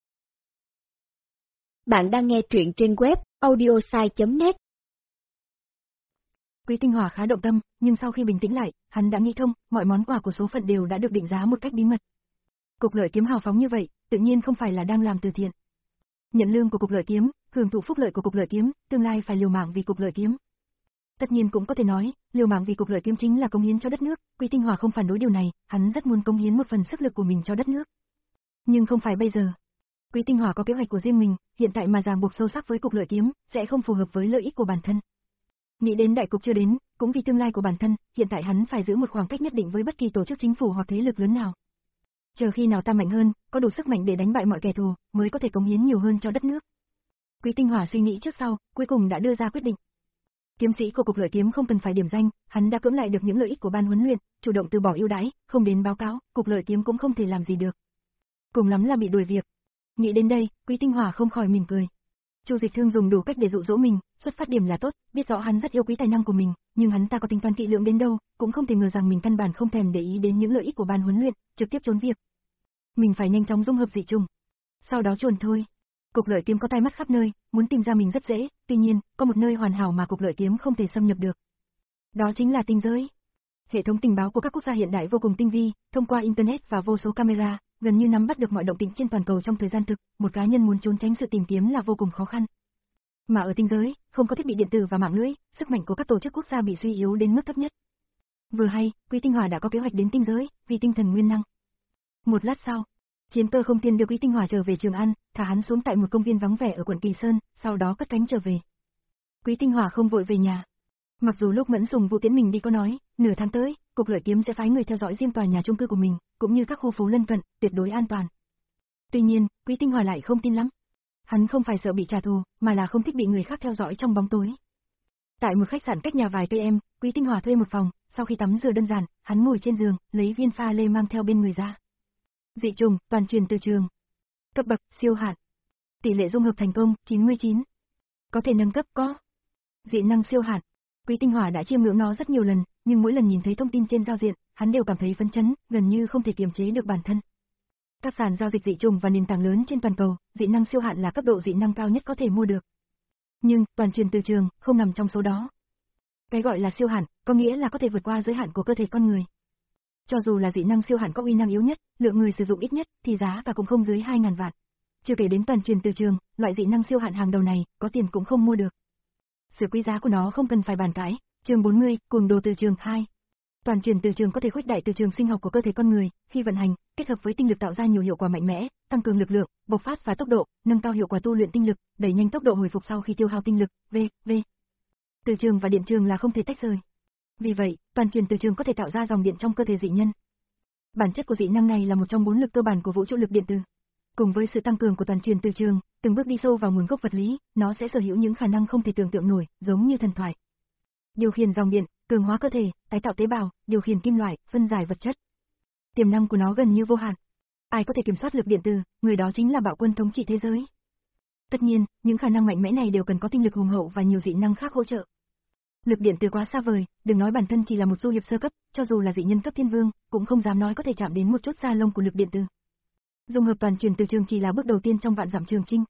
Bạn đang nghe truyện trên web audiosai chấm net. Quý Tinh Hỏa khá động tâm, nhưng sau khi bình tĩnh lại, hắn đã nghĩ thông, mọi món quà của số phận đều đã được định giá một cách bí mật. Cục lợi kiếm hào phóng như vậy, tự nhiên không phải là đang làm từ thiện. Nhận lương của cục lợi kiếm, hưởng thụ phúc lợi của cục lợi kiếm, tương lai phải liều mạng vì cục lợi kiếm. Tất nhiên cũng có thể nói, liều mạng vì cục lợi kiếm chính là cống hiến cho đất nước, Quý Tinh Hỏa không phản đối điều này, hắn rất muốn cống hiến một phần sức lực của mình cho đất nước. Nhưng không phải bây giờ. Quý Tinh Hỏa có kế hoạch của riêng mình, hiện tại mà ràng buộc sâu sắc với cục lợi kiếm, sẽ không phù hợp với lợi ích của bản thân. Nghĩ đến đại cục chưa đến, cũng vì tương lai của bản thân, hiện tại hắn phải giữ một khoảng cách nhất định với bất kỳ tổ chức chính phủ hoặc thế lực lớn nào. Chờ khi nào ta mạnh hơn, có đủ sức mạnh để đánh bại mọi kẻ thù, mới có thể cống hiến nhiều hơn cho đất nước. Quý Tinh Hỏa suy nghĩ trước sau, cuối cùng đã đưa ra quyết định. Kiếm sĩ của cục lợi kiếm không cần phải điểm danh, hắn đã cưỡng lại được những lợi ích của ban huấn luyện, chủ động từ bỏ ưu đãi, không đến báo cáo, cục lợi kiếm cũng không thể làm gì được. Cùng lắm là bị đuổi việc. Nghĩ đến đây, Quý Tinh Hỏa không khỏi mỉm cười. Chu Dịch Thương dùng đủ cách để dụ dỗ mình, xuất phát điểm là tốt, biết rõ hắn rất yêu quý tài năng của mình, nhưng hắn ta có tính toán kỹ lưỡng đến đâu, cũng không thể ngờ rằng mình căn bản không thèm để ý đến những lợi ích của ban huấn luyện, trực tiếp trốn việc. Mình phải nhanh chóng dung hợp dị trùng. Sau đó chuồn thôi. Cục lợi kiếm có tai mắt khắp nơi, muốn tìm ra mình rất dễ, tuy nhiên, có một nơi hoàn hảo mà cục lợi kiếm không thể xâm nhập được. Đó chính là tinh giới. Hệ thống tình báo của các quốc gia hiện đại vô cùng tinh vi, thông qua internet và vô số camera, gần như nắm bắt được mọi động tĩnh trên toàn cầu trong thời gian thực, một cá nhân muốn trốn tránh sự tìm kiếm là vô cùng khó khăn. Mà ở tinh giới, không có thiết bị điện tử và mạng lưới, sức mạnh của các tổ chức quốc gia bị suy yếu đến mức thấp nhất. Vừa hay, Quý Tinh Hỏa đã có kế hoạch đến tinh giới, vì tinh thần nguyên năng. Một lát sau, Chiến Cơ không tiên đưa Quý Tinh Hỏa trở về Trường An, thả hắn xuống tại một công viên vắng vẻ ở quận Kỳ Sơn, sau đó cất cánh trở về. Quý Tinh Hỏa không vội về nhà. Mặc dù lúc Mẫn Sùng Vũ Tiễn mình đi có nói, nửa tháng tới, cục lợi kiếm sẽ phái người theo dõi riêng tòa nhà chung cư của mình, cũng như các khu phố lân cận, tuyệt đối an toàn. Tuy nhiên, Quý Tinh Hỏa lại không tin lắm. Hắn không phải sợ bị trả thù, mà là không thích bị người khác theo dõi trong bóng tối. Tại một khách sạn cách nhà vài cây em, Quý Tinh Hỏa thuê một phòng, sau khi tắm rửa đơn giản, hắn ngồi trên giường, lấy viên pha lê mang theo bên người ra. Dị trùng, toàn truyền từ trường. Cấp bậc, siêu hạn. Tỷ lệ dung hợp thành công, chín mươi chín. Có thể nâng cấp có. Dị năng siêu hạn. Quý Tinh Hỏa đã chiêm ngưỡng nó rất nhiều lần, nhưng mỗi lần nhìn thấy thông tin trên giao diện, hắn đều cảm thấy phấn chấn, gần như không thể kiềm chế được bản thân. Các sàn giao dịch dị trùng và nền tảng lớn trên toàn cầu, dị năng siêu hạn là cấp độ dị năng cao nhất có thể mua được. Nhưng, toàn truyền từ trường, không nằm trong số đó. Cái gọi là siêu hạn, có nghĩa là có thể vượt qua giới hạn của cơ thể con người. Cho dù là dị năng siêu hạn có uy năng yếu nhất, lượng người sử dụng ít nhất, thì giá cả cũng không dưới hai ngàn vạn. Chưa kể đến toàn truyền từ trường, loại dị năng siêu hạn hàng đầu này, có tiền cũng không mua được. Sự quý giá của nó không cần phải bàn cãi. Chương bốn mươi, cuồng đồ từ trường hai. Toàn truyền từ trường có thể khuếch đại từ trường sinh học của cơ thể con người, khi vận hành, kết hợp với tinh lực tạo ra nhiều hiệu quả mạnh mẽ, tăng cường lực lượng, bộc phát và tốc độ, nâng cao hiệu quả tu luyện tinh lực, đẩy nhanh tốc độ hồi phục sau khi tiêu hao tinh lực, v, v. Từ trường và điện trường là không thể tách rời. Vì vậy, toàn truyền từ trường có thể tạo ra dòng điện trong cơ thể dị nhân. Bản chất của dị năng này là một trong bốn lực cơ bản của vũ trụ lực điện từ. Cùng với sự tăng cường của toàn truyền từ trường, từng bước đi sâu vào nguồn gốc vật lý, nó sẽ sở hữu những khả năng không thể tưởng tượng nổi, giống như thần thoại. Điều khiển dòng điện, cường hóa cơ thể, tái tạo tế bào, điều khiển kim loại, phân giải vật chất. Tiềm năng của nó gần như vô hạn. Ai có thể kiểm soát lực điện từ, người đó chính là bạo quân thống trị thế giới. Tất nhiên, những khả năng mạnh mẽ này đều cần có tinh lực hùng hậu và nhiều dị năng khác hỗ trợ. Lực điện từ quá xa vời, đừng nói bản thân chỉ là một du hiệp sơ cấp, cho dù là dị nhân cấp thiên vương, cũng không dám nói có thể chạm đến một chút da lông của lực điện từ. Dung hợp toàn truyền từ trường chỉ là bước đầu tiên trong vạn dặm trường chinh.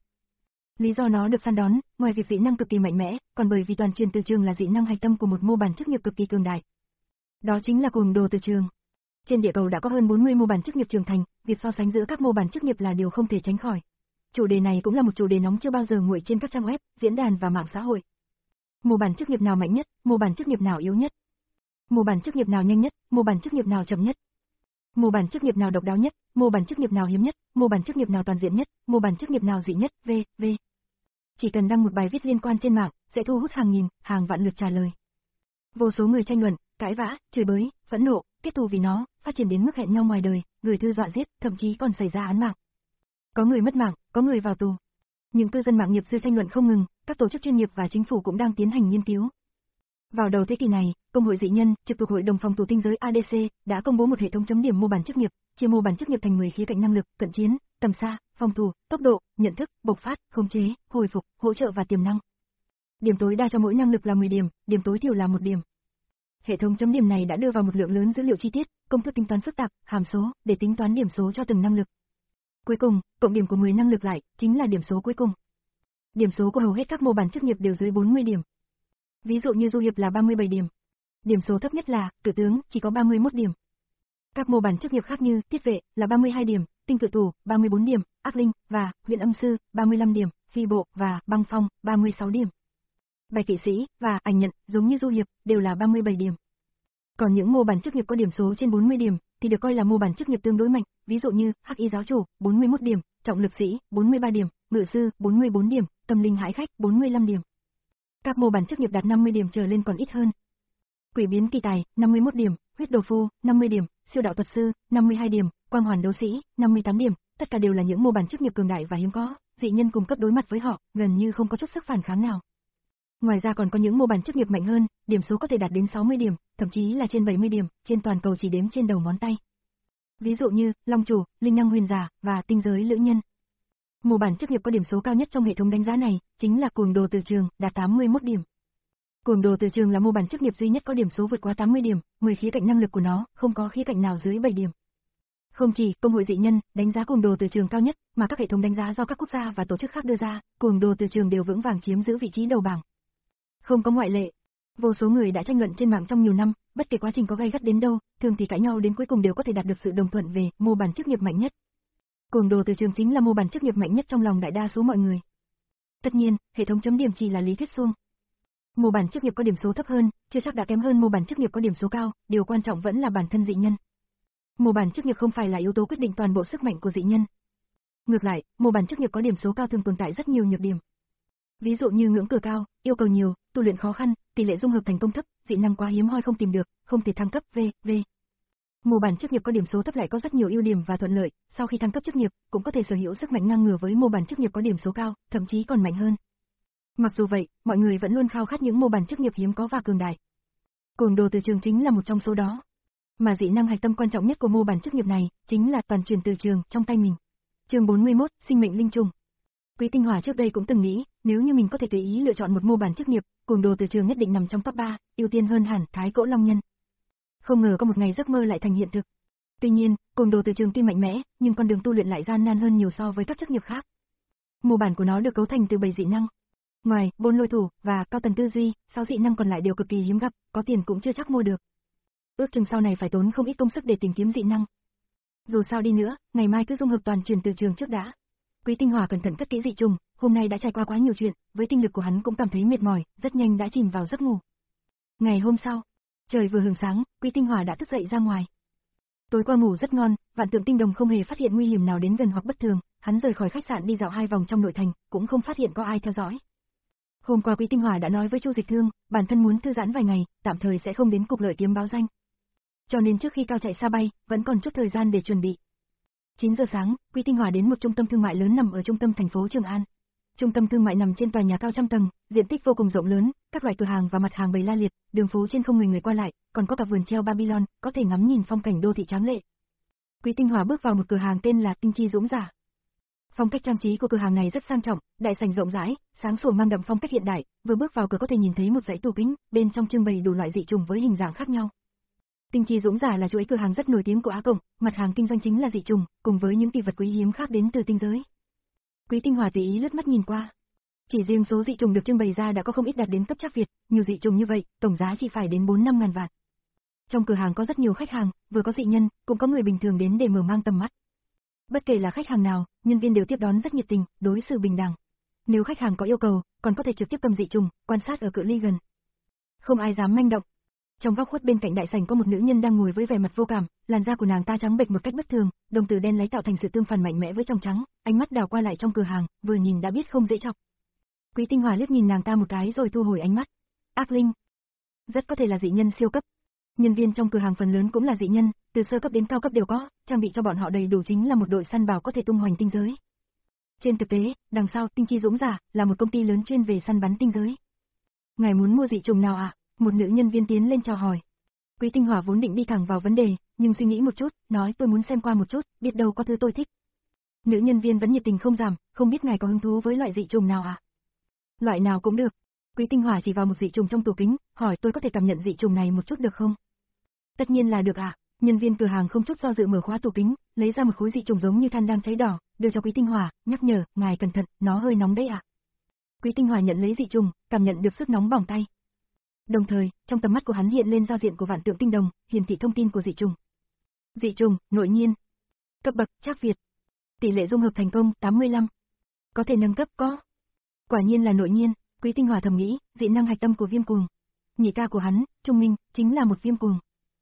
Lý do nó được săn đón, ngoài việc dị năng cực kỳ mạnh mẽ, còn bởi vì toàn truyền từ trường là dị năng hạch tâm của một mô bản chức nghiệp cực kỳ cường đại. Đó chính là cuồng đồ từ trường. Trên địa cầu đã có hơn bốn mươi mô bản chức nghiệp trưởng thành, việc so sánh giữa các mô bản chức nghiệp là điều không thể tránh khỏi. Chủ đề này cũng là một chủ đề nóng chưa bao giờ nguội trên các trang web, diễn đàn và mạng xã hội. Mô bản chức nghiệp nào mạnh nhất, mô bản chức nghiệp nào yếu nhất? Mô bản chức nghiệp nào nhanh nhất, mô bản chức nghiệp nào chậm nhất? Mô bản chức nghiệp nào độc đáo nhất, mô bản chức nghiệp nào hiếm nhất, mô bản chức nghiệp nào toàn diện nhất, mô bản chức nghiệp nào dị nhất, vân vân. Chỉ cần đăng một bài viết liên quan trên mạng, sẽ thu hút hàng nghìn, hàng vạn lượt trả lời. Vô số người tranh luận, cãi vã, chửi bới, phẫn nộ, kết thù vì nó, phát triển đến mức hẹn nhau ngoài đời, gửi thư dọa giết, thậm chí còn xảy ra án mạng. Có người mất mạng, có người vào tù. Những cư dân mạng nghiệp dư tranh luận không ngừng, các tổ chức chuyên nghiệp và chính phủ cũng đang tiến hành nghiên cứu. Vào đầu thế kỷ này, Công hội dị nhân, trực thuộc Hội đồng phòng thủ tinh giới A D C, đã công bố một hệ thống chấm điểm mô bản chức nghiệp, chia mô bản chức nghiệp thành mười khía cạnh năng lực, cận chiến, tầm xa, phòng thủ, tốc độ, nhận thức, bộc phát, khống chế, hồi phục, hỗ trợ và tiềm năng. Điểm tối đa cho mỗi năng lực là mười điểm, điểm tối thiểu là một điểm. Hệ thống chấm điểm này đã đưa vào một lượng lớn dữ liệu chi tiết, công thức tính toán phức tạp, hàm số, để tính toán điểm số cho từng năng lực. Cuối cùng, cộng điểm của mười năng lực lại, chính là điểm số cuối cùng. Điểm số của hầu hết các mô bản chức nghiệp đều dưới bốn mươi điểm. Ví dụ như du hiệp là ba mươi bảy điểm. Điểm số thấp nhất là cự tướng, chỉ có ba mươi mốt điểm. Các mô bản chức nghiệp khác như tiết vệ là ba mươi hai điểm, tinh cự thủ ba mươi bốn điểm, ác linh và huyền âm sư ba mươi lăm điểm, phi bộ và băng phong ba mươi sáu điểm. Bạch kỵ sĩ và ảnh nhận giống như du hiệp đều là ba mươi bảy điểm. Còn những mô bản chức nghiệp có điểm số trên bốn mươi điểm thì được coi là mô bản chức nghiệp tương đối mạnh, ví dụ như hắc y giáo chủ bốn mươi mốt điểm, trọng lực sĩ bốn mươi ba điểm, ngự sư bốn mươi bốn điểm, tâm linh hải khách bốn mươi lăm điểm. Các mô bản chức nghiệp đạt năm mươi điểm trở lên còn ít hơn. Quỷ biến kỳ tài năm mươi mốt điểm, huyết đồ phu năm mươi điểm, siêu đạo thuật sư năm mươi hai điểm, quang hoàn đấu sĩ năm mươi tám điểm, tất cả đều là những mô bản chức nghiệp cường đại và hiếm có, dị nhân cùng cấp đối mặt với họ, gần như không có chút sức phản kháng nào. Ngoài ra còn có những mô bản chức nghiệp mạnh hơn, điểm số có thể đạt đến sáu mươi điểm, thậm chí là trên bảy mươi điểm, trên toàn cầu chỉ đếm trên đầu ngón tay. Ví dụ như Long chủ, linh năng huyền giả và tinh giới lữ nhân. Mô bản chức nghiệp có điểm số cao nhất trong hệ thống đánh giá này chính là cuồng đồ từ trường, đạt tám mươi mốt điểm. Cuồng đồ từ trường là mô bản chức nghiệp duy nhất có điểm số vượt quá tám mươi điểm, mười khía cạnh năng lực của nó không có khía cạnh nào dưới bảy điểm. Không chỉ Công hội dị nhân đánh giá cuồng đồ từ trường cao nhất, mà các hệ thống đánh giá do các quốc gia và tổ chức khác đưa ra, cuồng đồ từ trường đều vững vàng chiếm giữ vị trí đầu bảng. Không có ngoại lệ. Vô số người đã tranh luận trên mạng trong nhiều năm, bất kể quá trình có gay gắt đến đâu, thường thì cãi nhau đến cuối cùng đều có thể đạt được sự đồng thuận về mô bản chức nghiệp mạnh nhất. Cuồng đồ từ trường chính là mô bản chức nghiệp mạnh nhất trong lòng đại đa số mọi người. Tất nhiên, hệ thống chấm điểm chỉ là lý thuyết suông. Mô bản chức nghiệp có điểm số thấp hơn, chưa chắc đã kém hơn mô bản chức nghiệp có điểm số cao, điều quan trọng vẫn là bản thân dị nhân. Mô bản chức nghiệp không phải là yếu tố quyết định toàn bộ sức mạnh của dị nhân. Ngược lại, mô bản chức nghiệp có điểm số cao thường tồn tại rất nhiều nhược điểm. Ví dụ như ngưỡng cửa cao, yêu cầu nhiều, tu luyện khó khăn, tỷ lệ dung hợp thành công thấp, dị năng quá hiếm hoi không tìm được, không thể thăng cấp, vân vân. Mô bản chức nghiệp có điểm số thấp lại có rất nhiều ưu điểm và thuận lợi, sau khi thăng cấp chức nghiệp, cũng có thể sở hữu sức mạnh ngang ngửa với mô bản chức nghiệp có điểm số cao, thậm chí còn mạnh hơn. Mặc dù vậy, mọi người vẫn luôn khao khát những mô bản chức nghiệp hiếm có và cường đại. Cuồng đồ từ trường chính là một trong số đó. Mà dị năng hạch tâm quan trọng nhất của mô bản chức nghiệp này, chính là toàn truyền từ trường trong tay mình. Chương bốn mươi mốt, sinh mệnh linh trùng. Quý Tinh Hỏa trước đây cũng từng nghĩ, nếu như mình có thể tùy ý lựa chọn một mô bản chức nghiệp, cuồng đồ từ trường nhất định nằm trong top ba, ưu tiên hơn hẳn Thái Cỗ Long Nhân. Không ngờ có một ngày giấc mơ lại thành hiện thực. Tuy nhiên, cuồng đồ từ trường tuy mạnh mẽ, nhưng con đường tu luyện lại gian nan hơn nhiều so với các chức nghiệp khác. Mô bản của nó được cấu thành từ bảy dị năng. Ngoài Bôn Lôi Thủ và Cao Tần Tư Duy, sáu dị năng còn lại đều cực kỳ hiếm gặp, có tiền cũng chưa chắc mua được. Ước chừng sau này phải tốn không ít công sức để tìm kiếm dị năng. Dù sao đi nữa, ngày mai cứ dung hợp toàn truyền từ trường trước đã. Quý Tinh Hỏa cẩn thận cất kỹ dị trùng, hôm nay đã trải qua quá nhiều chuyện, với tinh lực của hắn cũng cảm thấy mệt mỏi, rất nhanh đã chìm vào giấc ngủ. Ngày hôm sau, trời vừa hừng sáng, Quý Tinh Hỏa đã thức dậy ra ngoài. Tối qua ngủ rất ngon, Vạn Tượng Tinh Đồng không hề phát hiện nguy hiểm nào đến gần hoặc bất thường, hắn rời khỏi khách sạn đi dạo hai vòng trong nội thành, cũng không phát hiện có ai theo dõi. Hôm qua Quý Tinh Hỏa đã nói với Chu Dịch Thương, bản thân muốn thư giãn vài ngày, tạm thời sẽ không đến cục lợi kiếm báo danh. Cho nên trước khi cao chạy xa bay, vẫn còn chút thời gian để chuẩn bị. chín giờ sáng, Quý Tinh Hỏa đến một trung tâm thương mại lớn nằm ở trung tâm thành phố Trường An. Trung tâm thương mại nằm trên tòa nhà cao trăm tầng, diện tích vô cùng rộng lớn, các loại cửa hàng và mặt hàng bày la liệt, đường phố trên không người người qua lại, còn có cả vườn treo Babylon, có thể ngắm nhìn phong cảnh đô thị tráng lệ. Quý Tinh Hỏa bước vào một cửa hàng tên là Tinh Chi Dũng Giả. Phong cách trang trí của cửa hàng này rất sang trọng, đại sảnh rộng rãi, sáng sủa mang đậm phong cách hiện đại, vừa bước vào cửa có thể nhìn thấy một dãy tủ kính, bên trong trưng bày đủ loại dị trùng với hình dạng khác nhau. Tinh Chi Dũng Giả là chuỗi cửa hàng rất nổi tiếng của Á Cộng, mặt hàng kinh doanh chính là dị trùng, cùng với những kỳ vật quý hiếm khác đến từ tinh giới. Quý Tinh Hỏa tùy ý lướt mắt nhìn qua. Chỉ riêng số dị trùng được trưng bày ra đã có không ít đạt đến cấp chắc Việt, nhiều dị trùng như vậy, tổng giá chỉ phải đến bốn năm ngàn vạn. Trong cửa hàng có rất nhiều khách hàng, vừa có dị nhân, cũng có người bình thường đến để mở mang tầm mắt. Bất kể là khách hàng nào, nhân viên đều tiếp đón rất nhiệt tình, đối xử bình đẳng. Nếu khách hàng có yêu cầu, còn có thể trực tiếp cầm dị trùng, quan sát ở cự ly gần. Không ai dám manh động. Trong góc khuất bên cạnh đại sảnh có một nữ nhân đang ngồi với vẻ mặt vô cảm, làn da của nàng ta trắng bệch một cách bất thường, đồng tử đen láy tạo thành sự tương phản mạnh mẽ với trong trắng, ánh mắt đảo qua lại trong cửa hàng, vừa nhìn đã biết không dễ chọc. Quý Tinh Hòa liếc nhìn nàng ta một cái rồi thu hồi ánh mắt. Ác linh, rất có thể là dị nhân siêu cấp. Nhân viên trong cửa hàng phần lớn cũng là dị nhân, từ sơ cấp đến cao cấp đều có, trang bị cho bọn họ đầy đủ chính là một đội săn bào có thể tung hoành tinh giới. Trên thực tế, đằng sau Tinh Chi Dũng Giả là một công ty lớn chuyên về săn bắn tinh giới. Ngài muốn mua dị trùng nào ạ? À? Một nữ nhân viên tiến lên chào hỏi. Quý Tinh Hòa vốn định đi thẳng vào vấn đề, nhưng suy nghĩ một chút, nói tôi muốn xem qua một chút, biết đâu có thứ tôi thích. Nữ nhân viên vẫn nhiệt tình không giảm, không biết ngài có hứng thú với loại dị trùng nào ạ? À? Loại nào cũng được. Quý Tinh Hòa chỉ vào một dị trùng trong tủ kính, hỏi tôi có thể cảm nhận dị trùng này một chút được không? Tất nhiên là được ạ. À. Nhân viên cửa hàng không chút do dự mở khóa tủ kính, lấy ra một khối dị trùng giống như than đang cháy đỏ, đưa cho Quý Tinh Hòa, nhắc nhở, ngài cẩn thận, nó hơi nóng đấy ạ. À. Quý Tinh Hòa nhận lấy dị trùng, cảm nhận được sức nóng bỏng tay. Đồng thời, trong tầm mắt của hắn hiện lên giao diện của Vạn Tượng Tinh Đồng, hiển thị thông tin của dị trùng. Dị trùng, nội nhiên. Cấp bậc, Trác Việt. Tỷ lệ dung hợp thành công, tám mươi lăm. Có thể nâng cấp có. Quả nhiên là nội nhiên, Quý Tinh Hòa thầm nghĩ, dị năng hạch tâm của Viêm Cuồng. Nhị ca của hắn, Trung Minh, chính là một Viêm Cuồng.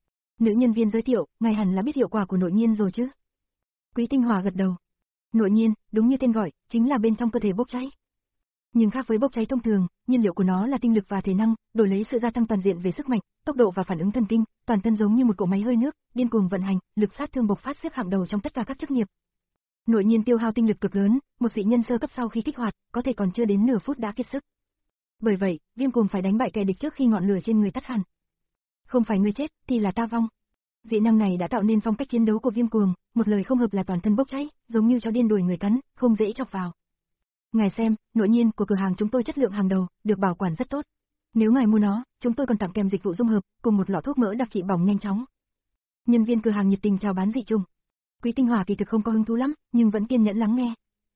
Nữ nhân viên giới thiệu, ngài hẳn là biết hiệu quả của nội nhiên rồi chứ? Quý Tinh Hòa gật đầu. Nội nhiên, đúng như tên gọi, chính là bên trong cơ thể bốc cháy. Nhưng khác với bốc cháy thông thường, nhiên liệu của nó là tinh lực và thể năng, đổi lấy sự gia tăng toàn diện về sức mạnh, tốc độ và phản ứng thần kinh, toàn thân giống như một cỗ máy hơi nước, điên cuồng vận hành, lực sát thương bộc phát xếp hạng đầu trong tất cả các chức nghiệp. Nội nhiên tiêu hao tinh lực cực lớn, một dị nhân sơ cấp sau khi kích hoạt, có thể còn chưa đến nửa phút đã kiệt sức. Bởi vậy, Viêm Cuồng phải đánh bại kẻ địch trước khi ngọn lửa trên người tắt hẳn. Không phải ngươi chết, thì là ta vong. Dị năng này đã tạo nên phong cách chiến đấu của Viêm Cuồng, một lời không hợp là toàn thân bốc cháy, giống như chó điên đuổi người cắn, không dễ chọc vào. Ngài xem, nội nhiên của cửa hàng chúng tôi chất lượng hàng đầu, được bảo quản rất tốt. Nếu ngài mua nó, chúng tôi còn tặng kèm dịch vụ dung hợp, cùng một lọ thuốc mỡ đặc trị bỏng nhanh chóng. Nhân viên cửa hàng nhiệt tình chào bán dị trùng. Quý Tinh Hòa kỳ thực không có hứng thú lắm, nhưng vẫn kiên nhẫn lắng nghe.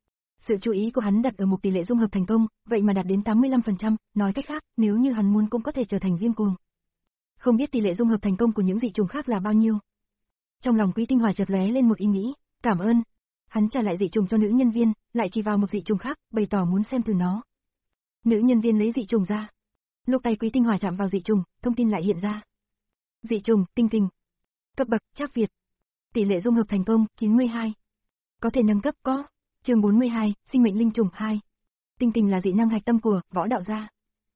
Sự chú ý của hắn đặt ở mục tỷ lệ dung hợp thành công, vậy mà đạt đến tám mươi lăm phần trăm, nói cách khác, nếu như hắn muốn cũng có thể trở thành Viêm Cuồng. Không biết tỷ lệ dung hợp thành công của những dị trùng khác là bao nhiêu. Trong lòng Quý Tinh Hòa chợt lóe lên một ý nghĩ, cảm ơn. Hắn trả lại dị trùng cho nữ nhân viên, lại chỉ vào một dị trùng khác, bày tỏ muốn xem thử nó. Nữ nhân viên lấy dị trùng ra. Lúc tay Quý Tinh Hòa chạm vào dị trùng, thông tin lại hiện ra. Dị trùng, tinh kình. Cấp bậc, Trác Việt. Tỷ lệ dung hợp thành công, chín mươi hai. Có thể nâng cấp có. Chương bốn mươi hai, sinh mệnh linh trùng hai. Tinh kình là dị năng hạch tâm của võ đạo gia.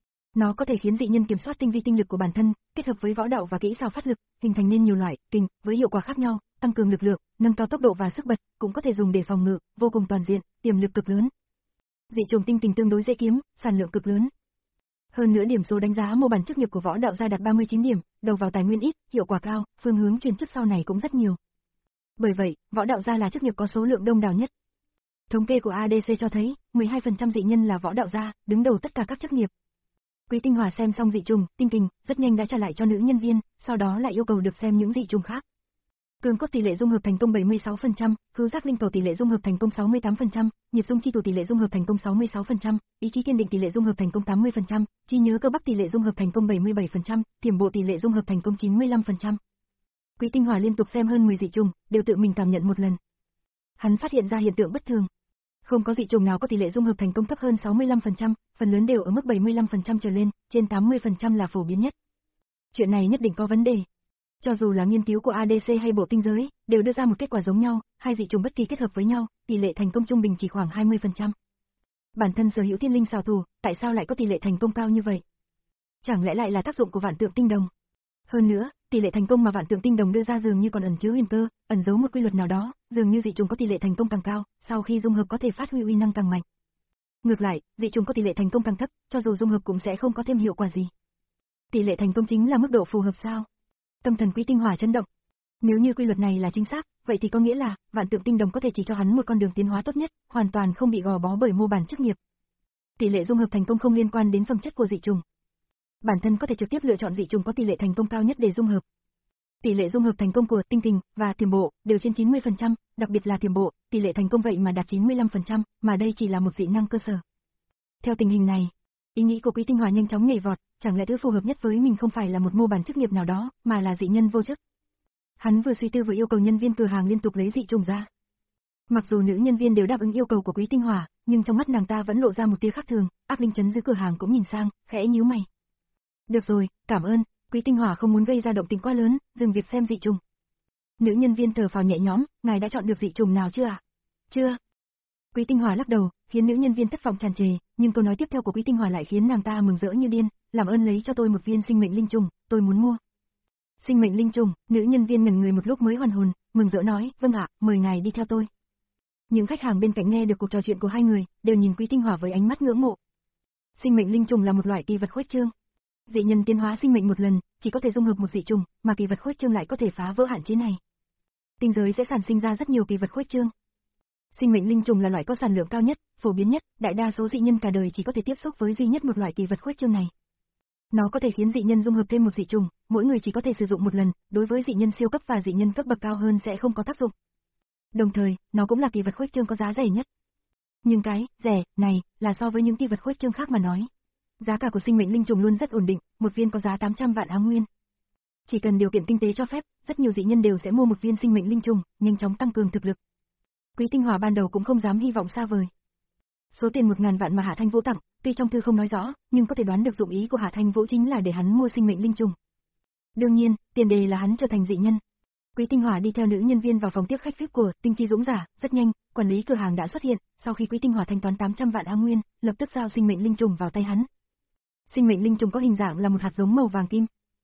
Nó có thể khiến dị nhân kiểm soát tinh vi tinh lực của bản thân, kết hợp với võ đạo và kỹ xảo phát lực, hình thành nên nhiều loại kình với hiệu quả khác nhau, tăng cường lực lượng, nâng cao tốc độ và sức bật, cũng có thể dùng để phòng ngự, vô cùng toàn diện, tiềm lực cực lớn. Dị trùng tinh kình tương đối dễ kiếm, sản lượng cực lớn. Hơn nữa điểm số đánh giá mô bản chức nghiệp của võ đạo gia đạt ba mươi chín điểm, đầu vào tài nguyên ít, hiệu quả cao, phương hướng chuyển chức sau này cũng rất nhiều. Bởi vậy, võ đạo gia là chức nghiệp có số lượng đông đảo nhất. Thống kê của a đê xê cho thấy, mười hai phần trăm dị nhân là võ đạo gia, đứng đầu tất cả các chức nghiệp. Quý Tinh Hòa xem xong dị trùng, tinh kình, rất nhanh đã trả lại cho nữ nhân viên, sau đó lại yêu cầu được xem những dị trùng khác. Cường cốt tỷ lệ dung hợp thành công bảy mươi sáu phần trăm, khứu giác linh cầu tỷ lệ dung hợp thành công sáu mươi tám phần trăm, nhiệt dung chi thủ tỷ lệ dung hợp thành công sáu mươi sáu phần trăm, ý chí kiên định tỷ lệ dung hợp thành công tám mươi phần trăm, trí nhớ cơ bắp tỷ lệ dung hợp thành công bảy mươi bảy phần trăm, tiềm bộ tỷ lệ dung hợp thành công chín mươi lăm phần trăm. Quý Tinh Hòa liên tục xem hơn mười dị trùng, đều tự mình cảm nhận một lần. Hắn phát hiện ra hiện tượng bất thường. Không có dị trùng nào có tỷ lệ dung hợp thành công thấp hơn sáu mươi lăm phần trăm, phần lớn đều ở mức bảy mươi lăm phần trăm trở lên, trên tám mươi phần trăm là phổ biến nhất. Chuyện này nhất định có vấn đề. Cho dù là nghiên cứu của a đê xê hay bộ tinh giới, đều đưa ra một kết quả giống nhau, hai dị trùng bất kỳ kết hợp với nhau, tỷ lệ thành công trung bình chỉ khoảng hai mươi phần trăm. Bản thân sở hữu thiên linh xảo thủ, tại sao lại có tỷ lệ thành công cao như vậy? Chẳng lẽ lại là tác dụng của Vạn Tượng Tinh Đồng? Hơn nữa, tỷ lệ thành công mà Vạn Tượng Tinh Đồng đưa ra dường như còn ẩn chứa huyền cơ, ẩn giấu một quy luật nào đó, dường như dị trùng có tỷ lệ thành công càng cao, sau khi dung hợp có thể phát huy uy năng càng mạnh. Ngược lại, dị trùng có tỷ lệ thành công càng thấp, cho dù dung hợp cũng sẽ không có thêm hiệu quả gì. Tỷ lệ thành công chính là mức độ phù hợp sao? Tâm thần Quý Tinh Hòa chấn động. Nếu như quy luật này là chính xác, vậy thì có nghĩa là Vạn Tượng Tinh Đồng có thể chỉ cho hắn một con đường tiến hóa tốt nhất, hoàn toàn không bị gò bó bởi mô bản chức nghiệp. Tỷ lệ dung hợp thành công không liên quan đến phẩm chất của dị trùng. Bản thân có thể trực tiếp lựa chọn dị trùng có tỷ lệ thành công cao nhất để dung hợp. Tỷ lệ dung hợp thành công của tinh kình và tiềm bộ đều trên chín mươi phần trăm, đặc biệt là tiềm bộ, tỷ lệ thành công vậy mà đạt chín mươi lăm phần trăm, mà đây chỉ là một dị năng cơ sở. Theo tình hình này, ý nghĩ của Quý Tinh Hòa nhanh chóng nhảy vọt, chẳng lẽ thứ phù hợp nhất với mình không phải là một mô bản chức nghiệp nào đó, mà là dị nhân vô chức. Hắn vừa suy tư vừa yêu cầu nhân viên cửa hàng liên tục lấy dị trùng ra. Mặc dù nữ nhân viên đều đáp ứng yêu cầu của Quý Tinh Hòa, nhưng trong mắt nàng ta vẫn lộ ra một tia khác thường, ác linh chấn giữ cửa hàng cũng nhìn sang, khẽ nhíu mày. Được rồi, cảm ơn, Quý Tinh Hỏa không muốn gây ra động tĩnh quá lớn, dừng việc xem dị trùng. Nữ nhân viên thở phào nhẹ nhõm, ngài đã chọn được dị trùng nào chưa ạ? Chưa. Quý Tinh Hỏa lắc đầu, khiến nữ nhân viên thất vọng tràn trề, nhưng câu nói tiếp theo của Quý Tinh Hỏa lại khiến nàng ta mừng rỡ như điên, làm ơn lấy cho tôi một viên sinh mệnh linh trùng, tôi muốn mua. Sinh mệnh linh trùng, nữ nhân viên ngẩn người một lúc mới hoàn hồn, mừng rỡ nói, vâng ạ, mời ngài đi theo tôi. Những khách hàng bên cạnh nghe được cuộc trò chuyện của hai người, đều nhìn Quý Tinh Hỏa với ánh mắt ngưỡng mộ. Sinh mệnh linh trùng là một loại kỳ vật khuếch trương. Dị nhân tiến hóa sinh mệnh một lần, chỉ có thể dung hợp một dị trùng, mà kỳ vật khuếch trương lại có thể phá vỡ hạn chế này. Tinh giới sẽ sản sinh ra rất nhiều kỳ vật khuếch trương. Sinh mệnh linh trùng là loại có sản lượng cao nhất, phổ biến nhất, đại đa số dị nhân cả đời chỉ có thể tiếp xúc với duy nhất một loại kỳ vật khuếch trương này. Nó có thể khiến dị nhân dung hợp thêm một dị trùng, mỗi người chỉ có thể sử dụng một lần, đối với dị nhân siêu cấp và dị nhân cấp bậc cao hơn sẽ không có tác dụng. Đồng thời, nó cũng là kỳ vật khuếch trương có giá rẻ nhất. Nhưng cái rẻ này là so với những kỳ vật khuếch trương khác mà nói. Giá cả của sinh mệnh linh trùng luôn rất ổn định, một viên có giá tám trăm vạn áo nguyên. Chỉ cần điều kiện kinh tế cho phép, rất nhiều dị nhân đều sẽ mua một viên sinh mệnh linh trùng, nhanh chóng tăng cường thực lực. Quý Tinh Hỏa ban đầu cũng không dám hy vọng xa vời. Số tiền một ngàn vạn mà Hạ Thanh Vũ tặng, tuy trong thư không nói rõ, nhưng có thể đoán được dụng ý của Hạ Thanh Vũ chính là để hắn mua sinh mệnh linh trùng. Đương nhiên, tiền đề là hắn trở thành dị nhân. Quý Tinh Hỏa đi theo nữ nhân viên vào phòng tiếp khách vi ai pi của Tinh Chi Dũng Giả, rất nhanh, quản lý cửa hàng đã xuất hiện, sau khi Quý Tinh Hỏa thanh toán tám trăm vạn áo nguyên, lập tức giao sinh mệnh linh trùng vào tay hắn. Sinh mệnh linh trùng có hình dạng là một hạt giống màu vàng kim.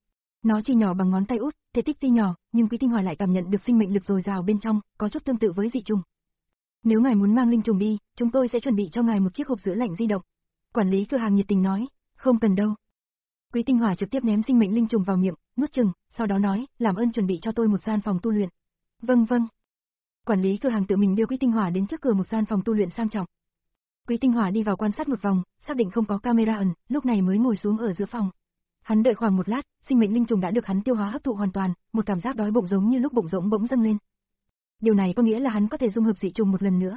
Nó chỉ nhỏ bằng ngón tay út, thể tích tuy nhỏ, nhưng Quý Tinh Hỏa lại cảm nhận được sinh mệnh lực dồi dào bên trong, có chút tương tự với dị trùng. Nếu ngài muốn mang linh trùng đi, chúng tôi sẽ chuẩn bị cho ngài một chiếc hộp giữ lạnh di động. Quản lý cửa hàng nhiệt tình nói, không cần đâu. Quý Tinh Hỏa trực tiếp ném sinh mệnh linh trùng vào miệng, nuốt chừng, sau đó nói, làm ơn chuẩn bị cho tôi một gian phòng tu luyện. Vâng vâng. Quản lý cửa hàng tự mình đưa Quý Tinh Hỏa đến trước cửa một gian phòng tu luyện sang trọng. Quý Tinh Hỏa đi vào quan sát một vòng, xác định không có camera ẩn, lúc này mới ngồi xuống ở giữa phòng. Hắn đợi khoảng một lát, sinh mệnh linh trùng đã được hắn tiêu hóa hấp thụ hoàn toàn, một cảm giác đói bụng giống như lúc bụng rỗng bỗng dâng lên. Điều này có nghĩa là hắn có thể dung hợp dị trùng một lần nữa.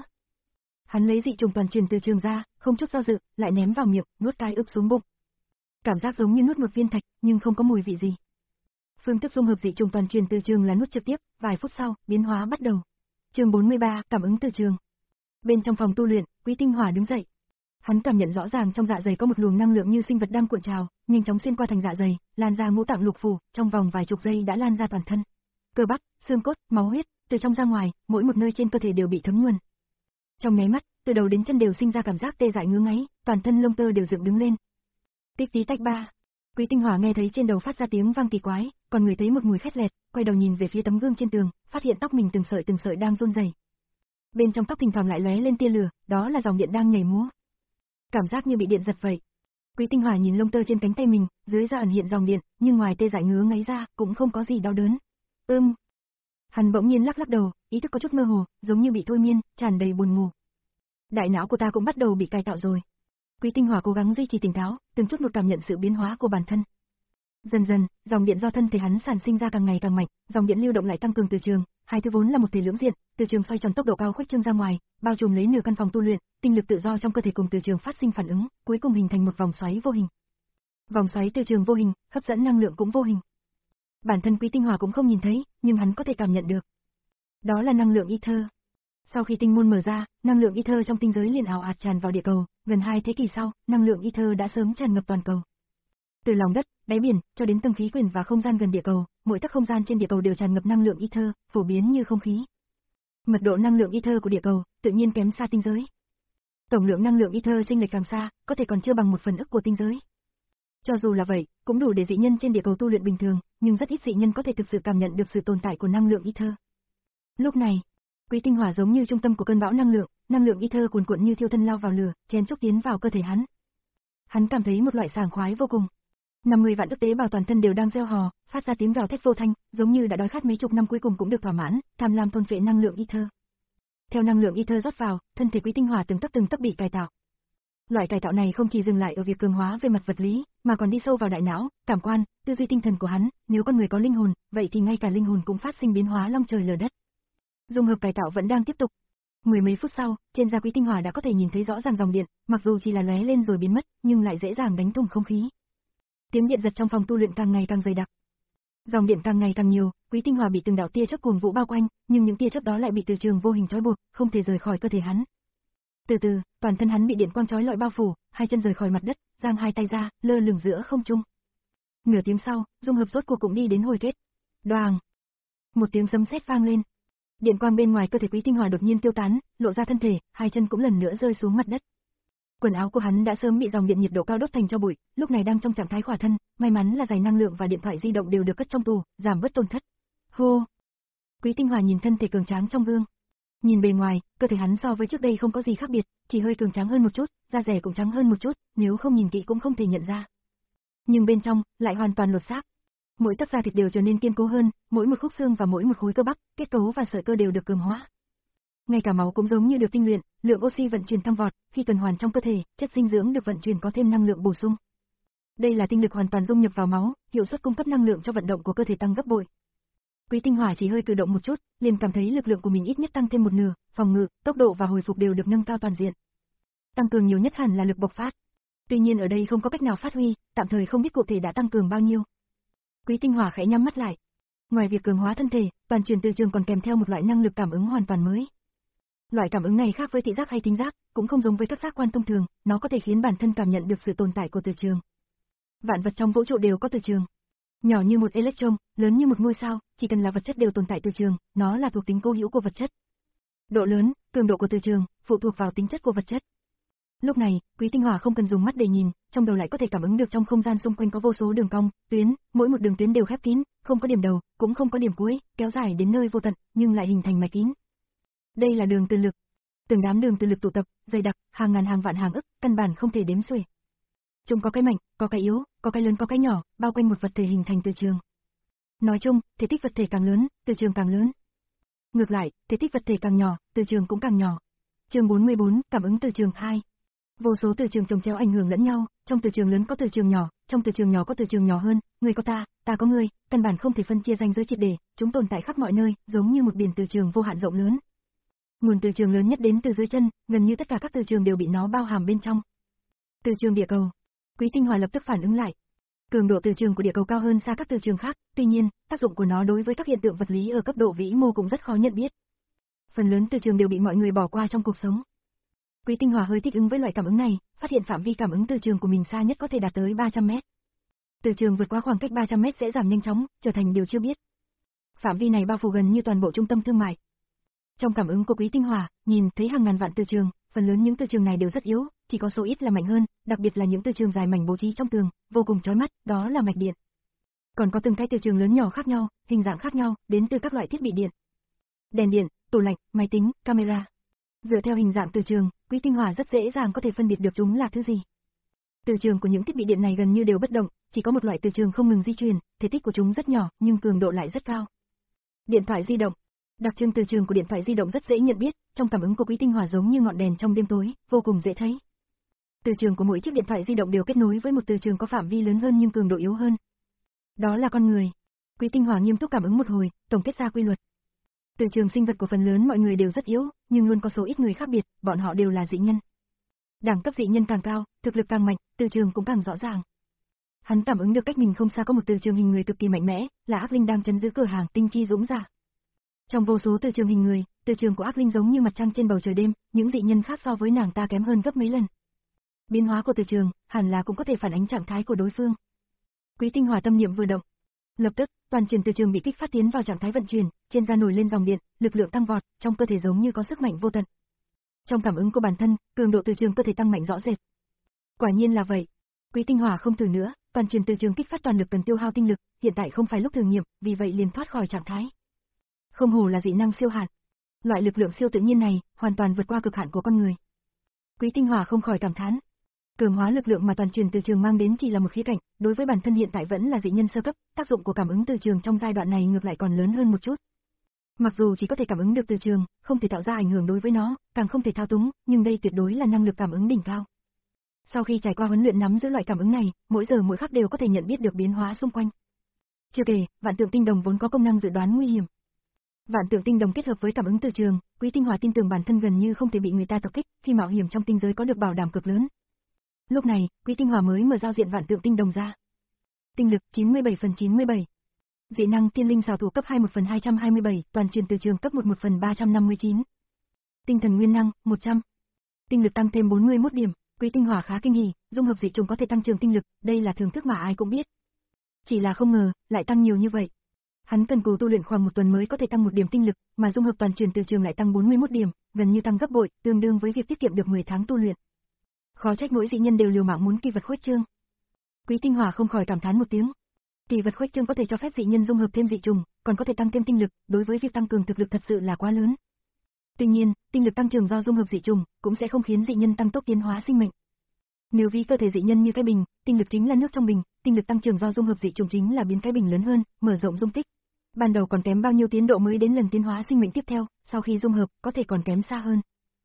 Hắn lấy dị trùng toàn truyền từ trường ra, không chút do dự, lại ném vào miệng, nuốt cai ức xuống bụng. Cảm giác giống như nuốt một viên thạch, nhưng không có mùi vị gì. Phương thức dung hợp dị trùng toàn truyền từ trường là nuốt trực tiếp, vài phút sau, biến hóa bắt đầu. Chương bốn mươi ba, cảm ứng từ trường. Bên trong phòng tu luyện, Quý Tinh Hỏa đứng dậy. Hắn cảm nhận rõ ràng trong dạ dày có một luồng năng lượng như sinh vật đang cuộn trào, nhanh chóng xuyên qua thành dạ dày, lan ra ngũ tạng lục phủ, trong vòng vài chục giây đã lan ra toàn thân. Cơ bắp, xương cốt, máu huyết, từ trong ra ngoài, mỗi một nơi trên cơ thể đều bị thấm nhuần. Trong nháy mắt, từ đầu đến chân đều sinh ra cảm giác tê dại ngứa ngáy, toàn thân lông tơ đều dựng đứng lên. Tích tí tách ba. Quý Tinh Hỏa nghe thấy trên đầu phát ra tiếng vang kỳ quái, còn người thấy một mùi khét lẹt, quay đầu nhìn về phía tấm gương trên tường, phát hiện tóc mình từng sợi từng sợi đang run rẩy. Bên trong tóc thỉnh thoảng lại lóe lên tia lửa, đó là dòng điện đang nhảy múa. Cảm giác như bị điện giật vậy. Quý Tinh Hỏa nhìn lông tơ trên cánh tay mình, dưới da ẩn hiện dòng điện, nhưng ngoài tê dại ngứa ngáy ra, cũng không có gì đau đớn. Ưm. Hắn bỗng nhiên lắc lắc đầu, ý thức có chút mơ hồ, giống như bị thôi miên, tràn đầy buồn ngủ. Đại não của ta cũng bắt đầu bị cải tạo rồi. Quý Tinh Hỏa cố gắng duy trì tỉnh táo, từng chút một cảm nhận sự biến hóa của bản thân. Dần dần, dòng điện do thân thể hắn sản sinh ra càng ngày càng mạnh, dòng điện lưu động lại tăng cường từ trường, hai thứ vốn là một thể lưỡng diện, từ trường xoay tròn tốc độ cao khuếch trương ra ngoài, bao trùm lấy nửa căn phòng tu luyện, tinh lực tự do trong cơ thể cùng từ trường phát sinh phản ứng, cuối cùng hình thành một vòng xoáy vô hình. Vòng xoáy từ trường vô hình, hấp dẫn năng lượng cũng vô hình. Bản thân Quý Tinh Hỏa cũng không nhìn thấy, nhưng hắn có thể cảm nhận được. Đó là năng lượng ether. Sau khi tinh môn mở ra, năng lượng ether trong tinh giới liền ảo ạt tràn vào địa cầu, gần hai thế kỷ sau, năng lượng ether đã sớm tràn ngập toàn cầu. Từ lòng đất, đáy biển, cho đến tầng khí quyển và không gian gần địa cầu, mỗi tấc không gian trên địa cầu đều tràn ngập năng lượng ether, phổ biến như không khí. Mật độ năng lượng ether của địa cầu tự nhiên kém xa tinh giới. Tổng lượng năng lượng ether chênh lệch càng xa, có thể còn chưa bằng một phần ức của tinh giới. Cho dù là vậy, cũng đủ để dị nhân trên địa cầu tu luyện bình thường, nhưng rất ít dị nhân có thể thực sự cảm nhận được sự tồn tại của năng lượng ether. Lúc này, Quý Tinh Hỏa giống như trung tâm của cơn bão năng lượng, năng lượng ether cuồn cuộn như thiêu thân lao vào lửa, chen chúc tiến vào cơ thể hắn. Hắn cảm thấy một loại sảng khoái vô cùng. năm mươi vạn ức tế bào toàn thân đều đang reo hò, phát ra tiếng gào thét vô thanh, giống như đã đói khát mấy chục năm cuối cùng cũng được thỏa mãn, tham lam thôn phệ năng lượng ether. Theo năng lượng ether rót vào, thân thể Quý Tinh Hỏa từng tấc từng tấc bị cải tạo. Loại cải tạo này không chỉ dừng lại ở việc cường hóa về mặt vật lý, mà còn đi sâu vào đại não, cảm quan, tư duy tinh thần của hắn, nếu con người có linh hồn, vậy thì ngay cả linh hồn cũng phát sinh biến hóa long trời lở đất. Dung hợp cải tạo vẫn đang tiếp tục. Mười mấy phút sau, trên da Quý Tinh Hỏa đã có thể nhìn thấy rõ ràng dòng điện, mặc dù chỉ là lóe lên rồi biến mất, nhưng lại dễ dàng đánh thủng không khí. Tiếng điện giật trong phòng tu luyện càng ngày càng dày đặc. Dòng điện càng ngày càng nhiều, Quý Tinh Hỏa bị từng đạo tia chớp cuồng vũ bao quanh, nhưng những tia chớp đó lại bị từ trường vô hình trói buộc, không thể rời khỏi cơ thể hắn. Từ từ, toàn thân hắn bị điện quang chói lọi bao phủ, hai chân rời khỏi mặt đất, giang hai tay ra, lơ lửng giữa không trung. Nửa tiếng sau, dung hợp rốt cuộc cũng đi đến hồi kết. Đoàng. Một tiếng sấm sét vang lên. Điện quang bên ngoài cơ thể Quý Tinh Hỏa đột nhiên tiêu tán, lộ ra thân thể, hai chân cũng lần nữa rơi xuống mặt đất. Quần áo của hắn đã sớm bị dòng điện nhiệt độ cao đốt thành tro bụi, lúc này đang trong trạng thái khỏa thân, may mắn là giày năng lượng và điện thoại di động đều được cất trong tủ, giảm bớt tổn thất. Hô. Quý Tinh Hỏa nhìn thân thể cường tráng trong gương. Nhìn bề ngoài, cơ thể hắn so với trước đây không có gì khác biệt, chỉ hơi cường tráng hơn một chút, da rẻ cũng trắng hơn một chút, nếu không nhìn kỹ cũng không thể nhận ra. Nhưng bên trong, lại hoàn toàn lột xác. Mỗi tấc da thịt đều trở nên kiên cố hơn, mỗi một khúc xương và mỗi một khối cơ bắp, kết cấu và sợi cơ đều được cường hóa. Ngay cả máu cũng giống như được tinh luyện, lượng oxy vận chuyển tăng vọt, khi tuần hoàn trong cơ thể, chất dinh dưỡng được vận chuyển có thêm năng lượng bổ sung. Đây là tinh lực hoàn toàn dung nhập vào máu, hiệu suất cung cấp năng lượng cho vận động của cơ thể tăng gấp bội. Quý Tinh Hỏa chỉ hơi cử động một chút, liền cảm thấy lực lượng của mình ít nhất tăng thêm một nửa, phòng ngự, tốc độ và hồi phục đều được nâng cao toàn diện. Tăng cường nhiều nhất hẳn là lực bộc phát. Tuy nhiên ở đây không có cách nào phát huy, tạm thời không biết cụ thể đã tăng cường bao nhiêu. Quý Tinh Hỏa khẽ nhắm mắt lại. Ngoài việc cường hóa thân thể, toàn truyền từ trường còn kèm theo một loại năng lực cảm ứng hoàn toàn mới. Loại cảm ứng này khác với thị giác hay thính giác, cũng không giống với các giác quan thông thường, nó có thể khiến bản thân cảm nhận được sự tồn tại của từ trường. Vạn vật trong vũ trụ đều có từ trường. Nhỏ như một electron, lớn như một ngôi sao, chỉ cần là vật chất đều tồn tại từ trường, nó là thuộc tính cố hữu của vật chất. Độ lớn, cường độ của từ trường, phụ thuộc vào tính chất của vật chất. Lúc này, Quý Tinh Hỏa không cần dùng mắt để nhìn, trong đầu lại có thể cảm ứng được trong không gian xung quanh có vô số đường cong, tuyến, mỗi một đường tuyến đều khép kín, không có điểm đầu, cũng không có điểm cuối, kéo dài đến nơi vô tận, nhưng lại hình thành mạch kín. Đây là đường từ lực. Từng đám đường từ lực tụ tập, dày đặc, hàng ngàn hàng vạn hàng ức, căn bản không thể đếm xuể. Chúng có cái mạnh, có cái yếu, có cái lớn có cái nhỏ, bao quanh một vật thể hình thành từ trường. Nói chung, thể tích vật thể càng lớn, từ trường càng lớn. Ngược lại, thể tích vật thể càng nhỏ, từ trường cũng càng nhỏ. Chương bốn mươi bốn, cảm ứng từ trường hai. Vô số từ trường chồng chéo ảnh hưởng lẫn nhau, trong từ trường lớn có từ trường nhỏ, trong từ trường nhỏ có từ trường nhỏ hơn, người có ta, ta có người, căn bản không thể phân chia ranh giới triệt để, chúng tồn tại khắp mọi nơi, giống như một biển từ trường vô hạn rộng lớn. Nguồn từ trường lớn nhất đến từ dưới chân, gần như tất cả các từ trường đều bị nó bao hàm bên trong. Từ trường địa cầu. Quý Tinh Hỏa lập tức phản ứng lại. Cường độ từ trường của địa cầu cao hơn xa các từ trường khác, tuy nhiên, tác dụng của nó đối với các hiện tượng vật lý ở cấp độ vĩ mô cũng rất khó nhận biết. Phần lớn từ trường đều bị mọi người bỏ qua trong cuộc sống. Quý Tinh Hỏa hơi thích ứng với loại cảm ứng này, phát hiện phạm vi cảm ứng từ trường của mình xa nhất có thể đạt tới ba trăm mét. Từ trường vượt qua khoảng cách ba trăm mét sẽ giảm nhanh chóng, trở thành điều chưa biết. Phạm vi này bao phủ gần như toàn bộ trung tâm thương mại. Trong cảm ứng của Quý Tinh Hỏa, nhìn thấy hàng ngàn vạn từ trường, phần lớn những từ trường này đều rất yếu, chỉ có số ít là mạnh hơn, đặc biệt là những từ trường dài mảnh bố trí trong tường, vô cùng chói mắt, đó là mạch điện. Còn có từng cái từ trường lớn nhỏ khác nhau, hình dạng khác nhau, đến từ các loại thiết bị điện. Đèn điện, tủ lạnh, máy tính, camera. Dựa theo hình dạng từ trường, Quý Tinh Hỏa rất dễ dàng có thể phân biệt được chúng là thứ gì. Từ trường của những thiết bị điện này gần như đều bất động, chỉ có một loại từ trường không ngừng di chuyển, thể tích của chúng rất nhỏ, nhưng cường độ lại rất cao. Điện thoại di động. Đặc trưng từ trường của điện thoại di động rất dễ nhận biết, trong cảm ứng của Quý Tinh Hỏa giống như ngọn đèn trong đêm tối, vô cùng dễ thấy. Từ trường của mỗi chiếc điện thoại di động đều kết nối với một từ trường có phạm vi lớn hơn nhưng cường độ yếu hơn. Đó là con người. Quý Tinh Hỏa nghiêm túc cảm ứng một hồi, tổng kết ra quy luật. Từ trường sinh vật của phần lớn mọi người đều rất yếu, nhưng luôn có số ít người khác biệt, bọn họ đều là dị nhân. Đẳng cấp dị nhân càng cao, thực lực càng mạnh, từ trường cũng càng rõ ràng. Hắn cảm ứng được cách mình không xa có một từ trường hình người cực kỳ mạnh mẽ, là Ác Linh đang trấn giữ cửa hàng Tinh Chi Dũng Giả. Trong vô số từ trường hình người, từ trường của Ác Linh giống như mặt trăng trên bầu trời đêm, những dị nhân khác so với nàng ta kém hơn gấp mấy lần. Biến hóa của từ trường, hẳn là cũng có thể phản ánh trạng thái của đối phương. Quý Tinh Hỏa tâm niệm vừa động, lập tức, toàn truyền từ trường bị kích phát tiến vào trạng thái vận chuyển, trên da nổi lên dòng điện, lực lượng tăng vọt, trong cơ thể giống như có sức mạnh vô tận. Trong cảm ứng của bản thân, cường độ từ trường cơ thể tăng mạnh rõ rệt. Quả nhiên là vậy. Quý Tinh Hỏa không thử nữa, toàn truyền từ trường kích phát toàn lực cần tiêu hao tinh lực, hiện tại không phải lúc thử nghiệm, vì vậy liền thoát khỏi trạng thái. Không hổ là dị năng siêu hạn. Loại lực lượng siêu tự nhiên này, hoàn toàn vượt qua cực hạn của con người. Quý Tinh Hỏa không khỏi cảm thán. Cường hóa lực lượng mà toàn truyền từ trường mang đến chỉ là một khía cạnh, đối với bản thân hiện tại vẫn là dị nhân sơ cấp, tác dụng của cảm ứng từ trường trong giai đoạn này ngược lại còn lớn hơn một chút. Mặc dù chỉ có thể cảm ứng được từ trường, không thể tạo ra ảnh hưởng đối với nó, càng không thể thao túng, nhưng đây tuyệt đối là năng lực cảm ứng đỉnh cao. Sau khi trải qua huấn luyện nắm giữ loại cảm ứng này, mỗi giờ mỗi khắc đều có thể nhận biết được biến hóa xung quanh. Chưa kể, vạn tượng tinh đồng vốn có công năng dự đoán nguy hiểm. Vạn tượng tinh đồng kết hợp với cảm ứng từ trường, Quý Tinh Hỏa tin tưởng bản thân gần như không thể bị người ta tập kích, khi mạo hiểm trong tinh giới có được bảo đảm cực lớn. Lúc này, Quý Tinh Hỏa mới mở giao diện vạn tượng tinh đồng ra. Tinh lực chín mươi bảy phần chín mươi bảy. Dị năng tiên linh xảo thủ cấp hai một phần hai trăm hai mươi bảy, toàn truyền từ trường cấp một một phần ba trăm năm mươi chín. Tinh thần nguyên năng một trăm. Tinh lực tăng thêm bốn mươi mốt điểm, Quý Tinh Hỏa khá kinh hỉ, dung hợp dị trùng có thể tăng trưởng tinh lực, đây là thưởng thức mà ai cũng biết. chỉ là không ngờ, lại tăng nhiều như vậy. Hắn cần cù tu luyện khoảng một tuần mới có thể tăng một điểm tinh lực, mà dung hợp toàn truyền từ trường lại tăng bốn mươi mốt điểm, gần như tăng gấp bội, tương đương với việc tiết kiệm được mười tháng tu luyện. Khó trách mỗi dị nhân đều liều mạng muốn kỳ vật khuếch trương. Quý Tinh Hỏa không khỏi cảm thán một tiếng. Kỳ vật khuếch trương có thể cho phép dị nhân dung hợp thêm dị trùng, còn có thể tăng thêm tinh lực, đối với việc tăng cường thực lực thật sự là quá lớn. Tuy nhiên, tinh lực tăng trưởng do dung hợp dị trùng cũng sẽ không khiến dị nhân tăng tốc tiến hóa sinh mệnh. Nếu ví cơ thể dị nhân như cái bình, tinh lực chính là nước trong bình, tinh lực tăng trưởng do dung hợp dị trùng chính là biến cái bình lớn hơn, mở rộng dung tích. Ban đầu còn kém bao nhiêu tiến độ mới đến lần tiến hóa sinh mệnh tiếp theo, sau khi dung hợp có thể còn kém xa hơn.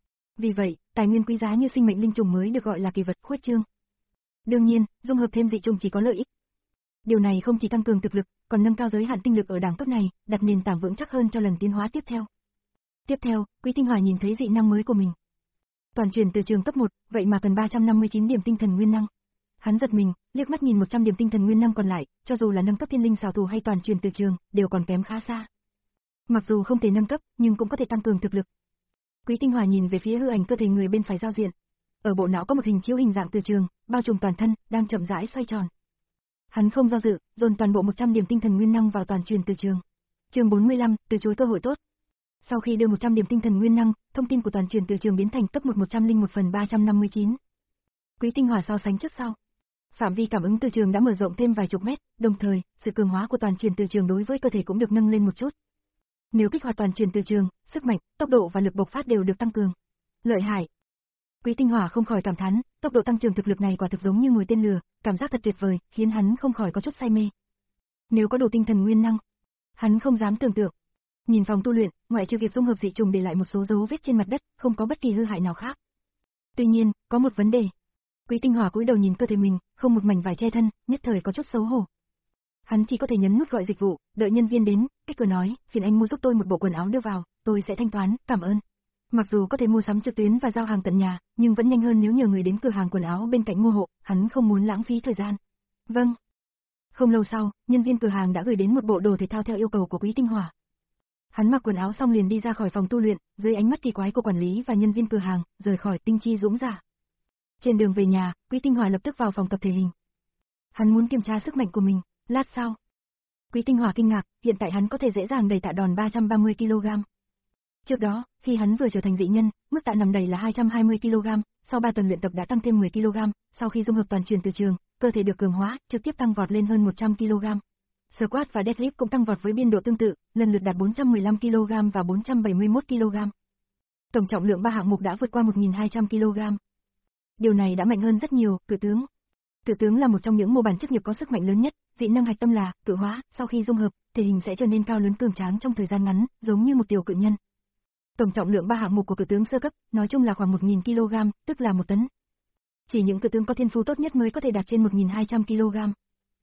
Vì vậy, tài nguyên quý giá như sinh mệnh linh trùng mới được gọi là kỳ vật khuếch trương. Đương nhiên, dung hợp thêm dị trùng chỉ có lợi ích. Điều này không chỉ tăng cường thực lực, còn nâng cao giới hạn tinh lực ở đẳng cấp này, đặt nền tảng vững chắc hơn cho lần tiến hóa tiếp theo. Tiếp theo, Quý Tinh Hỏa nhìn thấy dị năng mới của mình. Toàn truyền từ trường cấp một, vậy mà cần ba trăm năm mươi chín điểm tinh thần nguyên năng. Hắn giật mình, liếc mắt nhìn một trăm điểm tinh thần nguyên năng còn lại, cho dù là nâng cấp thiên linh xảo thủ hay toàn truyền từ trường, đều còn kém khá xa. Mặc dù không thể nâng cấp, nhưng cũng có thể tăng cường thực lực. Quý Tinh Hỏa nhìn về phía hư ảnh cơ thể người bên phải giao diện. Ở bộ não có một hình chiếu hình dạng từ trường, bao trùm toàn thân, đang chậm rãi xoay tròn. Hắn không do dự, dồn toàn bộ một trăm điểm tinh thần nguyên năng vào toàn truyền từ trường. Chương bốn mươi lăm, từ chối cơ hội tốt. Sau khi đưa một trăm điểm tinh thần nguyên năng, thông tin của toàn truyền từ trường biến thành cấp một một trăm lẻ một phần ba trăm năm mươi chín. Quý Tinh Hỏa so sánh trước sau. Phạm vi cảm ứng từ trường đã mở rộng thêm vài chục mét, đồng thời, sự cường hóa của toàn truyền từ trường đối với cơ thể cũng được nâng lên một chút. Nếu kích hoạt toàn truyền từ trường, sức mạnh, tốc độ và lực bộc phát đều được tăng cường. Lợi hại. Quý Tinh Hỏa không khỏi cảm thán, tốc độ tăng trưởng thực lực này quả thực giống như ngồi tên lửa, cảm giác thật tuyệt vời, khiến hắn không khỏi có chút say mê. Nếu có đủ tinh thần nguyên năng, hắn không dám tưởng tượng. Nhìn phòng tu luyện, ngoại trừ việc dung hợp dị trùng để lại một số dấu vết trên mặt đất, không có bất kỳ hư hại nào khác. Tuy nhiên, có một vấn đề. Quý Tinh Hỏa cúi đầu nhìn cơ thể mình, không một mảnh vải che thân, nhất thời có chút xấu hổ. Hắn chỉ có thể nhấn nút gọi dịch vụ, đợi nhân viên đến, cách cửa nói, phiền anh mua giúp tôi một bộ quần áo đưa vào, tôi sẽ thanh toán, cảm ơn. Mặc dù có thể mua sắm trực tuyến và giao hàng tận nhà, nhưng vẫn nhanh hơn nếu nhờ người đến cửa hàng quần áo bên cạnh mua hộ, hắn không muốn lãng phí thời gian. Vâng. Không lâu sau, nhân viên cửa hàng đã gửi đến một bộ đồ thể thao theo yêu cầu của Quý Tinh Hỏa. Hắn mặc quần áo xong liền đi ra khỏi phòng tu luyện, dưới ánh mắt kỳ quái của quản lý và nhân viên cửa hàng, rời khỏi Tinh Chi Dũng Giả. Trên đường về nhà, Quý Tinh Hỏa lập tức vào phòng tập thể hình. Hắn muốn kiểm tra sức mạnh của mình, lát sau. Quý Tinh Hỏa kinh ngạc, hiện tại hắn có thể dễ dàng đẩy tạ đòn ba trăm ba mươi ki lô gam. Trước đó, khi hắn vừa trở thành dị nhân, mức tạ nằm đẩy là hai trăm hai mươi ki lô gam, sau ba tuần luyện tập đã tăng thêm mười ki lô gam, sau khi dung hợp toàn truyền từ trường, cơ thể được cường hóa, trực tiếp tăng vọt lên hơn một trăm ki lô gam. Squat và deadlift cũng tăng vọt với biên độ tương tự, lần lượt đạt bốn trăm mười lăm ki lô gam và bốn trăm bảy mươi mốt ki lô gam. Tổng trọng lượng ba hạng mục đã vượt qua một nghìn hai trăm ki lô gam. Điều này đã mạnh hơn rất nhiều, cự tướng. Cự tướng là một trong những mô bản chức nghiệp có sức mạnh lớn nhất, dị năng hạch tâm là cự hóa, sau khi dung hợp, thể hình sẽ trở nên cao lớn cường tráng trong thời gian ngắn, giống như một tiểu cự nhân. Tổng trọng lượng ba hạng mục của cự tướng sơ cấp, nói chung là khoảng một nghìn ki lô gam, tức là một tấn. Chỉ những cự tướng có thiên phú tốt nhất mới có thể đạt trên một nghìn hai trăm ki lô gam.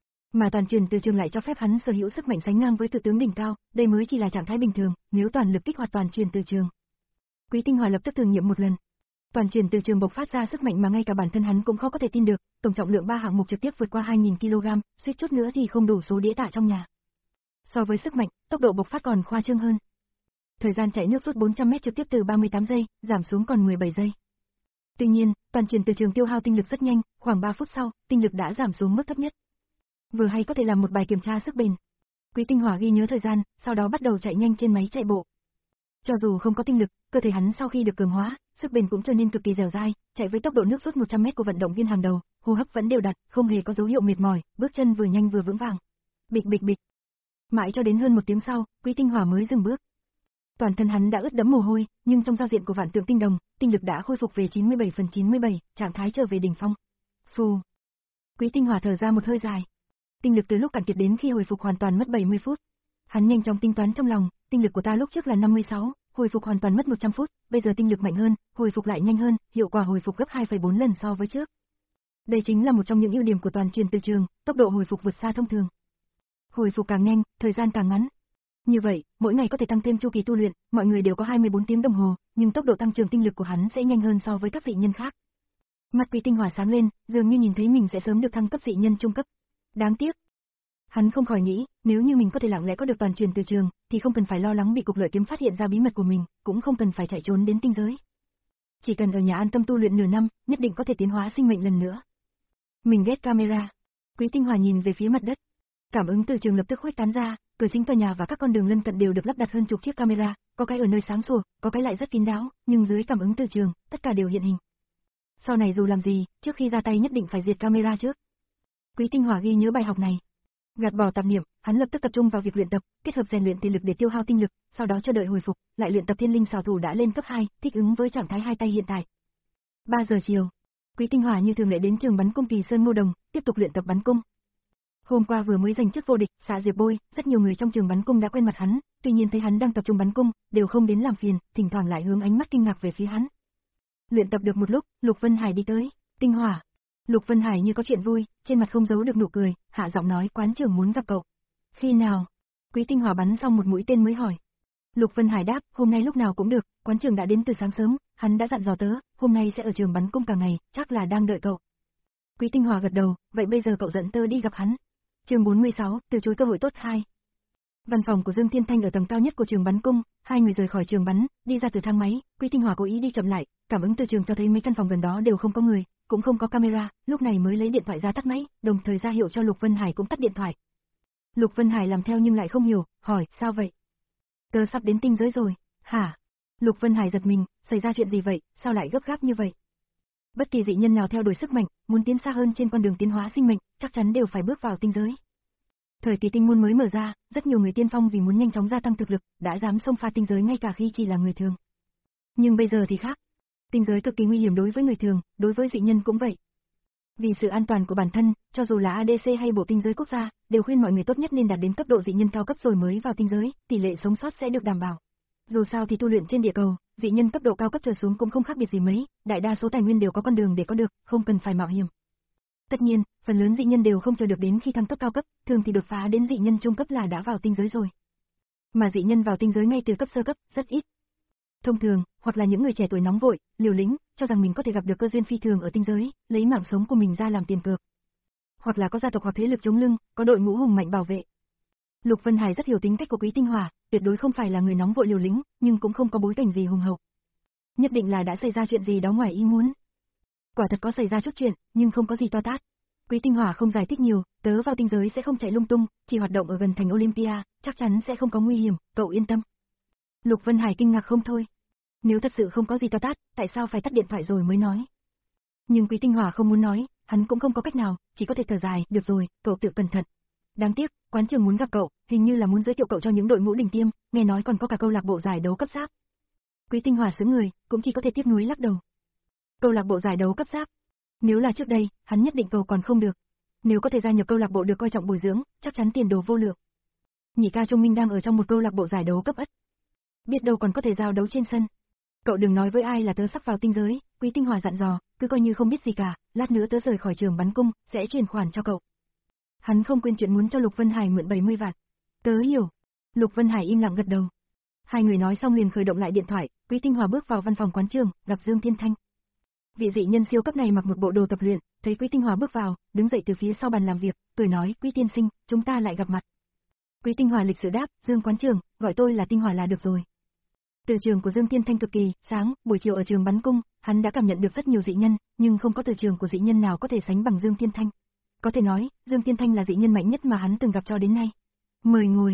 Mà toàn truyền từ trường lại cho phép hắn sở hữu sức mạnh sánh ngang với cự tướng đỉnh cao, đây mới chỉ là trạng thái bình thường, nếu toàn lực kích hoạt toàn truyền từ trường. Quý Tinh Hỏa lập tức thử nghiệm một lần. Toàn truyền từ trường bộc phát ra sức mạnh mà ngay cả bản thân hắn cũng khó có thể tin được, tổng trọng lượng ba hạng mục trực tiếp vượt qua hai nghìn ki lô gam, suýt chút nữa thì không đủ số đĩa tạ trong nhà. So với sức mạnh, tốc độ bộc phát còn khoa trương hơn. Thời gian chạy nước rút bốn trăm mét trực tiếp từ ba mươi tám giây, giảm xuống còn mười bảy giây. Tuy nhiên, toàn truyền từ trường tiêu hao tinh lực rất nhanh, khoảng ba phút sau, tinh lực đã giảm xuống mức thấp nhất. Vừa hay có thể làm một bài kiểm tra sức bền. Quý Tinh Hỏa ghi nhớ thời gian, sau đó bắt đầu chạy nhanh trên máy chạy bộ. Cho dù không có tinh lực, cơ thể hắn sau khi được cường hóa, sức bền cũng trở nên cực kỳ dẻo dai, chạy với tốc độ nước rút một trăm mét của vận động viên hàng đầu, hô hấp vẫn đều đặn, không hề có dấu hiệu mệt mỏi, bước chân vừa nhanh vừa vững vàng. Bịch bịch bịch. Mãi cho đến hơn một tiếng sau, Quý Tinh Hỏa mới dừng bước. Toàn thân hắn đã ướt đẫm mồ hôi, nhưng trong giao diện của Vạn Tượng Tinh Đồng, tinh lực đã khôi phục về chín mươi bảy phần chín mươi bảy, trạng thái trở về đỉnh phong. Phù. Quý Tinh Hỏa thở ra một hơi dài. Tinh lực từ lúc cạn kiệt đến khi hồi phục hoàn toàn mất bảy mươi phút. Hắn nhanh chóng tính toán trong lòng, tinh lực của ta lúc trước là năm mươi sáu, hồi phục hoàn toàn mất một trăm phút, bây giờ tinh lực mạnh hơn, hồi phục lại nhanh hơn, hiệu quả hồi phục gấp hai phẩy bốn lần so với trước. Đây chính là một trong những ưu điểm của toàn truyền từ trường, tốc độ hồi phục vượt xa thông thường. Hồi phục càng nhanh, thời gian càng ngắn. Như vậy, mỗi ngày có thể tăng thêm chu kỳ tu luyện, mọi người đều có hai mươi bốn tiếng đồng hồ, nhưng tốc độ tăng trưởng tinh lực của hắn sẽ nhanh hơn so với các dị nhân khác. Mắt Quý Tinh Hỏa sáng lên, dường như nhìn thấy mình sẽ sớm được thăng cấp dị nhân trung cấp. Đáng tiếc. Hắn không khỏi nghĩ, nếu như mình có thể lặng lẽ có được toàn truyền từ trường, thì không cần phải lo lắng bị Cục Lợi Kiếm phát hiện ra bí mật của mình, cũng không cần phải chạy trốn đến tinh giới. Chỉ cần ở nhà an tâm tu luyện nửa năm, nhất định có thể tiến hóa sinh mệnh lần nữa. Mình ghét camera. Quý Tinh Hỏa nhìn về phía mặt đất. Cảm ứng từ trường lập tức khuếch tán ra, cửa chính tòa nhà và các con đường lân cận đều được lắp đặt hơn chục chiếc camera, có cái ở nơi sáng sủa, có cái lại rất kín đáo, nhưng dưới cảm ứng từ trường, tất cả đều hiện hình. Sau này dù làm gì, trước khi ra tay nhất định phải diệt camera trước. Quý Tinh Hỏa ghi nhớ bài học này. Gạt bỏ tạp niệm, hắn lập tức tập trung vào việc luyện tập, kết hợp rèn luyện thể lực để tiêu hao tinh lực, sau đó chờ đợi hồi phục, lại luyện tập thiên linh xảo thủ đã lên cấp hai, thích ứng với trạng thái hai tay hiện tại. ba giờ chiều, Quý Tinh Hỏa như thường lệ đến trường bắn cung Kỳ Sơn Ngô Đồng, tiếp tục luyện tập bắn cung. Hôm qua vừa mới giành chức vô địch, Xạ Diệp Bôi, rất nhiều người trong trường bắn cung đã quen mặt hắn, tuy nhiên thấy hắn đang tập trung bắn cung, đều không đến làm phiền, thỉnh thoảng lại hướng ánh mắt kinh ngạc về phía hắn. Luyện tập được một lúc, Lục Vân Hải đi tới, Tinh Hỏa. Lục Vân Hải như có chuyện vui, trên mặt không giấu được nụ cười, hạ giọng nói quán trưởng muốn gặp cậu. Khi nào? Quý Tinh Hỏa bắn xong một mũi tên mới hỏi. Lục Vân Hải đáp, hôm nay lúc nào cũng được, quán trưởng đã đến từ sáng sớm, hắn đã dặn dò tớ, hôm nay sẽ ở trường bắn cung cả ngày, chắc là đang đợi cậu. Quý Tinh Hỏa gật đầu, vậy bây giờ cậu dẫn tớ đi gặp hắn. Chương bốn mươi sáu, từ chối cơ hội tốt hai. Văn phòng của Dương Thiên Thanh ở tầng cao nhất của trường bắn cung, hai người rời khỏi trường bắn, đi ra từ thang máy, Quý Tinh Hỏa cố ý đi chậm lại, cảm ứng từ trường cho thấy mấy căn phòng gần đó đều không có người, cũng không có camera, lúc này mới lấy điện thoại ra tắt máy, đồng thời ra hiệu cho Lục Vân Hải cũng tắt điện thoại. Lục Vân Hải làm theo nhưng lại không hiểu, hỏi, sao vậy? Tớ sắp đến tinh giới rồi, hả? Lục Vân Hải giật mình, xảy ra chuyện gì vậy, sao lại gấp gáp như vậy? Bất kỳ dị nhân nào theo đuổi sức mạnh, muốn tiến xa hơn trên con đường tiến hóa sinh mệnh, chắc chắn đều phải bước vào tinh giới. Thời kỳ tinh môn mới mở ra, rất nhiều người tiên phong vì muốn nhanh chóng gia tăng thực lực, đã dám xông pha tinh giới ngay cả khi chỉ là người thường. Nhưng bây giờ thì khác. Tinh giới cực kỳ nguy hiểm đối với người thường, đối với dị nhân cũng vậy. Vì sự an toàn của bản thân, cho dù là a đê xê hay bộ tinh giới quốc gia, đều khuyên mọi người tốt nhất nên đạt đến cấp độ dị nhân cao cấp rồi mới vào tinh giới, tỷ lệ sống sót sẽ được đảm bảo. Dù sao thì tu luyện trên địa cầu, dị nhân cấp độ cao cấp trở xuống cũng không khác biệt gì mấy, đại đa số tài nguyên đều có con đường để có được, không cần phải mạo hiểm. Tất nhiên, phần lớn dị nhân đều không chờ được đến khi thăng cấp cao cấp, thường thì đột phá đến dị nhân trung cấp là đã vào tinh giới rồi. Mà dị nhân vào tinh giới ngay từ cấp sơ cấp, rất ít. Thông thường, hoặc là những người trẻ tuổi nóng vội, liều lĩnh, cho rằng mình có thể gặp được cơ duyên phi thường ở tinh giới, lấy mạng sống của mình ra làm tiền cược. Hoặc là có gia tộc hoặc thế lực chống lưng, có đội ngũ hùng mạnh bảo vệ. Lục Vân Hải rất hiểu tính cách của Quý Tinh Hỏa, tuyệt đối không phải là người nóng vội liều lĩnh, nhưng cũng không có bối cảnh gì hùng hậu. Nhất định là đã xảy ra chuyện gì đó ngoài ý muốn. Quả thật có xảy ra chút chuyện, nhưng không có gì to tát. Quý Tinh Hỏa không giải thích nhiều, tớ vào tinh giới sẽ không chạy lung tung, chỉ hoạt động ở gần thành Olympia, chắc chắn sẽ không có nguy hiểm, cậu yên tâm. Lục Vân Hải kinh ngạc không thôi. Nếu thật sự không có gì to tát, tại sao phải tắt điện thoại rồi mới nói? Nhưng Quý Tinh Hỏa không muốn nói, hắn cũng không có cách nào, chỉ có thể thở dài, được rồi, cậu tự cẩn thận. Đáng tiếc, quán trưởng muốn gặp cậu, hình như là muốn giới thiệu cậu cho những đội ngũ đỉnh tiêm, nghe nói còn có cả câu lạc bộ giải đấu cấp giáp. Quý Tinh Hỏa sững người, cũng chỉ có thể tiếc nuối lắc đầu. Câu lạc bộ giải đấu cấp giáp. Nếu là trước đây, hắn nhất định cầu còn không được. Nếu có thể gia nhập câu lạc bộ được coi trọng bồi dưỡng, chắc chắn tiền đồ vô lượng. Nhị ca Trung Minh đang ở trong một câu lạc bộ giải đấu cấp ất. Biết đâu còn có thể giao đấu trên sân. Cậu đừng nói với ai là tớ sắp vào tinh giới, Quý Tinh Hỏa dặn dò, cứ coi như không biết gì cả, lát nữa tớ rời khỏi trường bắn cung, sẽ chuyển khoản cho cậu. Hắn không quên chuyện muốn cho Lục Vân Hải mượn bảy mươi vạn. Tớ hiểu. Lục Vân Hải im lặng gật đầu. Hai người nói xong liền khởi động lại điện thoại, Quý Tinh Hỏa bước vào văn phòng quán trường, gặp Dương Thiên Thanh. Vị dị nhân siêu cấp này mặc một bộ đồ tập luyện, thấy Quý Tinh Hỏa bước vào, đứng dậy từ phía sau bàn làm việc, cười nói, Quý tiên sinh, chúng ta lại gặp mặt. Quý Tinh Hỏa lịch sự đáp, Dương quán trường, gọi tôi là Tinh Hỏa là được rồi. Từ trường của Dương Thiên Thanh cực kỳ sáng, buổi chiều ở trường bắn cung, hắn đã cảm nhận được rất nhiều dị nhân, nhưng không có từ trường của dị nhân nào có thể sánh bằng Dương Thiên Thanh. Có thể nói, Dương Thiên Thanh là dị nhân mạnh nhất mà hắn từng gặp cho đến nay. Mời ngồi.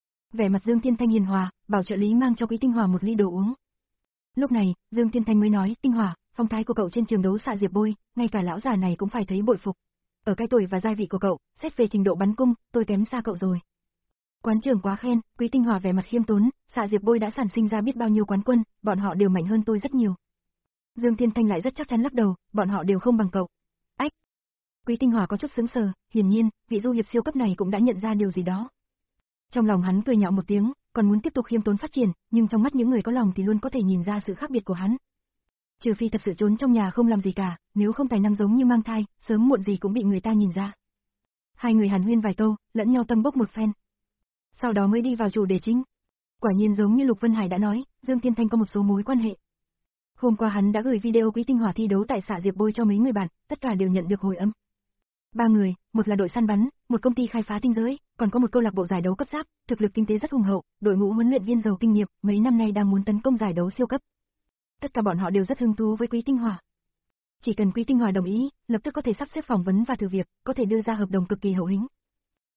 Vẻ mặt Dương Thiên Thanh hiền hòa, bảo trợ lý mang cho Quý Tinh Hỏa một ly đồ uống. Lúc này, Dương Thiên Thanh mới nói, Tinh Hỏa, phong thái của cậu trên trường đấu Xạ Diệp Bôi, ngay cả lão già này cũng phải thấy bội phục. Ở cái tuổi và gia vị của cậu, xét về trình độ bắn cung, tôi kém xa cậu rồi. Quán trưởng quá khen, Quý Tinh Hỏa vẻ mặt khiêm tốn, Xạ Diệp Bôi đã sản sinh ra biết bao nhiêu quán quân, bọn họ đều mạnh hơn tôi rất nhiều. Dương Thiên Thanh lại rất chắc chắn lắc đầu, bọn họ đều không bằng cậu. Ách. Quý Tinh Hỏa có chút sững sờ, hiển nhiên, vị du hiệp siêu cấp này cũng đã nhận ra điều gì đó. Trong lòng hắn cười nhạo một tiếng, còn muốn tiếp tục khiêm tốn phát triển, nhưng trong mắt những người có lòng thì luôn có thể nhìn ra sự khác biệt của hắn. Trừ phi thật sự trốn trong nhà không làm gì cả, nếu không tài năng giống như mang thai, sớm muộn gì cũng bị người ta nhìn ra. Hai người hàn huyên vài câu, lẫn nhau tâm bốc một phen. Sau đó mới đi vào chủ đề chính. Quả nhiên giống như Lục Vân Hải đã nói, Dương Thiên Thanh có một số mối quan hệ. Hôm qua hắn đã gửi video Quý Tinh Hỏa thi đấu tại Xạ Diệp Bôi cho mấy người bạn, tất cả đều nhận được hồi âm. Ba người, một là đội săn bắn, một công ty khai phá tinh giới, còn có một câu lạc bộ giải đấu cấp giáp, thực lực kinh tế rất hùng hậu, đội ngũ huấn luyện viên giàu kinh nghiệm, mấy năm nay đang muốn tấn công giải đấu siêu cấp. Tất cả bọn họ đều rất hứng thú với Quý Tinh Hỏa. Chỉ cần Quý Tinh Hỏa đồng ý, lập tức có thể sắp xếp phỏng vấn và thử việc, có thể đưa ra hợp đồng cực kỳ hậu hĩnh.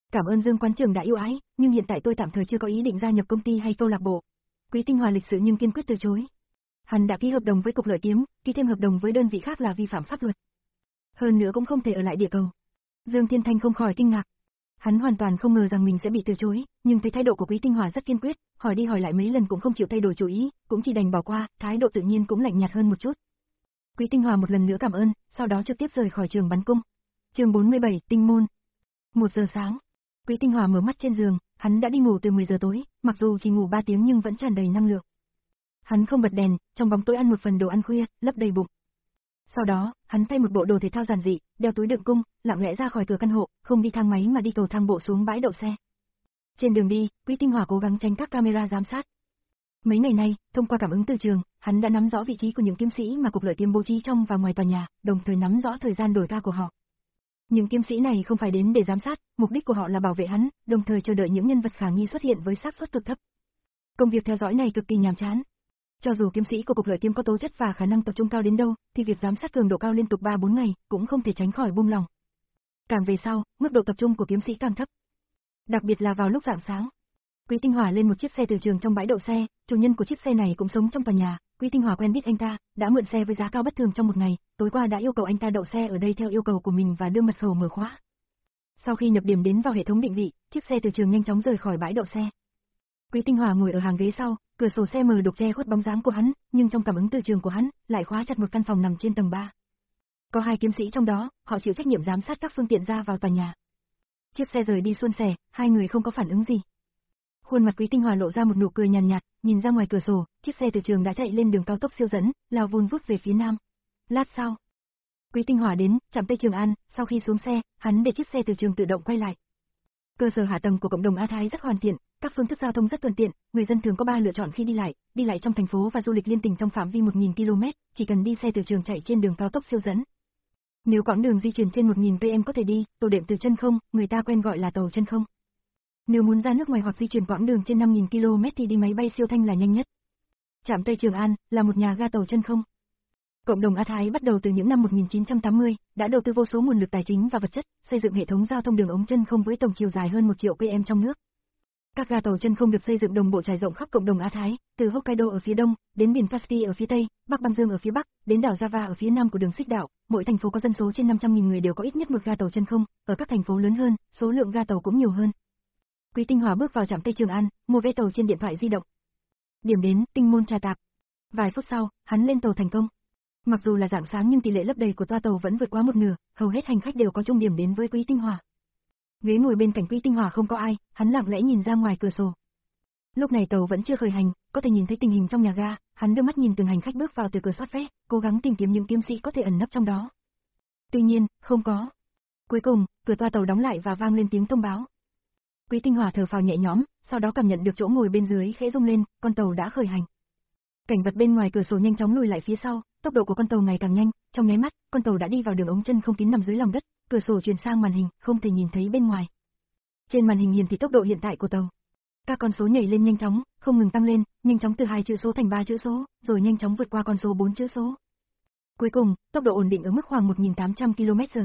Cảm ơn Dương quán trưởng đã yêu ái, nhưng hiện tại tôi tạm thời chưa có ý định gia nhập công ty hay câu lạc bộ. Quý Tinh Hòa lịch sự nhưng kiên quyết từ chối. Hắn đã ký hợp đồng với Cục Lợi Kiếm, ký thêm hợp đồng với đơn vị khác là vi phạm pháp luật. Hơn nữa cũng không thể ở lại địa cầu. Dương Thiên Thanh không khỏi kinh ngạc. Hắn hoàn toàn không ngờ rằng mình sẽ bị từ chối, nhưng thấy thái độ của Quý Tinh Hòa rất kiên quyết, hỏi đi hỏi lại mấy lần cũng không chịu thay đổi chủ ý, cũng chỉ đành bỏ qua, thái độ tự nhiên cũng lạnh nhạt hơn một chút. Quý Tinh Hòa một lần nữa cảm ơn, sau đó trực tiếp rời khỏi trường bắn cung. Chương bốn mươi bảy, Tinh môn. Một giờ sáng, Quý Tinh Hòa mở mắt trên giường, hắn đã đi ngủ từ mười giờ tối, mặc dù chỉ ngủ ba tiếng nhưng vẫn tràn đầy năng lượng. Hắn không bật đèn, trong bóng tối ăn một phần đồ ăn khuya, lấp đầy bụng. Sau đó, hắn thay một bộ đồ thể thao giản dị, đeo túi đựng cung, lặng lẽ ra khỏi cửa căn hộ, không đi thang máy mà đi cầu thang bộ xuống bãi đậu xe. Trên đường đi, Quý Tinh Hòa cố gắng tránh các camera giám sát. Mấy ngày nay, thông qua cảm ứng từ trường, hắn đã nắm rõ vị trí của những kiếm sĩ mà Cục Lợi Kiếm bố trí trong và ngoài tòa nhà, đồng thời nắm rõ thời gian đổi ca của họ. Những kiếm sĩ này không phải đến để giám sát, mục đích của họ là bảo vệ hắn, đồng thời chờ đợi những nhân vật khả nghi xuất hiện với xác suất cực thấp. Công việc theo dõi này cực kỳ nhàm chán. Cho dù kiếm sĩ của Cục Lợi Kiếm có tố chất và khả năng tập trung cao đến đâu, thì việc giám sát cường độ cao liên tục ba bốn ngày cũng không thể tránh khỏi buông lỏng. Càng về sau, mức độ tập trung của kiếm sĩ càng thấp. Đặc biệt là vào lúc rạng sáng. Quý Tinh Hòa lên một chiếc xe từ trường trong bãi đậu xe, chủ nhân của chiếc xe này cũng sống trong tòa nhà, Quý Tinh Hòa quen biết anh ta, đã mượn xe với giá cao bất thường trong một ngày, tối qua đã yêu cầu anh ta đậu xe ở đây theo yêu cầu của mình và đưa mật khẩu mở khóa. Sau khi nhập điểm đến vào hệ thống định vị, chiếc xe từ trường nhanh chóng rời khỏi bãi đậu xe. Quý Tinh Hòa ngồi ở hàng ghế sau, cửa sổ xe mờ đục che khuất bóng dáng của hắn, nhưng trong cảm ứng từ trường của hắn, lại khóa chặt một căn phòng nằm trên tầng ba. Có hai kiếm sĩ trong đó, họ chịu trách nhiệm giám sát các phương tiện ra vào tòa nhà. Chiếc xe rời đi suôn sẻ, hai người không có phản ứng gì. Khuôn mặt Quý Tinh Hòa lộ ra một nụ cười nhàn nhạt, nhìn ra ngoài cửa sổ, chiếc xe từ trường đã chạy lên đường cao tốc siêu dẫn, lao vun vút về phía nam. Lát sau, Quý Tinh Hòa đến trạm Tây Trường An, sau khi xuống xe, hắn để chiếc xe từ trường tự động quay lại. Cơ sở hạ tầng của cộng đồng A Thái rất hoàn thiện, các phương thức giao thông rất thuận tiện, người dân thường có ba lựa chọn khi đi lại, đi lại trong thành phố và du lịch liên tỉnh trong phạm vi một nghìn ki lô mét, chỉ cần đi xe từ trường chạy trên đường cao tốc siêu dẫn. Nếu quãng đường di chuyển trên một nghìn ki lô mét có thể đi, tàu đệm từ chân không, người ta quen gọi là tàu chân không. Nếu muốn ra nước ngoài hoặc di chuyển quãng đường trên năm nghìn ki lô mét thì đi máy bay siêu thanh là nhanh nhất. Trạm Tây Trường An là một nhà ga tàu chân không. Cộng đồng A Thái bắt đầu từ những năm một nghìn chín trăm tám mươi, đã đầu tư vô số nguồn lực tài chính và vật chất, xây dựng hệ thống giao thông đường ống chân không với tổng chiều dài hơn một triệu ki lô mét trong nước. Các ga tàu chân không được xây dựng đồng bộ trải rộng khắp cộng đồng A Thái, từ Hokkaido ở phía đông, đến biển Caspi ở phía tây, Bắc Băng Dương ở phía bắc, đến đảo Java ở phía nam của đường xích đạo. Mỗi thành phố có dân số trên năm trăm nghìn người đều có ít nhất một ga tàu chân không, ở các thành phố lớn hơn, số lượng ga tàu cũng nhiều hơn. Quý Tinh Hòa bước vào trạm Tây Trường An, mua vé tàu trên điện thoại di động. Điểm đến, Tinh môn Trà Tạp. Vài phút sau, hắn lên tàu thành công. Mặc dù là rạng sáng nhưng tỷ lệ lấp đầy của toa tàu vẫn vượt quá một nửa, hầu hết hành khách đều có chung điểm đến với Quý Tinh Hòa. Ghế ngồi bên cạnh Quý Tinh Hòa không có ai, hắn lặng lẽ nhìn ra ngoài cửa sổ. Lúc này tàu vẫn chưa khởi hành, có thể nhìn thấy tình hình trong nhà ga, hắn đưa mắt nhìn từng hành khách bước vào từ cửa soát vé, cố gắng tìm kiếm những kiếm sĩ có thể ẩn nấp trong đó. Tuy nhiên, không có. Cuối cùng, cửa toa tàu đóng lại và vang lên tiếng thông báo. Quý Tinh Hòa thở phào nhẹ nhõm, sau đó cảm nhận được chỗ ngồi bên dưới khẽ rung lên, con tàu đã khởi hành. Cảnh vật bên ngoài cửa sổ nhanh chóng lùi lại phía sau, tốc độ của con tàu ngày càng nhanh, trong nháy mắt, con tàu đã đi vào đường ống chân không kín nằm dưới lòng đất, cửa sổ chuyển sang màn hình, không thể nhìn thấy bên ngoài. Trên màn hình hiển thị tốc độ hiện tại của tàu. Các con số nhảy lên nhanh chóng, không ngừng tăng lên, nhanh chóng từ hai chữ số thành ba chữ số, rồi nhanh chóng vượt qua con số bốn chữ số. Cuối cùng, tốc độ ổn định ở mức khoảng một nghìn tám trăm ki lô mét giờ.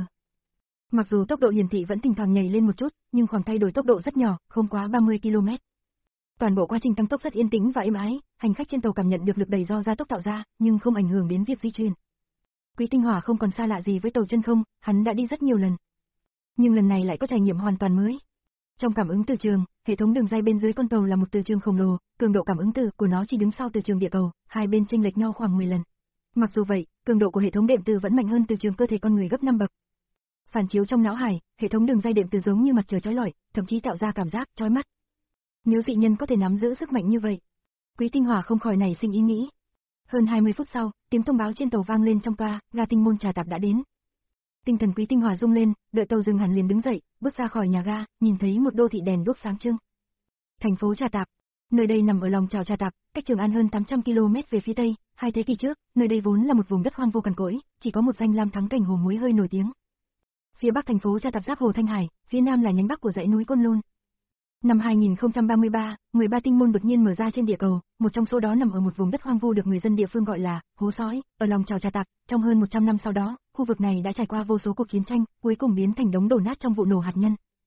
Mặc dù tốc độ hiển thị vẫn thỉnh thoảng nhảy lên một chút, nhưng khoảng thay đổi tốc độ rất nhỏ, không quá ba mươi ki lô mét. Toàn bộ quá trình tăng tốc rất yên tĩnh và êm ái, hành khách trên tàu cảm nhận được lực đẩy do gia tốc tạo ra, nhưng không ảnh hưởng đến việc di chuyển. Quý Tinh Hòa không còn xa lạ gì với tàu chân không, hắn đã đi rất nhiều lần. Nhưng lần này lại có trải nghiệm hoàn toàn mới. Trong cảm ứng từ trường, hệ thống đường ray bên dưới con tàu là một từ trường khổng lồ, cường độ cảm ứng từ của nó chỉ đứng sau từ trường địa cầu, hai bên chênh lệch nhau khoảng mười lần. Mặc dù vậy, cường độ của hệ thống đệm từ vẫn mạnh hơn từ trường cơ thể con người gấp năm bậc. Phản chiếu trong não hải, hệ thống đường ray đệm từ giống như mặt trời chói lọi, thậm chí tạo ra cảm giác chói mắt. Nếu dị nhân có thể nắm giữ sức mạnh như vậy, Quý Tinh Hòa không khỏi nảy sinh ý nghĩ. Hơn hai mươi phút sau, tiếng thông báo trên tàu vang lên trong toa, ga Tinh môn Trà Tạp đã đến. Tinh thần Quý Tinh Hòa rung lên, đợi tàu dừng hẳn liền đứng dậy, bước ra khỏi nhà ga, nhìn thấy một đô thị đèn đuốc sáng trưng. Thành phố Trà Tạp, nơi đây nằm ở lòng chảo Trà Tạp, cách Trường An hơn tám trăm ki lô mét về phía tây, hai thế kỷ trước, nơi đây vốn là một vùng đất hoang vu cằn cỗi, chỉ có một danh lam thắng cảnh hồ muối hơi nổi tiếng. Phía bắc thành phố Trà Tạp giáp hồ Thanh Hải, phía nam là nhánh bắc của dãy núi Côn Lôn. Năm hai nghìn không trăm ba mươi ba, mười ba tinh môn đột nhiên mở ra trên địa cầu, một trong số đó nằm ở một vùng đất hoang vu được người dân địa phương gọi là Hố Sói, ở lòng chảo Trà Tạp. Trong hơn một trăm năm sau đó, khu vực này đã trải qua vô số cuộc chiến tranh, cuối cùng biến thành đống đổ nát trong vụ nổ hạt nhân.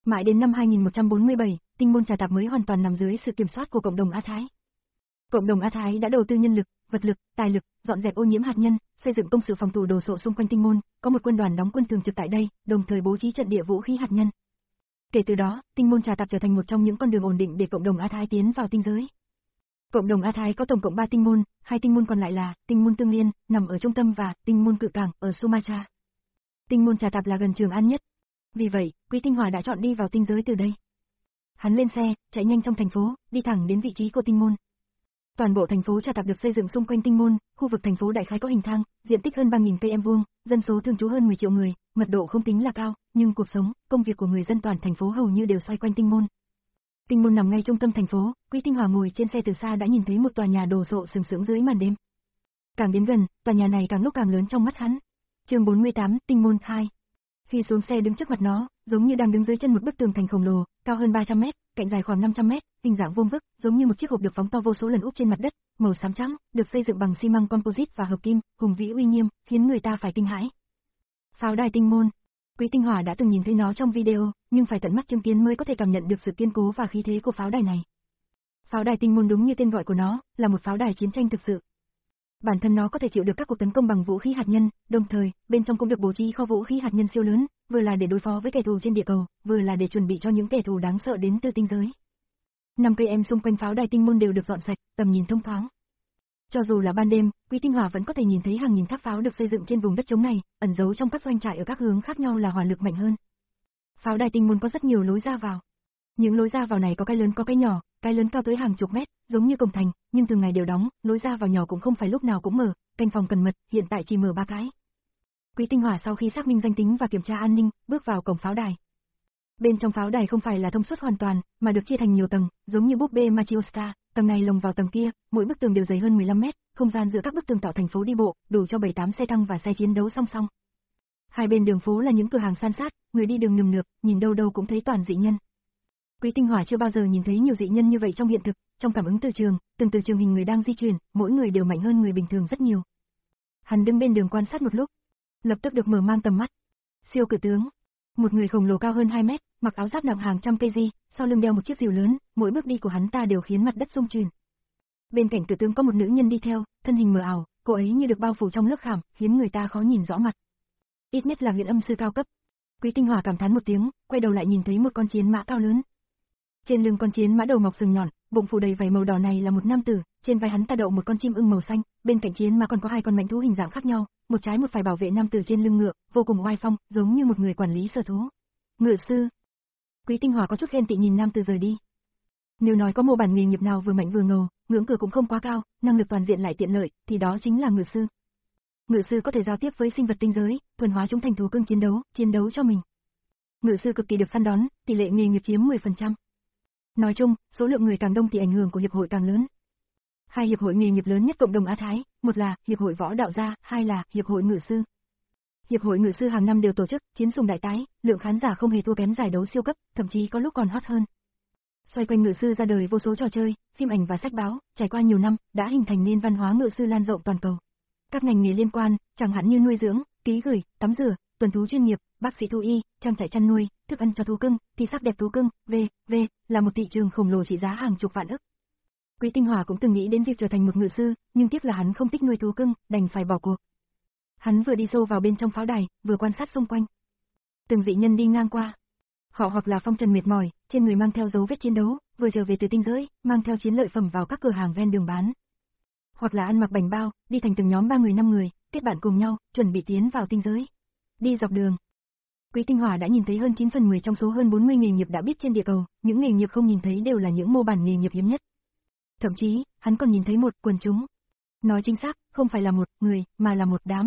Mãi đến năm hai nghìn một trăm bốn mươi bảy, tinh môn trà tạp mới hoàn toàn nằm dưới sự kiểm soát của cộng đồng A Thái. Cộng đồng A Thái đã đầu tư nhân lực, vật lực, tài lực, dọn dẹp ô nhiễm hạt nhân, xây dựng công sự phòng thủ đồ sộ xung quanh tinh môn, có một quân đoàn đóng quân thường trực tại đây, đồng thời bố trí trận địa vũ khí hạt nhân. Kể từ đó, tinh môn trà tạp trở thành một trong những con đường ổn định để cộng đồng A Thái tiến vào tinh giới. Cộng đồng A Thái có tổng cộng ba tinh môn, hai tinh môn còn lại là tinh môn Tương Liên, nằm ở trung tâm và tinh môn Cự Cảng ở Sumatra. Tinh môn trà tạp là gần Trường An nhất. Vì vậy, Quý Tinh Hòa đã chọn đi vào tinh giới từ đây. Hắn lên xe, chạy nhanh trong thành phố, đi thẳng đến vị trí của tinh môn. Toàn bộ thành phố trà tạp được xây dựng xung quanh tinh môn, khu vực thành phố đại khái có hình thang, diện tích hơn ba nghìn cây em vuông, dân số thường trú hơn mười triệu người, mật độ không tính là cao, nhưng cuộc sống, công việc của người dân toàn thành phố hầu như đều xoay quanh tinh môn. Tinh môn nằm ngay trung tâm thành phố, Quý Tinh Hòa ngồi trên xe từ xa đã nhìn thấy một tòa nhà đồ sộ sừng sững dưới màn đêm. Càng đến gần, tòa nhà này càng lúc càng lớn trong mắt hắn. Chương bốn mươi tám, Tinh môn hai. Khi xuống xe đứng trước mặt nó, giống như đang đứng dưới chân một bức tường thành khổng lồ, cao hơn ba trăm mét, cạnh dài khoảng năm trăm mét, hình dạng vuông vức, giống như một chiếc hộp được phóng to vô số lần úp trên mặt đất, màu xám trắng, được xây dựng bằng xi măng composite và hợp kim, hùng vĩ uy nghiêm, khiến người ta phải kinh hãi. Pháo đài tinh môn. Quý Tinh Hòa đã từng nhìn thấy nó trong video, nhưng phải tận mắt chứng kiến mới có thể cảm nhận được sự kiên cố và khí thế của pháo đài này. Pháo đài tinh môn đúng như tên gọi của nó, là một pháo đài chiến tranh thực sự. Bản thân nó có thể chịu được các cuộc tấn công bằng vũ khí hạt nhân, đồng thời, bên trong cũng được bố trí kho vũ khí hạt nhân siêu lớn, vừa là để đối phó với kẻ thù trên địa cầu, vừa là để chuẩn bị cho những kẻ thù đáng sợ đến từ tinh giới. Năm cây em xung quanh pháo đài tinh môn đều được dọn sạch, tầm nhìn thông thoáng. Cho dù là ban đêm, Quý Tinh Hòa vẫn có thể nhìn thấy hàng nghìn tháp pháo được xây dựng trên vùng đất trống này, ẩn giấu trong các doanh trại ở các hướng khác nhau là hỏa lực mạnh hơn. Pháo đài tinh môn có rất nhiều lối ra vào. Những lối ra vào này có cái lớn có cái nhỏ, cái lớn cao tới hàng chục mét, giống như cổng thành, nhưng từng ngày đều đóng, lối ra vào nhỏ cũng không phải lúc nào cũng mở, canh phòng cẩn mật, hiện tại chỉ mở ba cái. Quý Tinh Hòa sau khi xác minh danh tính và kiểm tra an ninh, bước vào cổng pháo đài. Bên trong pháo đài không phải là thông suốt hoàn toàn, mà được chia thành nhiều tầng, giống như búp bê Matryoshka, tầng này lồng vào tầng kia, mỗi bức tường đều dày hơn mười lăm mét, không gian giữa các bức tường tạo thành phố đi bộ, đủ cho bảy tám xe tăng và xe chiến đấu song song. Hai bên đường phố là những cửa hàng san sát, người đi đường nườm nượp, nhìn đâu đâu cũng thấy toàn dị nhân. Quý Tinh Hòa chưa bao giờ nhìn thấy nhiều dị nhân như vậy trong hiện thực, trong cảm ứng từ trường, từng từ trường hình người đang di chuyển, mỗi người đều mạnh hơn người bình thường rất nhiều. Hắn đứng bên đường quan sát một lúc, lập tức được mở mang tầm mắt. Siêu cử tướng, một người khổng lồ cao hơn hai mét, mặc áo giáp nặng hàng trăm kg, sau lưng đeo một chiếc rìu lớn, mỗi bước đi của hắn ta đều khiến mặt đất rung chuyển. Bên cạnh cử tướng có một nữ nhân đi theo, thân hình mờ ảo, cô ấy như được bao phủ trong lớp khảm, khiến người ta khó nhìn rõ mặt. Ít nhất là viện âm sư cao cấp. Quý Tinh Hòa cảm thán một tiếng, quay đầu lại nhìn thấy một con chiến mã cao lớn. Trên lưng con chiến mã đầu mọc sừng nhọn, bụng phủ đầy vảy màu đỏ này là một nam tử, trên vai hắn ta đậu một con chim ưng màu xanh, bên cạnh chiến mã còn có hai con mãnh thú hình dạng khác nhau, một trái một phải bảo vệ nam tử trên lưng ngựa, vô cùng oai phong, giống như một người quản lý sở thú. Ngựa sư. Quý Tinh Hòa có chút ghen tị nhìn nam tử rời đi. Nếu nói có mô bản nghề nghiệp nào vừa mạnh vừa ngầu, ngưỡng cửa cũng không quá cao, năng lực toàn diện lại tiện lợi, thì đó chính là ngựa sư. Ngựa sư có thể giao tiếp với sinh vật tinh giới, thuần hóa chúng thành thú cưng chiến đấu, chiến đấu cho mình. Ngựa sư cực kỳ được săn đón, tỷ lệ nghề nghiệp chiếm mười phần trăm. Nói chung, số lượng người càng đông thì ảnh hưởng của hiệp hội càng lớn. Hai hiệp hội nghề nghiệp lớn nhất cộng đồng Á Thái, một là hiệp hội võ đạo gia, hai là hiệp hội ngựa sư. Hiệp hội ngựa sư hàng năm đều tổ chức chiến sùng đại tái, lượng khán giả không hề thua kém giải đấu siêu cấp, thậm chí có lúc còn hot hơn. Xoay quanh ngựa sư ra đời vô số trò chơi, phim ảnh và sách báo, trải qua nhiều năm, đã hình thành nên văn hóa ngựa sư lan rộng toàn cầu. Các ngành nghề liên quan, chẳng hạn như nuôi dưỡng, ký gửi, tắm rửa, tuần thú chuyên nghiệp, bác sĩ thú y, trang trại chăn nuôi, thức ăn cho thú cưng, thi sắc đẹp thú cưng, vân vân, là một thị trường khổng lồ trị giá hàng chục vạn ức. Quý Tinh Hòa cũng từng nghĩ đến việc trở thành một ngựa sư, nhưng tiếc là hắn không thích nuôi thú cưng, đành phải bỏ cuộc. Hắn vừa đi sâu vào bên trong pháo đài, vừa quan sát xung quanh. Từng dị nhân đi ngang qua. Họ hoặc là phong trần mệt mỏi, trên người mang theo dấu vết chiến đấu, vừa trở về từ tinh giới, mang theo chiến lợi phẩm vào các cửa hàng ven đường bán. Hoặc là ăn mặc bảnh bao, đi thành từng nhóm ba người năm người, kết bạn cùng nhau, chuẩn bị tiến vào tinh giới. Đi dọc đường. Quý Tinh Hòa đã nhìn thấy hơn chín phần mười trong số hơn bốn mươi nghề nghiệp đã biết trên địa cầu, những nghề nghiệp không nhìn thấy đều là những mô bản nghề nghiệp hiếm nhất. Thậm chí, hắn còn nhìn thấy một quần chúng. Nói chính xác, không phải là một người, mà là một đám.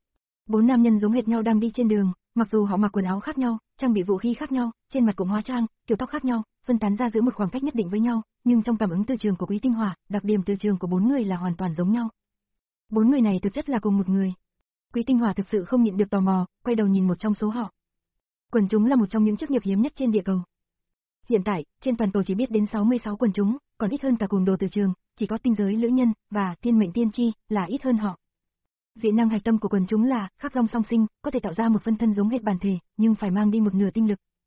Bốn nam nhân giống hệt nhau đang đi trên đường, mặc dù họ mặc quần áo khác nhau, trang bị vũ khí khác nhau, trên mặt cũng hóa trang, kiểu tóc khác nhau, phân tán ra giữa một khoảng cách nhất định với nhau, nhưng trong cảm ứng từ trường của Quý Tinh Hòa, đặc điểm từ trường của bốn người là hoàn toàn giống nhau. Bốn người này thực chất là cùng một người. Quý Tinh Hòa thực sự không nhịn được tò mò, quay đầu nhìn một trong số họ. Quần chúng là một trong những chức nghiệp hiếm nhất trên địa cầu. Hiện tại, trên toàn cầu chỉ biết đến sáu mươi sáu quần chúng, còn ít hơn cả cuồng đồ từ trường, chỉ có tinh giới lữ nhân và thiên mệnh tiên tri là ít hơn họ. Dị năng hạch tâm của quần chúng là khắc long song sinh, có thể tạo ra một phân thân giống hệt bản thể, nhưng phải mang đi một nửa tinh lực.